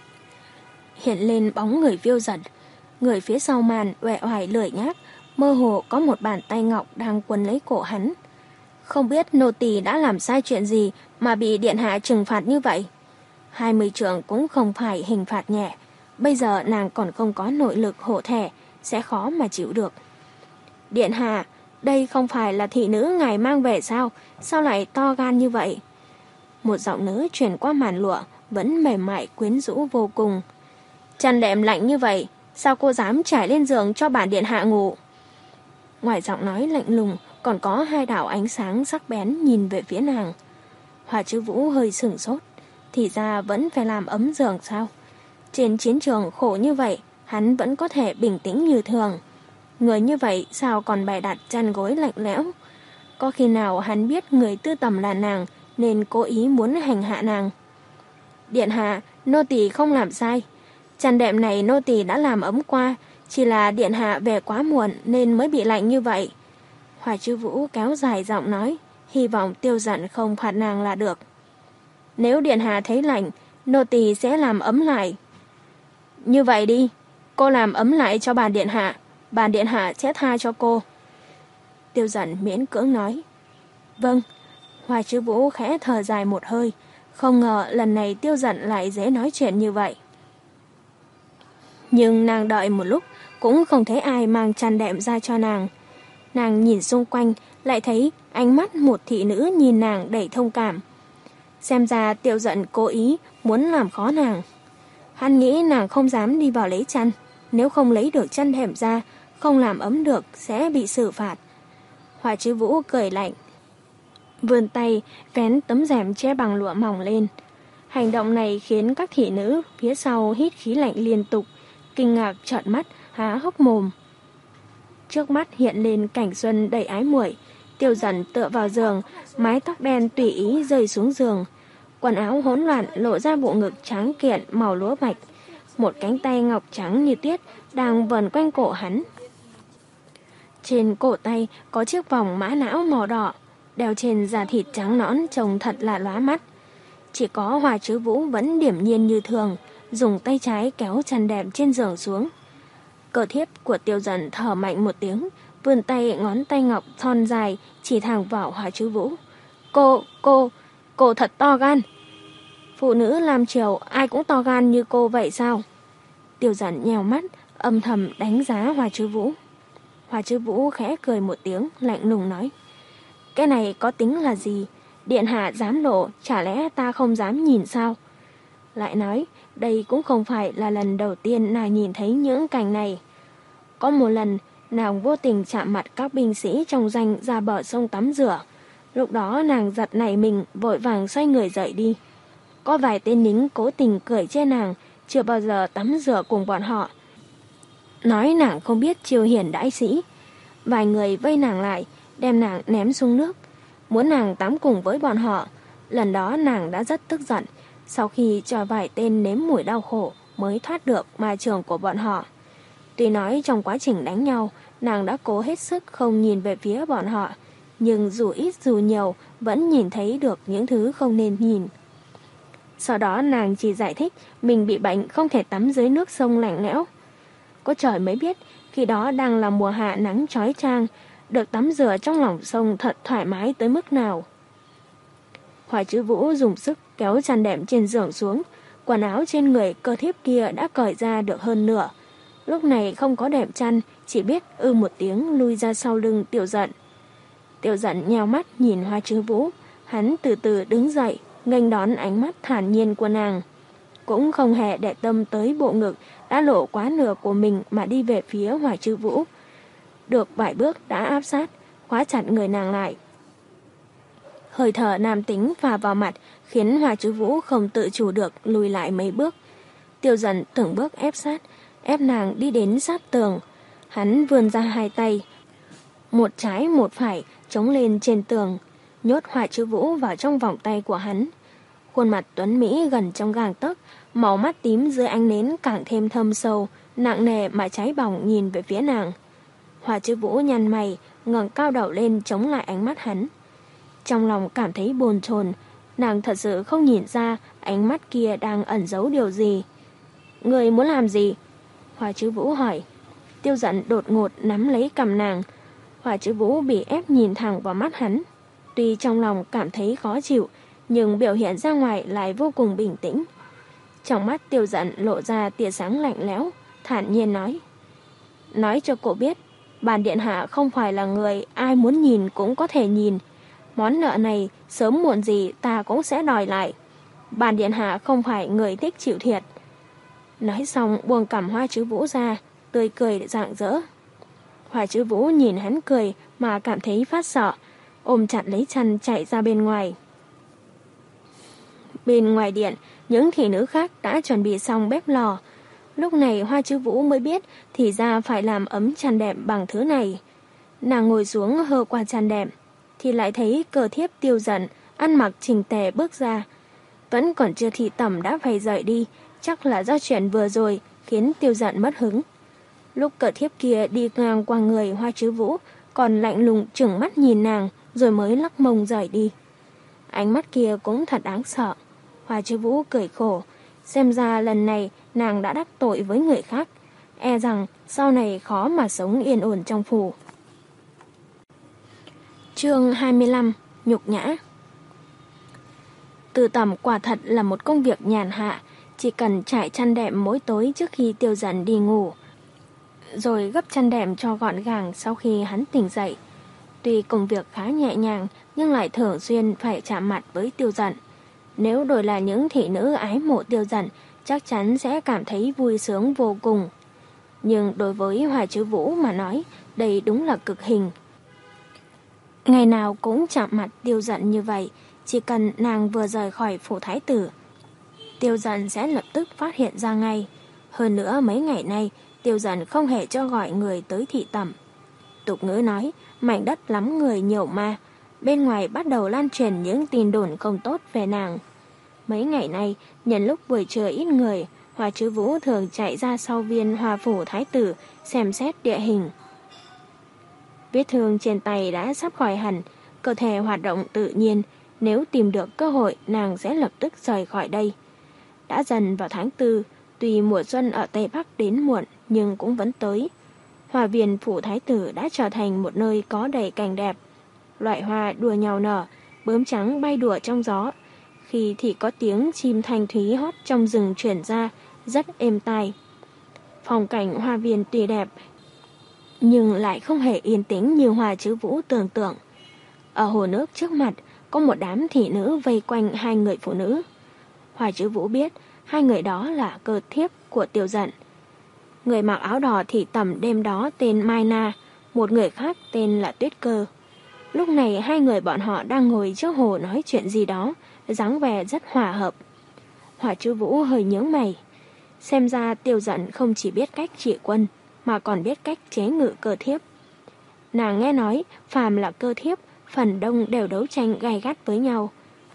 Hiện lên bóng người Phiêu Giật, người phía sau màn uể oải lười nhác, mơ hồ có một bàn tay ngọc đang quấn lấy cổ hắn. Không biết nô tỳ đã làm sai chuyện gì mà bị điện hạ trừng phạt như vậy. Hai mươi trượng cũng không phải hình phạt nhẹ, bây giờ nàng còn không có nội lực hộ thể, sẽ khó mà chịu được. Điện hạ, đây không phải là thị nữ ngài mang về sao, sao lại to gan như vậy? Một giọng nữ truyền qua màn lụa, vẫn mềm mại quyến rũ vô cùng. Chăn đệm lạnh như vậy, sao cô dám trải lên giường cho bản điện hạ ngủ? Ngoài giọng nói lạnh lùng, còn có hai đạo ánh sáng sắc bén nhìn về phía nàng. Hoa Chứ Vũ hơi sửng sốt, thì ra vẫn phải làm ấm giường sao? Trên chiến trường khổ như vậy, hắn vẫn có thể bình tĩnh như thường. Người như vậy sao còn bày đặt chăn gối lạnh lẽo? Có khi nào hắn biết người tư tẩm là nàng, nên cố ý muốn hành hạ nàng? Điện hạ, nô tỳ không làm sai. Chăn đệm này nô tỳ đã làm ấm qua, chỉ là điện hạ về quá muộn nên mới bị lạnh như vậy. Hoa Chứ Vũ kéo dài giọng nói, hy vọng Tiêu Dận không phạt nàng là được. Nếu điện hạ thấy lạnh, nô tỳ sẽ làm ấm lại. Như vậy đi, cô làm ấm lại cho bàn điện hạ, bàn điện hạ sẽ tha cho cô. Tiêu Dận miễn cưỡng nói. Vâng. Hoa Chứ Vũ khẽ thở dài một hơi, không ngờ lần này Tiêu Dận lại dễ nói chuyện như vậy. Nhưng nàng đợi một lúc cũng không thấy ai mang chăn đệm ra cho nàng. Nàng nhìn xung quanh, lại thấy ánh mắt một thị nữ nhìn nàng đầy thông cảm. Xem ra Tiêu Dận cố ý muốn làm khó nàng. Hắn nghĩ nàng không dám đi vào lấy chăn, nếu không lấy được chăn đệm ra, không làm ấm được sẽ bị xử phạt. Hoa Chứ Vũ cười lạnh, vươn tay vén tấm rèm che bằng lụa mỏng lên. Hành động này khiến các thị nữ phía sau hít khí lạnh liên tục, kinh ngạc trợn mắt, há hốc mồm. Trước mắt hiện lên cảnh xuân đầy ái muội. Tiêu Dận tựa vào giường, mái tóc đen tùy ý rơi xuống giường, quần áo hỗn loạn lộ ra bộ ngực trắng kiện màu lúa mạch, một cánh tay ngọc trắng như tuyết đang vần quanh cổ hắn. Trên Trên cổ tay có chiếc vòng mã não màu đỏ, đeo trên da thịt trắng nõn trông thật là lóa mắt. Chỉ có Hoa Chứ Vũ vẫn điềm nhiên như thường, dùng tay trái kéo chăn đệm trên giường xuống. Cờ thiếp của Tiêu Dần thở mạnh một tiếng, vươn tay ngón tay ngọc thon dài chỉ thẳng vào Hoa Chứ Vũ. Cô, cô, cô thật to gan. Phụ nữ làm triều ai cũng to gan như cô vậy sao? Tiêu Dần nhèo mắt, âm thầm đánh giá Hoa Chứ Vũ. Hoa Chứ Vũ khẽ cười một tiếng, lạnh lùng nói. Cái này có tính là gì? Điện hạ dám lộ, chả lẽ ta không dám nhìn sao? Lại nói, đây cũng không phải là lần đầu tiên nàng nhìn thấy những cảnh này. Có một lần, nàng vô tình chạm mặt các binh sĩ trong danh ra bờ sông tắm rửa. Lúc đó nàng giật nảy mình, vội vàng xoay người dậy đi. Có vài tên lính cố tình cười chê nàng, chưa bao giờ tắm rửa cùng bọn họ. Nói nàng không biết chiêu hiển đãi sĩ. Vài người vây nàng lại, đem nàng ném xuống nước, muốn nàng tắm cùng với bọn họ. Lần đó nàng đã rất tức giận, sau khi cho vài tên nếm mùi đau khổ mới thoát được ma trường của bọn họ. Tuy nói trong quá trình đánh nhau, nàng đã cố hết sức không nhìn về phía bọn họ, nhưng dù ít dù nhiều vẫn nhìn thấy được những thứ không nên nhìn. Sau đó nàng chỉ giải thích mình bị bệnh không thể tắm dưới nước sông lạnh lẽo. Có trời mới biết, khi đó đang là mùa hạ nắng chói chang, được tắm rửa trong lòng sông thật thoải mái tới mức nào. Hoa Chứ Vũ dùng sức kéo chăn đệm trên giường xuống, quần áo trên người cơ thiếp kia đã cởi ra được hơn nửa. Lúc này không có đệm chăn, chỉ biết ư một tiếng lui ra sau lưng Tiêu Dận. Tiêu Dận nheo mắt nhìn Hoa Chứ Vũ, hắn từ từ đứng dậy, nghênh đón ánh mắt thản nhiên của nàng. Cũng không hề để tâm tới bộ ngực đã lộ quá nửa của mình mà đi về phía Hoa Chứ Vũ. Được vài bước đã áp sát, khóa chặt người nàng lại. Hơi thở nam tính phả vào mặt khiến Hoa Chứ Vũ không tự chủ được lùi lại mấy bước. Tiêu Dần từng bước ép sát, ép nàng đi đến sát tường. Hắn vươn ra hai tay, một trái một phải chống lên trên tường, nhốt Hoa Chứ Vũ vào trong vòng tay của hắn. Khuôn mặt tuấn Mỹ gần trong gang tấc, màu mắt tím dưới ánh nến càng thêm thâm sâu, nặng nề mà cháy bỏng nhìn về phía nàng. Hoa Chứ Vũ nhăn mày, ngẩng cao đầu lên chống lại ánh mắt hắn. Trong lòng cảm thấy bồn chồn, nàng thật sự không nhìn ra ánh mắt kia đang ẩn giấu điều gì. Người muốn làm gì? Hoa Chứ Vũ hỏi. Tiêu Dận đột ngột nắm lấy cằm nàng. Hoa Chứ Vũ bị ép nhìn thẳng vào mắt hắn. Tuy trong lòng cảm thấy khó chịu, nhưng biểu hiện ra ngoài lại vô cùng bình tĩnh. Trong mắt Tiêu Dận lộ ra tia sáng lạnh lẽo, thản nhiên nói. Nói cho cô biết, bản điện hạ không phải là người ai muốn nhìn cũng có thể nhìn. Món nợ này sớm muộn gì ta cũng sẽ đòi lại. Bản điện hạ không phải người thích chịu thiệt. Nói xong buông cằm Hoa Chứ Vũ ra, tươi cười rạng rỡ. Hoa Chứ Vũ nhìn hắn cười mà cảm thấy phát sợ, ôm chặt lấy chăn chạy ra bên ngoài. Bên ngoài điện, những thị nữ khác đã chuẩn bị xong bếp lò. Lúc này Hoa Chứ Vũ mới biết thì ra phải làm ấm chăn đệm bằng thứ này. Nàng ngồi xuống hơ qua chăn đệm, thì lại thấy Cờ Thiếp Tiêu Dận ăn mặc chỉnh tề bước ra. Vẫn còn chưa thị tẩm đã phải rời đi, chắc là do chuyện vừa rồi khiến Tiêu Dận mất hứng. Lúc Cờ Thiếp kia đi ngang qua người Hoa Chứ Vũ, còn lạnh lùng trừng mắt nhìn nàng, rồi mới lắc mông rời đi. Ánh mắt kia cũng thật đáng sợ. Hoa Chứ Vũ cười khổ, xem ra lần này nàng đã đắc tội với người khác, e rằng sau này khó mà sống yên ổn trong phủ. Chương hai mươi lăm. Nhục nhã. Từ tẩm quả thật là một công việc nhàn hạ, chỉ cần trải chăn đệm mỗi tối trước khi Tiêu Dận đi ngủ, rồi gấp chăn đệm cho gọn gàng sau khi hắn tỉnh dậy. Tuy công việc khá nhẹ nhàng, nhưng lại thường xuyên phải chạm mặt với Tiêu Dận. Nếu đổi là những thị nữ ái mộ Tiêu Dận, chắc chắn sẽ cảm thấy vui sướng vô cùng. Nhưng đối với Hoa Chứ Vũ mà nói, đây đúng là cực hình. Ngày nào cũng chạm mặt Tiêu Dận như vậy, chỉ cần nàng vừa rời khỏi phủ thái tử, Tiêu Dận sẽ lập tức phát hiện ra ngay. Hơn nữa mấy ngày nay, Tiêu Dận không hề cho gọi người tới thị tẩm. Tục ngữ nói, mảnh đất lắm người nhiều ma, bên ngoài bắt đầu lan truyền những tin đồn không tốt về nàng. Mấy ngày nay, nhân lúc buổi trưa ít người, Hoa Chứ Vũ thường chạy ra sau viên Hoa phủ thái tử xem xét địa hình. Vết thương trên tay đã sắp khỏi hẳn, cơ thể hoạt động tự nhiên, nếu tìm được cơ hội nàng sẽ lập tức rời khỏi đây. Đã dần vào tháng tư, tuy mùa xuân ở Tây Bắc đến muộn nhưng cũng vẫn tới. Hoa viên phủ thái tử đã trở thành một nơi có đầy cảnh đẹp. Loại hoa đua nhau nở, bướm trắng bay đùa trong gió. Khi thì có tiếng chim thanh thúy hót trong rừng truyền ra, rất êm tai. Phong cảnh hoa viên tuy đẹp, nhưng lại không hề yên tĩnh như Hoa Chứ Vũ tưởng tượng. Ở hồ nước trước mặt, có một đám thị nữ vây quanh hai người phụ nữ. Hoa Chứ Vũ biết hai người đó là cơ thiếp của Tiêu Dận. Người mặc áo đỏ thị tẩm đêm đó tên Mai Na, một người khác tên là Tuyết Cơ. Lúc này hai người bọn họ đang ngồi trước hồ nói chuyện gì đó, dáng vẻ rất hòa hợp. Hoa Chứ Vũ hơi nhướng mày. Xem ra Tiêu Dận không chỉ biết cách trị quân, mà còn biết cách chế ngự cơ thiếp. Nàng nghe nói, phàm là cơ thiếp, phần đông đều đấu tranh gay gắt với nhau.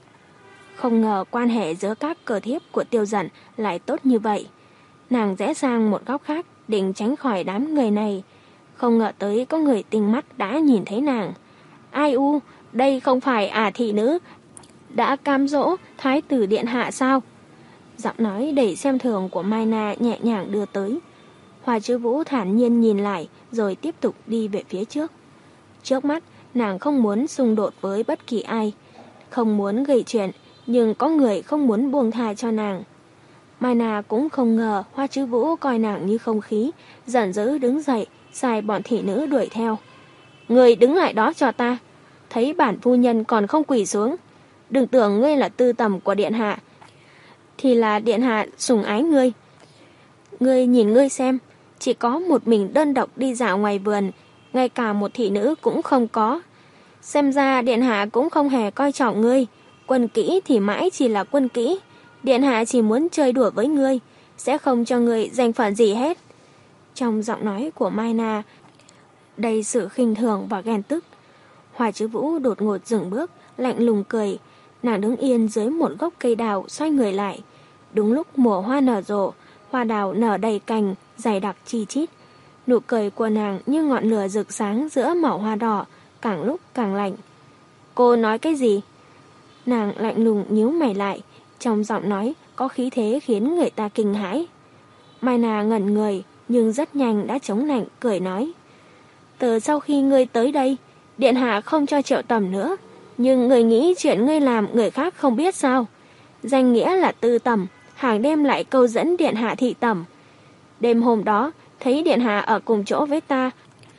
Không ngờ quan hệ giữa các cơ thiếp của Tiêu Dận lại tốt như vậy. Nàng rẽ sang một góc khác, định tránh khỏi đám người này. Không ngờ tới có người tinh mắt đã nhìn thấy nàng. Ai u, đây không phải ả thị nữ đã cam dỗ thái tử điện hạ sao? Giọng nói đầy xem thường của Mai Na nhẹ nhàng đưa tới. Hoa Chứ Vũ thản nhiên nhìn lại rồi tiếp tục đi về phía trước. Trước mắt, nàng không muốn xung đột với bất kỳ ai, không muốn gây chuyện, nhưng có người không muốn buông tha cho nàng. Mai Na cũng không ngờ Hoa Chứ Vũ coi nàng như không khí, giận dữ đứng dậy, sai bọn thị nữ đuổi theo. Người đứng lại đó cho ta, thấy bản phu nhân còn không quỳ xuống. Đừng tưởng ngươi là tư tầm của điện hạ, thì là điện hạ sủng ái ngươi. Ngươi nhìn ngươi xem, chỉ có một mình đơn độc đi dạo ngoài vườn, ngay cả một thị nữ cũng không có. Xem ra điện hạ cũng không hề coi trọng ngươi, quân kỹ thì mãi chỉ là quân kỹ. Điện hạ chỉ muốn chơi đùa với ngươi, sẽ không cho ngươi danh phận gì hết. Trong giọng nói của Mai Na đầy sự khinh thường và ghen tức. Hoa Chứ Vũ đột ngột dừng bước, lạnh lùng cười. Nàng đứng yên dưới một gốc cây đào, xoay người lại. Đúng lúc mùa hoa nở rộ, hoa đào nở đầy cành, dày đặc chi chít. Nụ cười của nàng như ngọn lửa rực sáng giữa màu hoa đỏ, càng lúc càng lạnh. Cô nói cái gì? Nàng lạnh lùng nhíu mày lại, trong giọng nói có khí thế khiến người ta kinh hãi. Mai Na ngẩn người, nhưng rất nhanh đã chống nạnh, cười nói. Từ sau khi ngươi tới đây, điện hạ không cho triệu tầm nữa. Nhưng người nghĩ chuyện ngươi làm người khác không biết sao? Danh nghĩa là tư tầm, hàng đêm lại câu dẫn điện hạ thị tẩm. Đêm hôm đó, thấy điện hạ ở cùng chỗ với ta,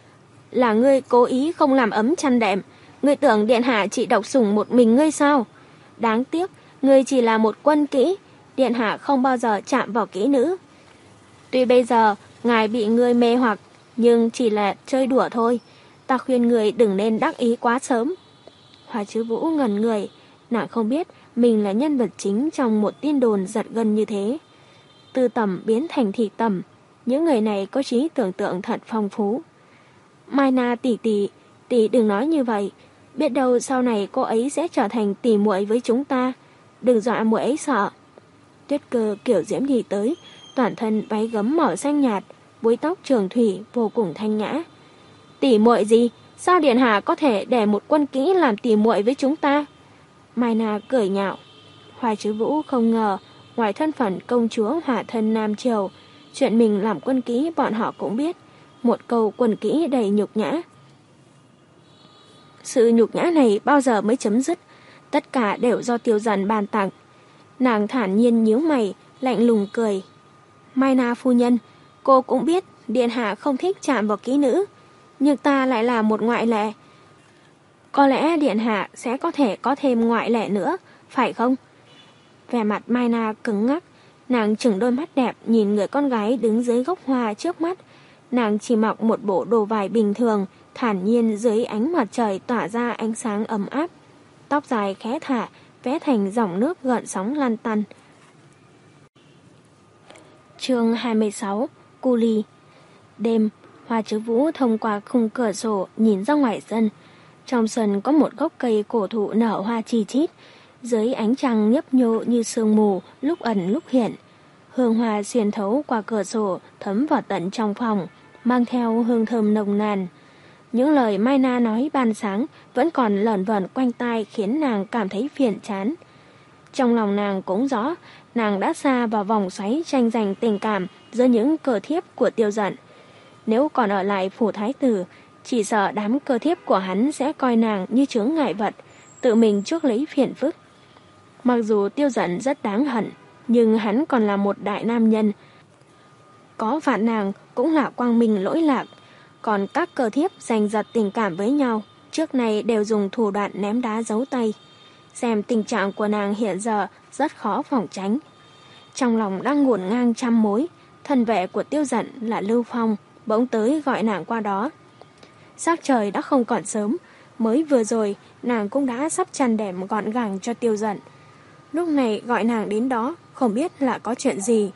là ngươi cố ý không làm ấm chăn đệm. Ngươi tưởng điện hạ chỉ độc sủng một mình ngươi sao? Đáng tiếc, ngươi chỉ là một quân kỹ, điện hạ không bao giờ chạm vào kỹ nữ. Tuy bây giờ, ngài bị ngươi mê hoặc, nhưng chỉ là chơi đùa thôi. Ta khuyên người đừng nên đắc ý quá sớm. Hoa Chứ Vũ ngẩn người, nàng không biết mình là nhân vật chính trong một tin đồn giật gân như thế. Tư tẩm biến thành thị tẩm, những người này có trí tưởng tượng thật phong phú. Mai Na tỷ tỷ, tỷ đừng nói như vậy, biết đâu sau này cô ấy sẽ trở thành tỷ muội với chúng ta, đừng dọa muội ấy sợ. Tuyết Cơ kiểu diễm đi tới, toàn thân váy gấm màu xanh nhạt, búi tóc trường thủy vô cùng thanh nhã. Tỷ muội gì? Sao điện hạ có thể để một quân kỹ làm tỷ muội với chúng ta? Mai Na cười nhạo. Hoa Chứ Vũ không ngờ, ngoài thân phận công chúa hỏa thân Nam Triều, chuyện mình làm quân kỹ bọn họ cũng biết. Một câu quân kỹ đầy nhục nhã. Sự nhục nhã này bao giờ mới chấm dứt? Tất cả đều do Tiêu Dần ban tặng. Nàng thản nhiên nhíu mày, lạnh lùng cười. Mai Na phu nhân, cô cũng biết điện hạ không thích chạm vào kỹ nữ, nhưng ta lại là một ngoại lệ. Có lẽ điện hạ sẽ có thể có thêm ngoại lệ nữa, phải không? Vẻ mặt Mai Na cứng ngắc, nàng trừng đôi mắt đẹp nhìn người con gái đứng dưới gốc hoa trước mắt. Nàng chỉ mặc một bộ đồ vải bình thường, thản nhiên dưới ánh mặt trời tỏa ra ánh sáng ấm áp. Tóc dài khẽ thả, vẽ thành dòng nước gợn sóng lăn tăn. Chương hai mươi sáu, Cu Ly. Đêm, Hoa Chứ Vũ thông qua khung cửa sổ nhìn ra ngoài sân. Trong sân có một gốc cây cổ thụ nở hoa chi chít, dưới ánh trăng nhấp nhô như sương mù, lúc ẩn lúc hiện. Hương hoa xuyên thấu qua cửa sổ thấm vào tận trong phòng, mang theo hương thơm nồng nàn. Những lời Mai Na nói ban sáng vẫn còn lởn vởn quanh tai khiến nàng cảm thấy phiền chán. Trong lòng nàng cũng rõ, nàng đã xa vào vòng xoáy tranh giành tình cảm giữa những cơ thiếp của Tiêu Dận. Nếu còn ở lại phủ thái tử, chỉ sợ đám cơ thiếp của hắn sẽ coi nàng như chướng ngại vật, tự mình chuốc lấy phiền phức. Mặc dù Tiêu Dận rất đáng hận, nhưng hắn còn là một đại nam nhân. Có phạt nàng cũng là quang minh lỗi lạc. Còn các cơ thiếp giành giật tình cảm với nhau, trước này đều dùng thủ đoạn ném đá giấu tay. Xem tình trạng của nàng hiện giờ rất khó phòng tránh. Trong lòng đang ngổn ngang trăm mối, thân vệ của Tiêu Dận là Lưu Phong bỗng tới gọi nàng qua đó. Sắc trời đã không còn sớm, mới vừa rồi nàng cũng đã sắp chăn đệm gọn gàng cho Tiêu Dận. Lúc này gọi nàng đến đó, không biết là có chuyện gì.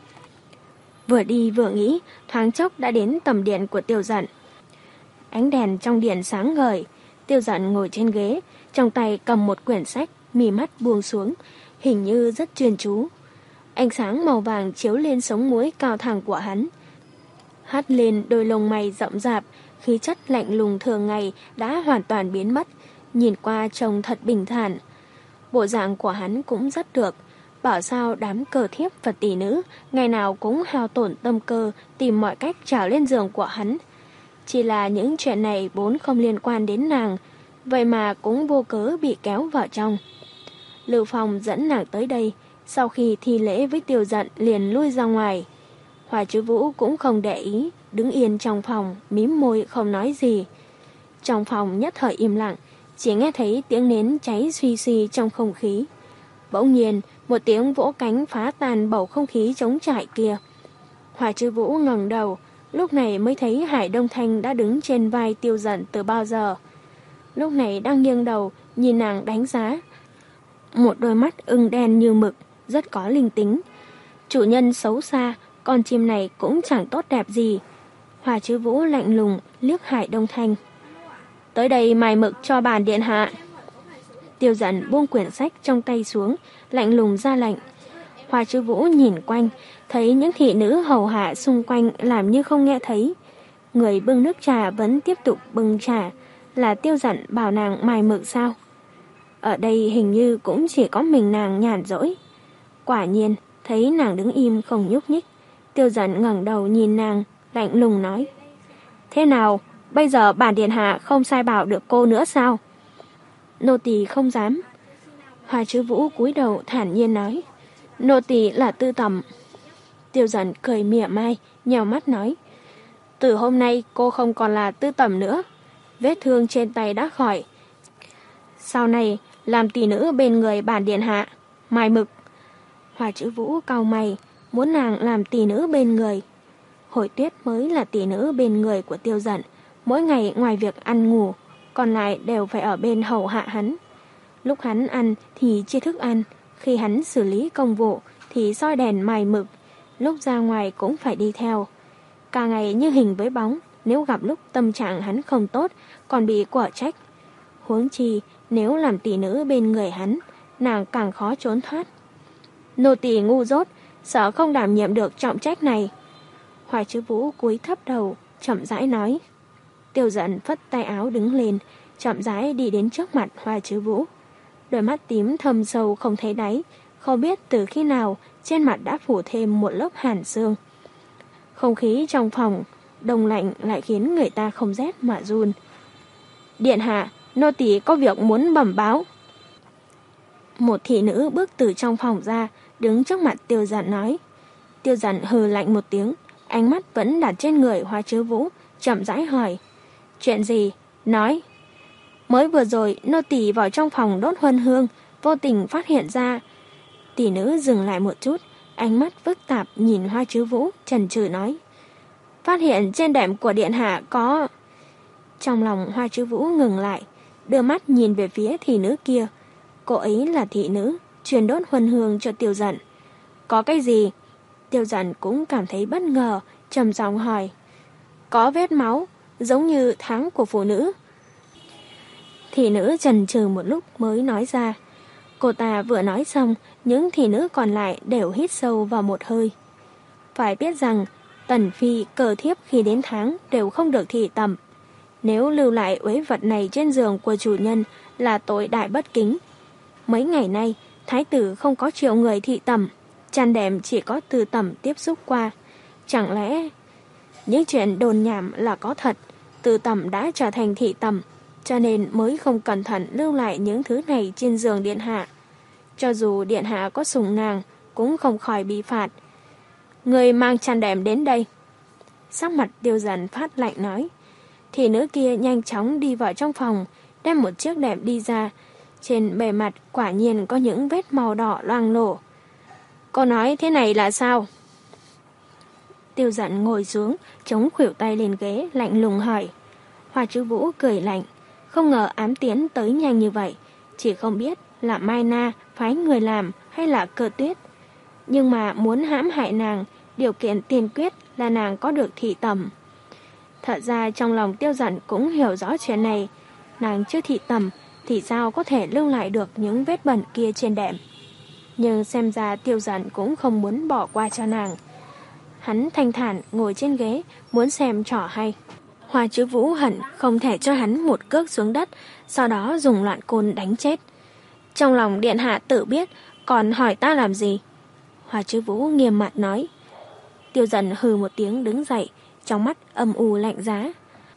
Vừa đi vừa nghĩ, thoáng chốc đã đến tầm điện của Tiêu Dận. Ánh đèn trong điện sáng ngời, Tiêu Dận ngồi trên ghế, trong tay cầm một quyển sách, mí mắt buông xuống, hình như rất chuyên chú. Ánh sáng màu vàng chiếu lên sống mũi cao thẳng của hắn, hắt lên đôi lông mày rậm rạp, khí chất lạnh lùng thường ngày đã hoàn toàn biến mất, nhìn qua trông thật bình thản. Bộ dạng của hắn cũng rất được, bảo sao đám cờ thiếp và tỷ nữ ngày nào cũng hao tổn tâm cơ tìm mọi cách trèo lên giường của hắn. Chỉ là những chuyện này vốn không liên quan đến nàng, vậy mà cũng vô cớ bị kéo vào trong. Lưu Phong dẫn nàng tới đây, sau khi thi lễ với Tiêu Dận liền lui ra ngoài. Hoa Chứ Vũ cũng không để ý, đứng yên trong phòng, mím môi không nói gì. Trong phòng nhất thời im lặng, chỉ nghe thấy tiếng nến cháy suy suy trong không khí. Bỗng nhiên, một tiếng vỗ cánh phá tan bầu không khí trống trải kia. Hoa Chứ Vũ ngẩng đầu, lúc này mới thấy Hải Đông Thanh đã đứng trên vai Tiêu Dận từ bao giờ. Lúc này đang nghiêng đầu, nhìn nàng đánh giá. Một đôi mắt ưng đen như mực, rất có linh tính. Chủ nhân xấu xa, con chim này cũng chẳng tốt đẹp gì. Hoa Chứ Vũ lạnh lùng liếc Hải Đông Thanh. Tới đây mài mực cho bản điện hạ. Tiêu Dận buông quyển sách trong tay xuống, lạnh lùng ra lệnh. Hoa Chứ Vũ nhìn quanh, thấy những thị nữ hầu hạ xung quanh làm như không nghe thấy. Người bưng nước trà vẫn tiếp tục bưng trà. Là Tiêu Dận bảo nàng mài mực sao? Ở đây hình như cũng chỉ có mình nàng nhàn rỗi. Quả nhiên, thấy nàng đứng im không nhúc nhích, Tiêu Dận ngẩng đầu nhìn nàng, lạnh lùng nói. Thế nào, bây giờ bản điện hạ không sai bảo được cô nữa sao? Nô tỳ không dám. Hoa Chứ Vũ cúi đầu thản nhiên nói. Nô tỳ là Tư Tầm. Tiêu Dận cười mỉa mai, nhèo mắt nói. Từ hôm nay cô không còn là Tư Tầm nữa. Vết thương trên tay đã khỏi. Sau này làm tỷ nữ bên người bản điện hạ, mài mực. Hoa Chứ Vũ cau mày, muốn nàng làm tỷ nữ bên người. Hồi Tuyết mới là tỷ nữ bên người của Tiêu Dận, mỗi ngày ngoài việc ăn ngủ, còn lại đều phải ở bên hầu hạ hắn. Lúc hắn ăn thì chia thức ăn, khi hắn xử lý công vụ thì soi đèn mài mực, lúc ra ngoài cũng phải đi theo. Cả ngày như hình với bóng, nếu gặp lúc tâm trạng hắn không tốt, còn bị quở trách. Huống chi, nếu làm tỷ nữ bên người hắn, nàng càng khó trốn thoát. Nô tỳ ngu dốt, sợ không đảm nhiệm được trọng trách này. Hoa Chứ Vũ cúi thấp đầu, chậm rãi nói. Tiêu Dận phất tay áo đứng lên, chậm rãi đi đến trước mặt Hoa Chứ Vũ. Đôi mắt tím thâm sâu không thấy đáy, không biết từ khi nào trên mặt đã phủ thêm một lớp hàn sương. Không khí trong phòng đông lạnh lại khiến người ta không rét mà run. Điện hạ, nô tỳ có việc muốn bẩm báo. Một thị nữ bước từ trong phòng ra, đứng trước mặt Tiêu Dận nói. Tiêu Dận hừ lạnh một tiếng, ánh mắt vẫn đặt trên người Hoa Chứ Vũ, chậm rãi hỏi. Chuyện gì? Nói. Mới vừa rồi, nô tỳ vào trong phòng đốt huân hương, vô tình phát hiện ra. Tỷ nữ dừng lại một chút, ánh mắt phức tạp nhìn Hoa Chứ Vũ, chần chừ nói. Phát hiện trên đệm của điện hạ có... Trong lòng Hoa Chứ Vũ ngừng lại, đưa mắt nhìn về phía thị nữ kia. Cô ấy là thị nữ, truyền đốt huân hương cho Tiêu Dận. Có cái gì? Tiêu Dận cũng cảm thấy bất ngờ, trầm giọng hỏi. Có vết máu, giống như tháng của phụ nữ. Thị nữ chần chừ một lúc mới nói ra. Cô ta vừa nói xong, những thị nữ còn lại đều hít sâu vào một hơi. Phải biết rằng, tần phi, cờ thiếp khi đến tháng đều không được thị tầm. Nếu lưu lại uế vật này trên giường của chủ nhân là tội đại bất kính. Mấy ngày nay, thái tử không có triệu người thị tẩm, chăn đệm chỉ có Từ Tẩm tiếp xúc qua. Chẳng lẽ những chuyện đồn nhảm là có thật, Từ Tẩm đã trở thành thị tẩm, cho nên mới không cẩn thận lưu lại những thứ này trên giường điện hạ. Cho dù điện hạ có sủng nàng, cũng không khỏi bị phạt. Người mang chăn đệm đến đây. Sắc mặt Tiêu Dần phát lạnh nói. Thì nữ kia nhanh chóng đi vào trong phòng, đem một chiếc đệm đi ra. Trên bề mặt quả nhiên có những vết màu đỏ loang lổ. Cô nói thế này là sao? Tiêu Dần ngồi xuống, chống khuỷu tay lên ghế, lạnh lùng hỏi. Hoa Chứ Vũ cười lạnh, không ngờ ám tiến tới nhanh như vậy, chỉ không biết là Mai Na phái người làm hay là Cơ Tuyết. Nhưng mà muốn hãm hại nàng, điều kiện tiên quyết là nàng có được thị tẩm. Thật ra trong lòng Tiêu Dần cũng hiểu rõ chuyện này, nàng chưa thị tẩm thì sao có thể lưu lại được những vết bẩn kia trên đệm. Nhưng xem ra Tiêu Dần cũng không muốn bỏ qua cho nàng. Hắn thanh thản ngồi trên ghế, muốn xem trò hay. Hoa Chứ Vũ hận không thể cho hắn một cước xuống đất, sau đó dùng loạn côn đánh chết. Trong lòng điện hạ tự biết, còn hỏi ta làm gì? Hoa Chứ Vũ nghiêm mặt nói. Tiêu Dần hừ một tiếng đứng dậy, trong mắt âm u lạnh giá.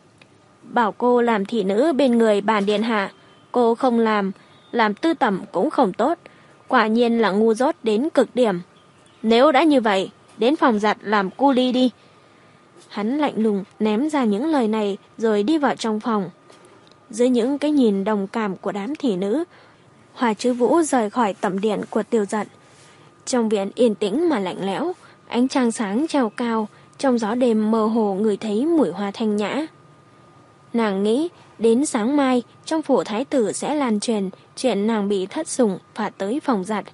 Bảo cô làm thị nữ bên người bản điện hạ, cô không làm, làm tư tẩm cũng không tốt. Quả nhiên là ngu dốt đến cực điểm. Nếu đã như vậy, đến phòng giặt làm cu ly đi. Hắn lạnh lùng ném ra những lời này rồi đi vào trong phòng. Dưới những cái nhìn đồng cảm của đám thị nữ, Hoa Chứ Vũ rời khỏi tẩm điện của Tiêu Dần. Trong viện yên tĩnh mà lạnh lẽo, ánh trăng sáng treo cao, trong gió đêm mơ hồ ngửi thấy mùi hoa thanh nhã. Nàng nghĩ đến sáng mai trong phủ thái tử sẽ lan truyền chuyện nàng bị thất sủng phạt tới phòng giặt.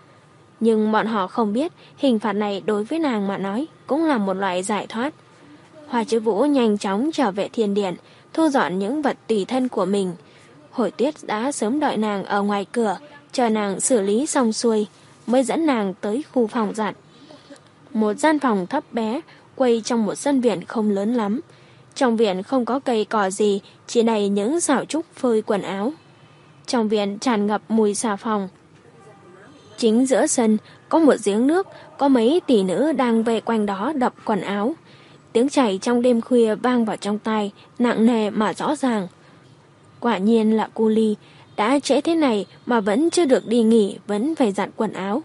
Nhưng bọn họ không biết hình phạt này đối với nàng mà nói cũng là một loại giải thoát. Hoa Chứ Vũ nhanh chóng trở về thiên điện, thu dọn những vật tùy thân của mình. Hồi Tuyết đã sớm đợi nàng ở ngoài cửa, chờ nàng xử lý xong xuôi, mới dẫn nàng tới khu phòng giặt. Một gian phòng thấp bé, quay trong một sân viện không lớn lắm. Trong viện không có cây cỏ gì, chỉ đầy những xảo trúc phơi quần áo. Trong viện tràn ngập mùi xà phòng. Chính giữa sân có một giếng nước, có mấy tỷ nữ đang về quanh đó đập quần áo. Tiếng chảy trong đêm khuya vang vào trong tai, nặng nề mà rõ ràng. Quả nhiên là cu ly, đã trễ thế này mà vẫn chưa được đi nghỉ, vẫn phải giặt quần áo.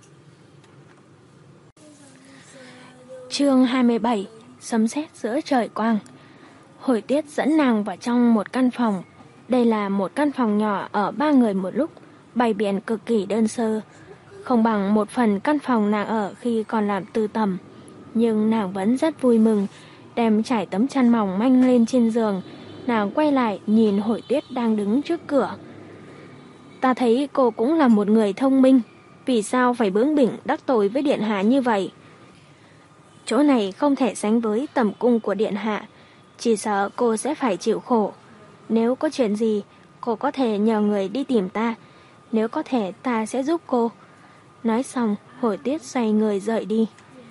Chương hai mươi bảy. Sấm sét giữa trời quang. Hồi Tuyết dẫn nàng vào trong một căn phòng. Đây là một căn phòng nhỏ ở ba người một lúc, bày biện cực kỳ đơn sơ. Không bằng một phần căn phòng nàng ở khi còn làm tư tẩm. Nhưng nàng vẫn rất vui mừng, đem trải tấm chăn mỏng manh lên trên giường. Nàng quay lại nhìn Hồi Tuyết đang đứng trước cửa. Ta thấy cô cũng là một người thông minh, vì sao phải bướng bỉnh đắc tội với điện hạ như vậy? Chỗ này không thể sánh với tầm cung của điện hạ, chỉ sợ cô sẽ phải chịu khổ. Nếu có chuyện gì, cô có thể nhờ người đi tìm ta, nếu có thể ta sẽ giúp cô. Nói xong, Hồi Tuyết xoay người rời đi.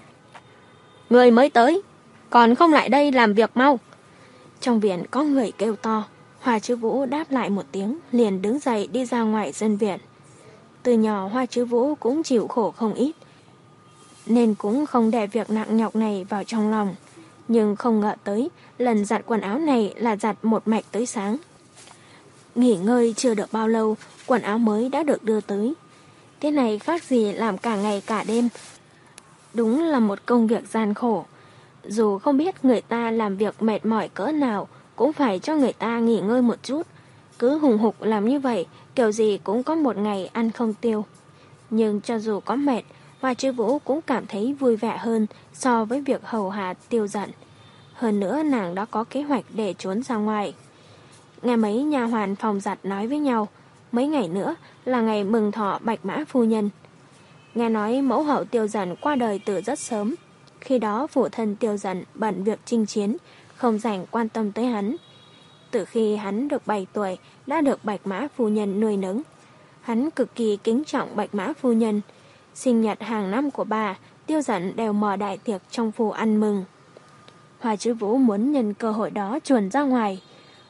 Người mới tới, còn không lại đây làm việc mau. Trong viện có người kêu to. Hoa Chứ Vũ đáp lại một tiếng, liền đứng dậy đi ra ngoài sân viện. Từ nhỏ Hoa Chứ Vũ cũng chịu khổ không ít, nên cũng không để việc nặng nhọc này vào trong lòng. Nhưng không ngờ tới, lần giặt quần áo này là giặt một mạch tới sáng. Nghỉ ngơi chưa được bao lâu, quần áo mới đã được đưa tới. Thế này khác gì làm cả ngày cả đêm. Đúng là một công việc gian khổ. Dù không biết người ta làm việc mệt mỏi cỡ nào, cũng phải cho người ta nghỉ ngơi một chút. Cứ hùng hục làm như vậy, kiểu gì cũng có một ngày ăn không tiêu. Nhưng cho dù có mệt, Hoa Chứ Vũ cũng cảm thấy vui vẻ hơn so với việc hầu hạ Tiêu Dần. Hơn nữa nàng đã có kế hoạch để trốn ra ngoài. Nghe mấy nha hoàn phòng giặt nói với nhau, mấy ngày nữa là ngày mừng thọ Bạch Mã phu nhân. Nghe nói mẫu hậu Tiêu Dần qua đời từ rất sớm. Khi đó phụ thân Tiêu Dần bận việc chinh chiến, không rảnh quan tâm tới hắn. Từ khi hắn được bảy tuổi đã được Bạch Mã phu nhân nuôi nấng. Hắn cực kỳ kính trọng Bạch Mã phu nhân. Sinh nhật hàng năm của bà, Tiêu Dần đều mở đại tiệc trong phủ ăn mừng. Hoa Chứ Vũ muốn nhân cơ hội đó chuồn ra ngoài.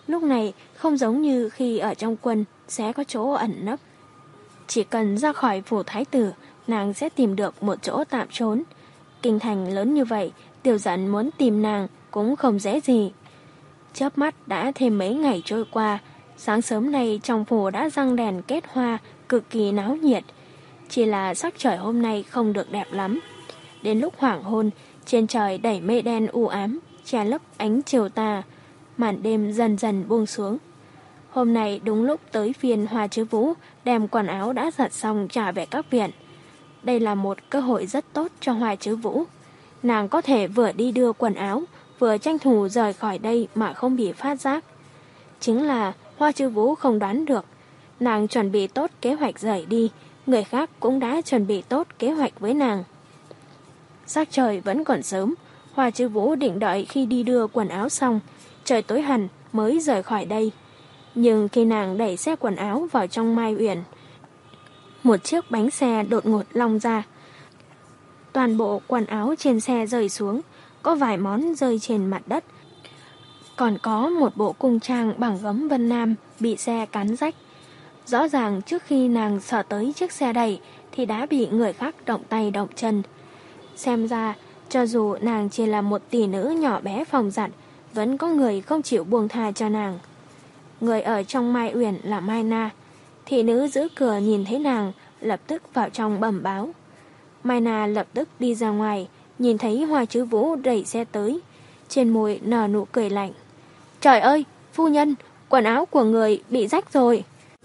Lúc này không giống như khi ở trong quân sẽ có chỗ ẩn nấp. Chỉ cần ra khỏi phủ thái tử, nàng sẽ tìm được một chỗ tạm trốn. Kinh thành lớn như vậy, Tiêu Dận muốn tìm nàng cũng không dễ gì. Chớp mắt đã thêm mấy ngày trôi qua, sáng sớm nay trong phủ đã răng đèn kết hoa, cực kỳ náo nhiệt. Chỉ là sắc trời hôm nay không được đẹp lắm. Đến lúc hoàng hôn, trên trời đẩy mây đen u ám, che lấp ánh chiều tà, màn đêm dần dần buông xuống. Hôm nay đúng lúc tới phiên Hoa Chứ Vũ đem quần áo đã giặt xong trả về các viện. Đây là một cơ hội rất tốt cho Hoa Chứ Vũ. Nàng có thể vừa đi đưa quần áo, vừa tranh thủ rời khỏi đây mà không bị phát giác. Chính là Hoa Chứ Vũ không đoán được. Nàng chuẩn bị tốt kế hoạch rời đi, người khác cũng đã chuẩn bị tốt kế hoạch với nàng. Sắc trời vẫn còn sớm, Hoa Chứ Vũ định đợi khi đi đưa quần áo xong, trời tối hẳn mới rời khỏi đây. Nhưng khi nàng đẩy xe quần áo vào trong Mai Uyển, một chiếc bánh xe đột ngột long ra. Toàn bộ quần áo trên xe rơi xuống, có vài món rơi trên mặt đất. Còn có một bộ cung trang bằng gấm Vân Nam bị xe cắn rách. Rõ ràng trước khi nàng sờ tới chiếc xe đẩy thì đã bị người khác động tay động chân. Xem ra, cho dù nàng chỉ là một tỷ nữ nhỏ bé phòng giặt, vẫn có người không chịu buông tha cho nàng. Người ở trong Mai Uyển là Mai Na. Thị nữ giữ cửa nhìn thấy nàng, lập tức vào trong bẩm báo. Mai Na lập tức đi ra ngoài, nhìn thấy Hoa Chứ Vũ đẩy xe tới, trên môi nở nụ cười lạnh. Trời ơi, phu nhân, quần áo của người bị rách rồi.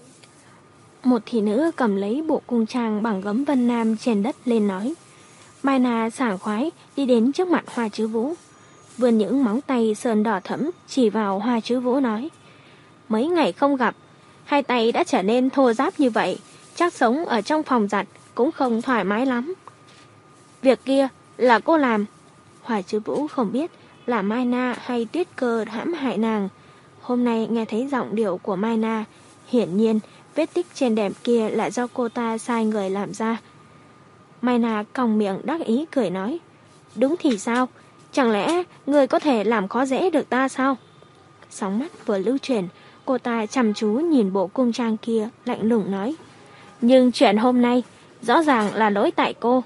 Một thị nữ cầm lấy bộ cung trang bằng gấm Vân Nam trên đất lên nói. Mai Na sảng khoái đi đến trước mặt Hoa Chứ Vũ, vươn những móng tay sơn đỏ thẫm chỉ vào Hoa Chứ Vũ nói. Mấy ngày không gặp, hai tay đã trở nên thô ráp như vậy, chắc sống ở trong phòng giặt cũng không thoải mái lắm. Việc kia là cô làm. Hoa Chứ Vũ không biết là Mai Na hay Tuyết Cơ hãm hại nàng. Hôm nay nghe thấy giọng điệu của Mai Na, hiển nhiên vết tích trên đệm kia là do cô ta sai người làm ra. Mai Na cong miệng đắc ý cười nói. Đúng thì sao? Chẳng lẽ người có thể làm khó dễ được ta sao? Sóng mắt vừa lưu chuyển, cô ta chăm chú nhìn bộ cung trang kia, lạnh lùng nói. Nhưng chuyện hôm nay rõ ràng là lỗi tại cô.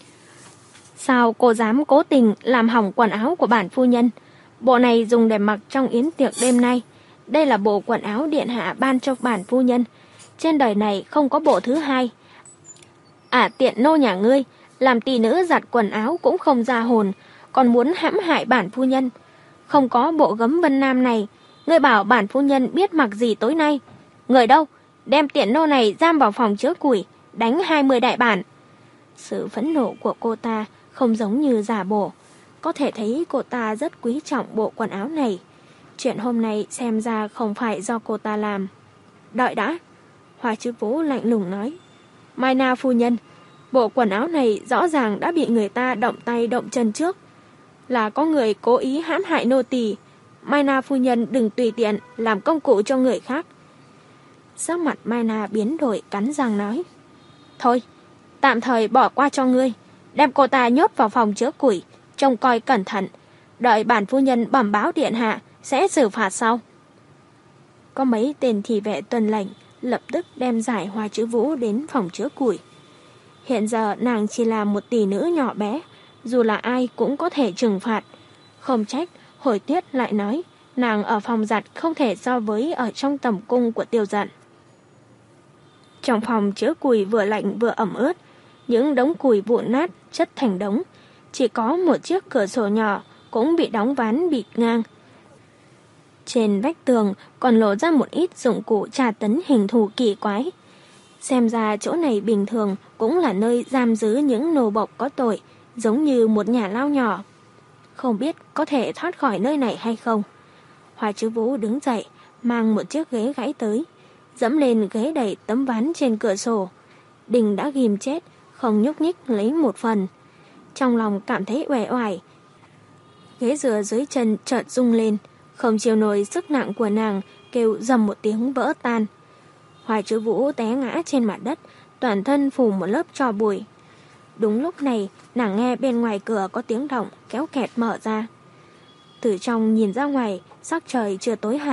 Sao cô dám cố tình làm hỏng quần áo của bản phu nhân? Bộ này dùng để mặc trong yến tiệc đêm nay. Đây là bộ quần áo điện hạ ban cho bản phu nhân. Trên đời này không có bộ thứ hai. À tiện nô nhà ngươi, làm tỷ nữ giặt quần áo cũng không ra hồn, còn muốn hãm hại bản phu nhân. Không có bộ gấm Vân Nam này, ngươi bảo bản phu nhân biết mặc gì tối nay. Người đâu? Đem tiện nô này giam vào phòng chứa củi, đánh hai mươi đại bản. Sự phẫn nộ của cô ta không giống như giả bộ. Có thể thấy cô ta rất quý trọng bộ quần áo này. Chuyện hôm nay xem ra không phải do cô ta làm. Đợi đã. Hoa Chứ Vũ lạnh lùng nói. Mai Na phu nhân, bộ quần áo này rõ ràng đã bị người ta động tay động chân trước. Là có người cố ý hãm hại nô tỳ. Mai Na phu nhân đừng tùy tiện làm công cụ cho người khác. Sắc mặt Mai Na biến đổi, cắn răng nói. Thôi, tạm thời bỏ qua cho ngươi. Đem cô ta nhốt vào phòng chứa củi, trông coi cẩn thận. Đợi bản phu nhân bẩm báo điện hạ, sẽ xử phạt sau. Có mấy tên thị vệ tuân lệnh, lập tức đem giải Hoa Chứ Vũ đến phòng chứa củi. Hiện giờ nàng chỉ là một tỷ nữ nhỏ bé, dù là ai cũng có thể trừng phạt. Không trách, Hồi Tuyết lại nói, nàng ở phòng giặt không thể so với ở trong tầm cung của Tiêu Dận. Trong phòng chứa củi vừa lạnh vừa ẩm ướt, những đống củi vụn nát chất thành đống, chỉ có một chiếc cửa sổ nhỏ cũng bị đóng ván bịt ngang. Trên vách tường còn lộ ra một ít dụng cụ tra tấn hình thù kỳ quái. Xem ra chỗ này bình thường cũng là nơi giam giữ những nô bộc có tội, giống như một nhà lao nhỏ. Không biết có thể thoát khỏi nơi này hay không. Hoa Chứ Vũ đứng dậy, mang một chiếc ghế gãy tới, dẫm lên ghế đẩy tấm ván trên cửa sổ. Đình đã ghim chết, không nhúc nhích lấy một phần. Trong lòng cảm thấy uể oải. Ghế dựa dưới chân chợt rung lên, không chịu nổi sức nặng của nàng, kêu rầm một tiếng vỡ tan. Hoa Chứ Vũ té ngã trên mặt đất, toàn thân phủ một lớp tro bụi. Đúng lúc này, nàng nghe bên ngoài cửa có tiếng động kéo kẹt mở ra. Từ trong nhìn ra ngoài, sắc trời chưa tối hẳn,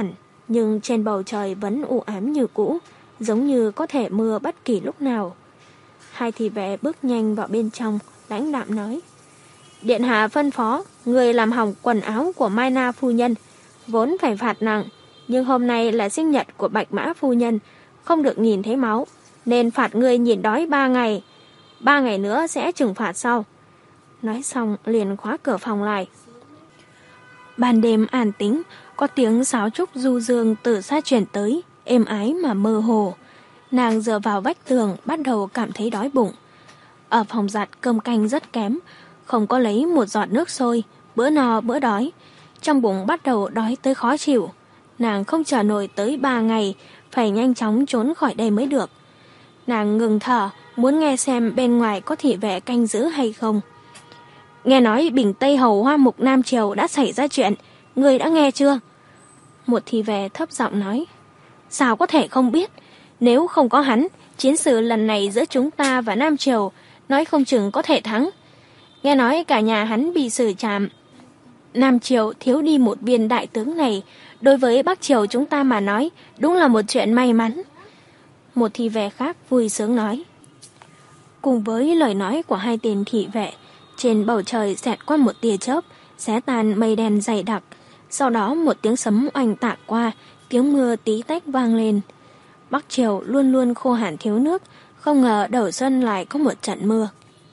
nhưng trên bầu trời vẫn u ám như cũ, giống như có thể mưa bất kỳ lúc nào. Hai thị vệ bước nhanh vào bên trong, lãnh đạm nói: Điện hạ phân phó, người làm hỏng quần áo của Mai Na phu nhân, vốn phải phạt nặng, nhưng hôm nay là sinh nhật của Bạch Mã phu nhân, không được nhìn thấy máu, nên phạt ngươi nhịn đói ba ngày. Ba ngày nữa sẽ trừng phạt sau. Nói xong liền khóa cửa phòng lại. Ban đêm an tĩnh, có tiếng sáo trúc du dương từ xa truyền tới, êm ái mà mơ hồ. Nàng dựa vào vách tường, bắt đầu cảm thấy đói bụng. Ở phòng giặt cơm canh rất kém, không có lấy một giọt nước sôi, bữa no bữa đói. Trong bụng bắt đầu đói tới khó chịu. Nàng không chờ nổi tới ba ngày, phải nhanh chóng trốn khỏi đây mới được. Nàng ngừng thở, muốn nghe xem bên ngoài có thị vệ canh giữ hay không. Nghe nói Bình Tây Hầu Hoa Mục Nam Triều đã xảy ra chuyện, người đã nghe chưa? Một thị vệ thấp giọng nói. Sao có thể không biết? Nếu không có hắn, chiến sự lần này giữa chúng ta và Nam Triều nói không chừng có thể thắng. Nghe nói cả nhà hắn bị xử trảm. Nam Triều thiếu đi một viên đại tướng này, đối với Bắc Triều chúng ta mà nói, đúng là một chuyện may mắn. Một thị vệ khác vui sướng nói. Cùng với lời nói của hai tên thị vệ, trên bầu trời xẹt qua một tia chớp, xé tan mây đen dày đặc. Sau đó một tiếng sấm oanh tạc qua, tiếng mưa tí tách vang lên. Bắc Triều luôn luôn khô hạn thiếu nước, không ngờ đầu xuân lại có một trận mưa.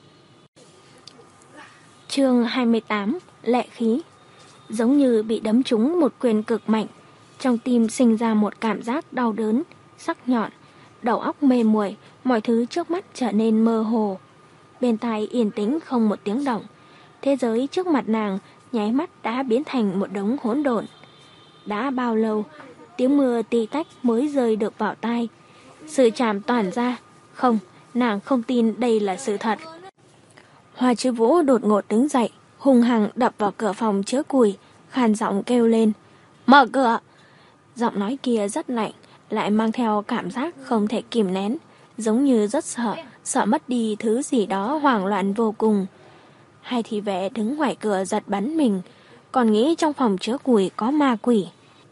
Chương hai mươi tám. Lệ khí. Giống như bị đấm trúng một quyền cực mạnh, trong tim sinh ra một cảm giác đau đớn, sắc nhọn, đầu óc mê muội, mọi thứ trước mắt trở nên mơ hồ. Bên tai yên tĩnh không một tiếng động, thế giới trước mặt nàng nháy mắt đã biến thành một đống hỗn độn. Đã bao lâu, tiếng mưa tí tách mới rơi được vào tai. Sự chạm toàn ra, không, nàng không tin đây là sự thật. Hoa Chứ Vũ đột ngột đứng dậy, hung hăng đập vào cửa phòng chứa củi, khàn giọng kêu lên. Mở cửa! Giọng nói kia rất lạnh, lại mang theo cảm giác không thể kìm nén, giống như rất sợ, sợ mất đi thứ gì đó hoảng loạn vô cùng. Hai thị vệ đứng ngoài cửa giật bắn mình, còn nghĩ trong phòng chứa củi có ma quỷ.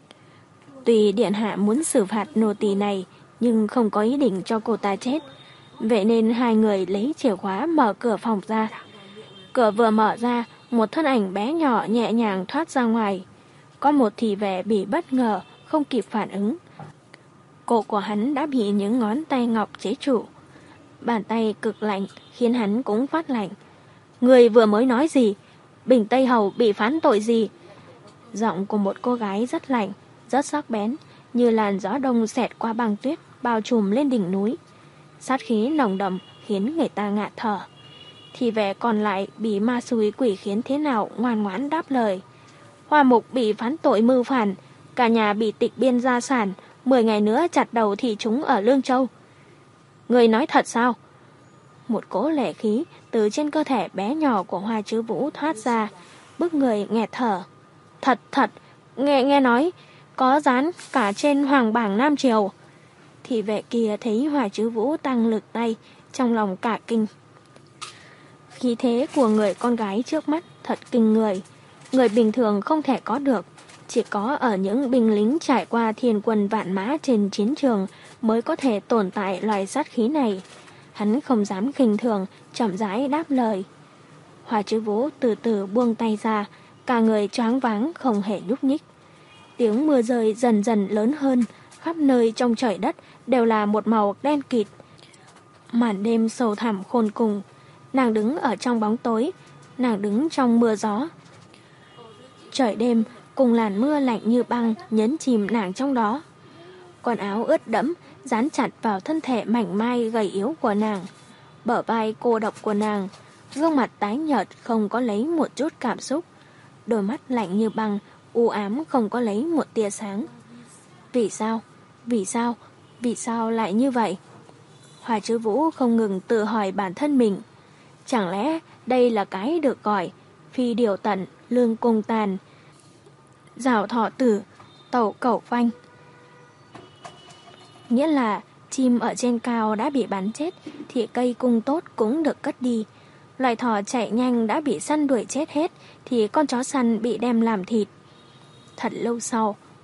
Tuy điện hạ muốn xử phạt nô tỳ này, nhưng không có ý định cho cô ta chết. Vậy nên hai người lấy chìa khóa mở cửa phòng ra. Cửa vừa mở ra, một thân ảnh bé nhỏ nhẹ nhàng thoát ra ngoài. Có một thị vệ bị bất ngờ, không kịp phản ứng. Cổ của hắn đã bị những ngón tay ngọc chế trụ. Bàn tay cực lạnh khiến hắn cũng phát lạnh. Người vừa mới nói gì? Bình Tây Hầu bị phán tội gì? Giọng của một cô gái rất lạnh, rất sắc bén, như làn gió đông xẹt qua băng tuyết bao trùm lên đỉnh núi. Sát khí nồng đậm khiến người ta ngạt thở. Thị vệ còn lại bị ma xui quỷ khiến thế nào ngoan ngoãn đáp lời. Hoa Mục bị phán tội mưu phản, cả nhà bị tịch biên gia sản, mười ngày nữa chặt đầu thị chúng ở Lương Châu. Người nói thật sao? Một cỗ lệ khí từ trên cơ thể bé nhỏ của Hoa Chứ Vũ thoát ra, bức người nghẹt thở. Thật thật, nghe nghe nói, có dán cả trên hoàng bảng Nam Triều. Thị vệ kia thấy Hoa Chứ Vũ tăng lực tay, trong lòng cả kinh. Khí thế của người con gái trước mắt thật kinh người, người bình thường không thể có được. Chỉ có ở những binh lính trải qua thiên quân vạn mã trên chiến trường mới có thể tồn tại loài sát khí này. Hắn không dám khinh thường, chậm rãi đáp lời. Hoa Chứ Vũ từ từ buông tay ra, cả người choáng váng không hề nhúc nhích. Tiếng mưa rơi dần dần lớn hơn, khắp nơi trong trời đất đều là một màu đen kịt. Màn đêm sâu thẳm khôn cùng, nàng đứng ở trong bóng tối, nàng đứng trong mưa gió. Trời đêm cùng làn mưa lạnh như băng nhấn chìm nàng trong đó. Quần áo ướt đẫm dán chặt vào thân thể mảnh mai gầy yếu của nàng, bờ vai cô độc của nàng, gương mặt tái nhợt không có lấy một chút cảm xúc, đôi mắt lạnh như băng, u ám không có lấy một tia sáng. Vì sao? Vì sao? Vì sao lại như vậy? Hoa Chứ Vũ không ngừng tự hỏi bản thân mình. Chẳng lẽ đây là cái được gọi phi điều tận, lương cung tàn, rào thọ tử, tẩu cẩu phanh? Nghĩa là chim ở trên cao đã bị bắn chết thì cây cung tốt cũng được cất đi. Loài thỏ chạy nhanh đã bị săn đuổi chết hết thì con chó săn bị đem làm thịt. Thật lâu sau,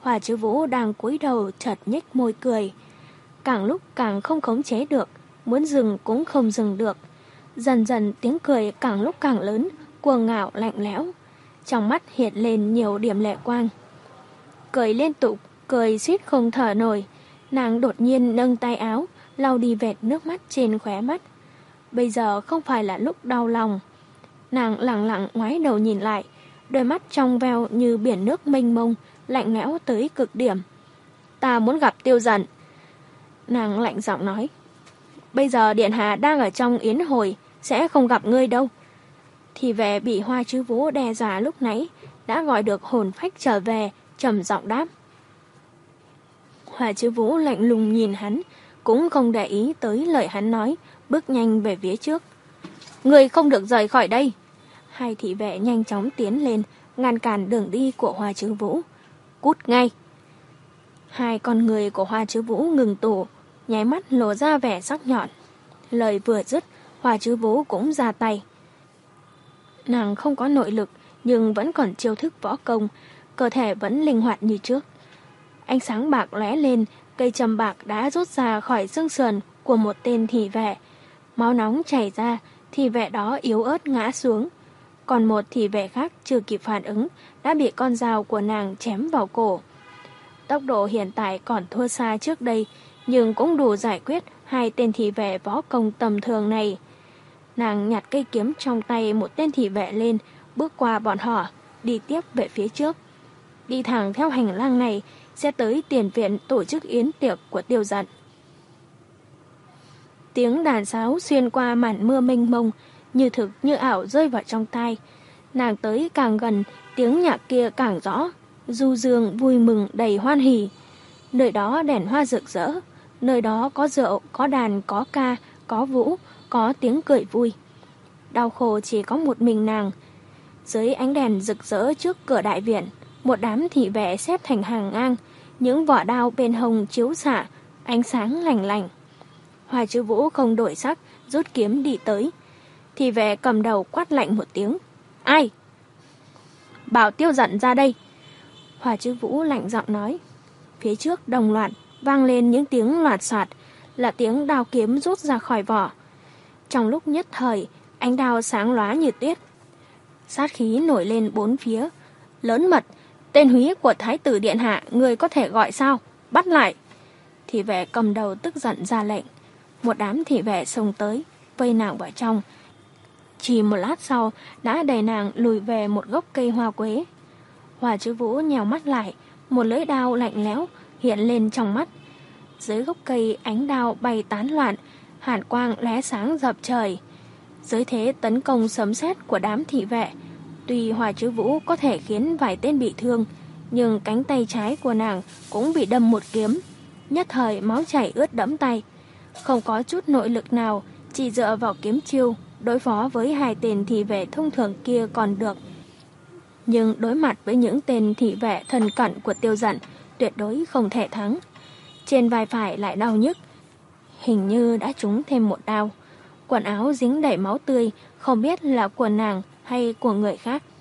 Hòa Chứ Vũ đang cúi đầu chợt nhếch môi cười. Càng lúc càng không khống chế được, muốn dừng cũng không dừng được. Dần dần tiếng cười càng lúc càng lớn, cuồng ngạo lạnh lẽo. Trong mắt hiện lên nhiều điểm lệ quang. Cười liên tục, cười suýt không thở nổi. Nàng đột nhiên nâng tay áo, lau đi vệt nước mắt trên khóe mắt. Bây giờ không phải là lúc đau lòng. Nàng lặng lặng ngoái đầu nhìn lại, đôi mắt trong veo như biển nước mênh mông, lạnh lẽo tới cực điểm. Ta muốn gặp Tiêu Dận. Nàng lạnh giọng nói. Bây giờ điện hạ đang ở trong yến hội, sẽ không gặp ngươi đâu. Thì vệ bị Hoa Chứ Vũ đe dọa lúc nãy, đã gọi được hồn phách trở về, trầm giọng đáp. Hoa Chứ Vũ lạnh lùng nhìn hắn, cũng không để ý tới lời hắn nói, bước nhanh về phía trước. Ngươi không được rời khỏi đây. Hai thị vệ nhanh chóng tiến lên, ngăn cản đường đi của Hoa Chứ Vũ. Cút ngay. Hai con người của Hoa Chứ Vũ ngừng tụ, nháy mắt lộ ra vẻ sắc nhọn. Lời vừa dứt, Hoa Chứ Vũ cũng ra tay. Nàng không có nội lực, nhưng vẫn còn chiêu thức võ công, cơ thể vẫn linh hoạt như trước. Ánh sáng bạc lóe lên, cây châm bạc đã rút ra khỏi xương sườn của một tên thị vệ. Máu nóng chảy ra, thị vệ đó yếu ớt ngã xuống. Còn một thị vệ khác chưa kịp phản ứng, đã bị con dao của nàng chém vào cổ. Tốc độ hiện tại còn thua xa trước đây, nhưng cũng đủ giải quyết hai tên thị vệ võ công tầm thường này. Nàng nhặt cây kiếm trong tay một tên thị vệ lên, bước qua bọn họ, đi tiếp về phía trước. Đi thẳng theo hành lang này, sẽ tới tiền viện tổ chức yến tiệc của Tiêu Dận. Tiếng đàn sáo xuyên qua màn mưa mênh mông, như thực như ảo rơi vào trong tai. Nàng tới càng gần, tiếng nhạc kia càng rõ, du dương vui mừng đầy hoan hỉ. Nơi đó đèn hoa rực rỡ, nơi đó có rượu, có đàn, có ca, có vũ, có tiếng cười vui. Đau khổ chỉ có một mình nàng. Dưới ánh đèn rực rỡ trước cửa đại viện, một đám thị vệ xếp thành hàng ngang, những vỏ đao bên hông chiếu xạ, ánh sáng lành lành. Hoa Chứ Vũ không đổi sắc, rút kiếm đi tới. Thị vệ cầm đầu quát lạnh một tiếng. Ai? Bảo Tiêu Dận ra đây. Hoa Chứ Vũ lạnh giọng nói. Phía trước đồng loạt vang lên những tiếng loạt soạt, là tiếng đao kiếm rút ra khỏi vỏ. Trong lúc nhất thời, ánh đao sáng lóa như tuyết. Sát khí nổi lên bốn phía. Lớn mật, tên húy của Thái tử Điện Hạ, người có thể gọi sao? Bắt lại. Thị vệ cầm đầu tức giận ra lệnh. Một đám thị vệ xông tới, vây nàng vào trong. Chỉ một lát sau, đã đẩy nàng lùi về một gốc cây hoa quế. Hoa Chứ Vũ nhèo mắt lại, một lưỡi đao lạnh lẽo hiện lên trong mắt. Dưới gốc cây ánh đao bay tán loạn, hàn quang lóe sáng dập trời. Dưới thế tấn công sấm sét của đám thị vệ, tuy Hoa Chứ Vũ có thể khiến vài tên bị thương, nhưng cánh tay trái của nàng cũng bị đâm một kiếm. Nhất thời máu chảy ướt đẫm tay. Không có chút nội lực nào, chỉ dựa vào kiếm chiêu, đối phó với hai tên thị vệ thông thường kia còn được. Nhưng đối mặt với những tên thị vệ thần cận của Tiêu Dận, tuyệt đối không thể thắng. Trên vai phải lại đau nhức, hình như đã trúng thêm một đao. Quần áo dính đầy máu tươi, không biết là của nàng hay của người khác.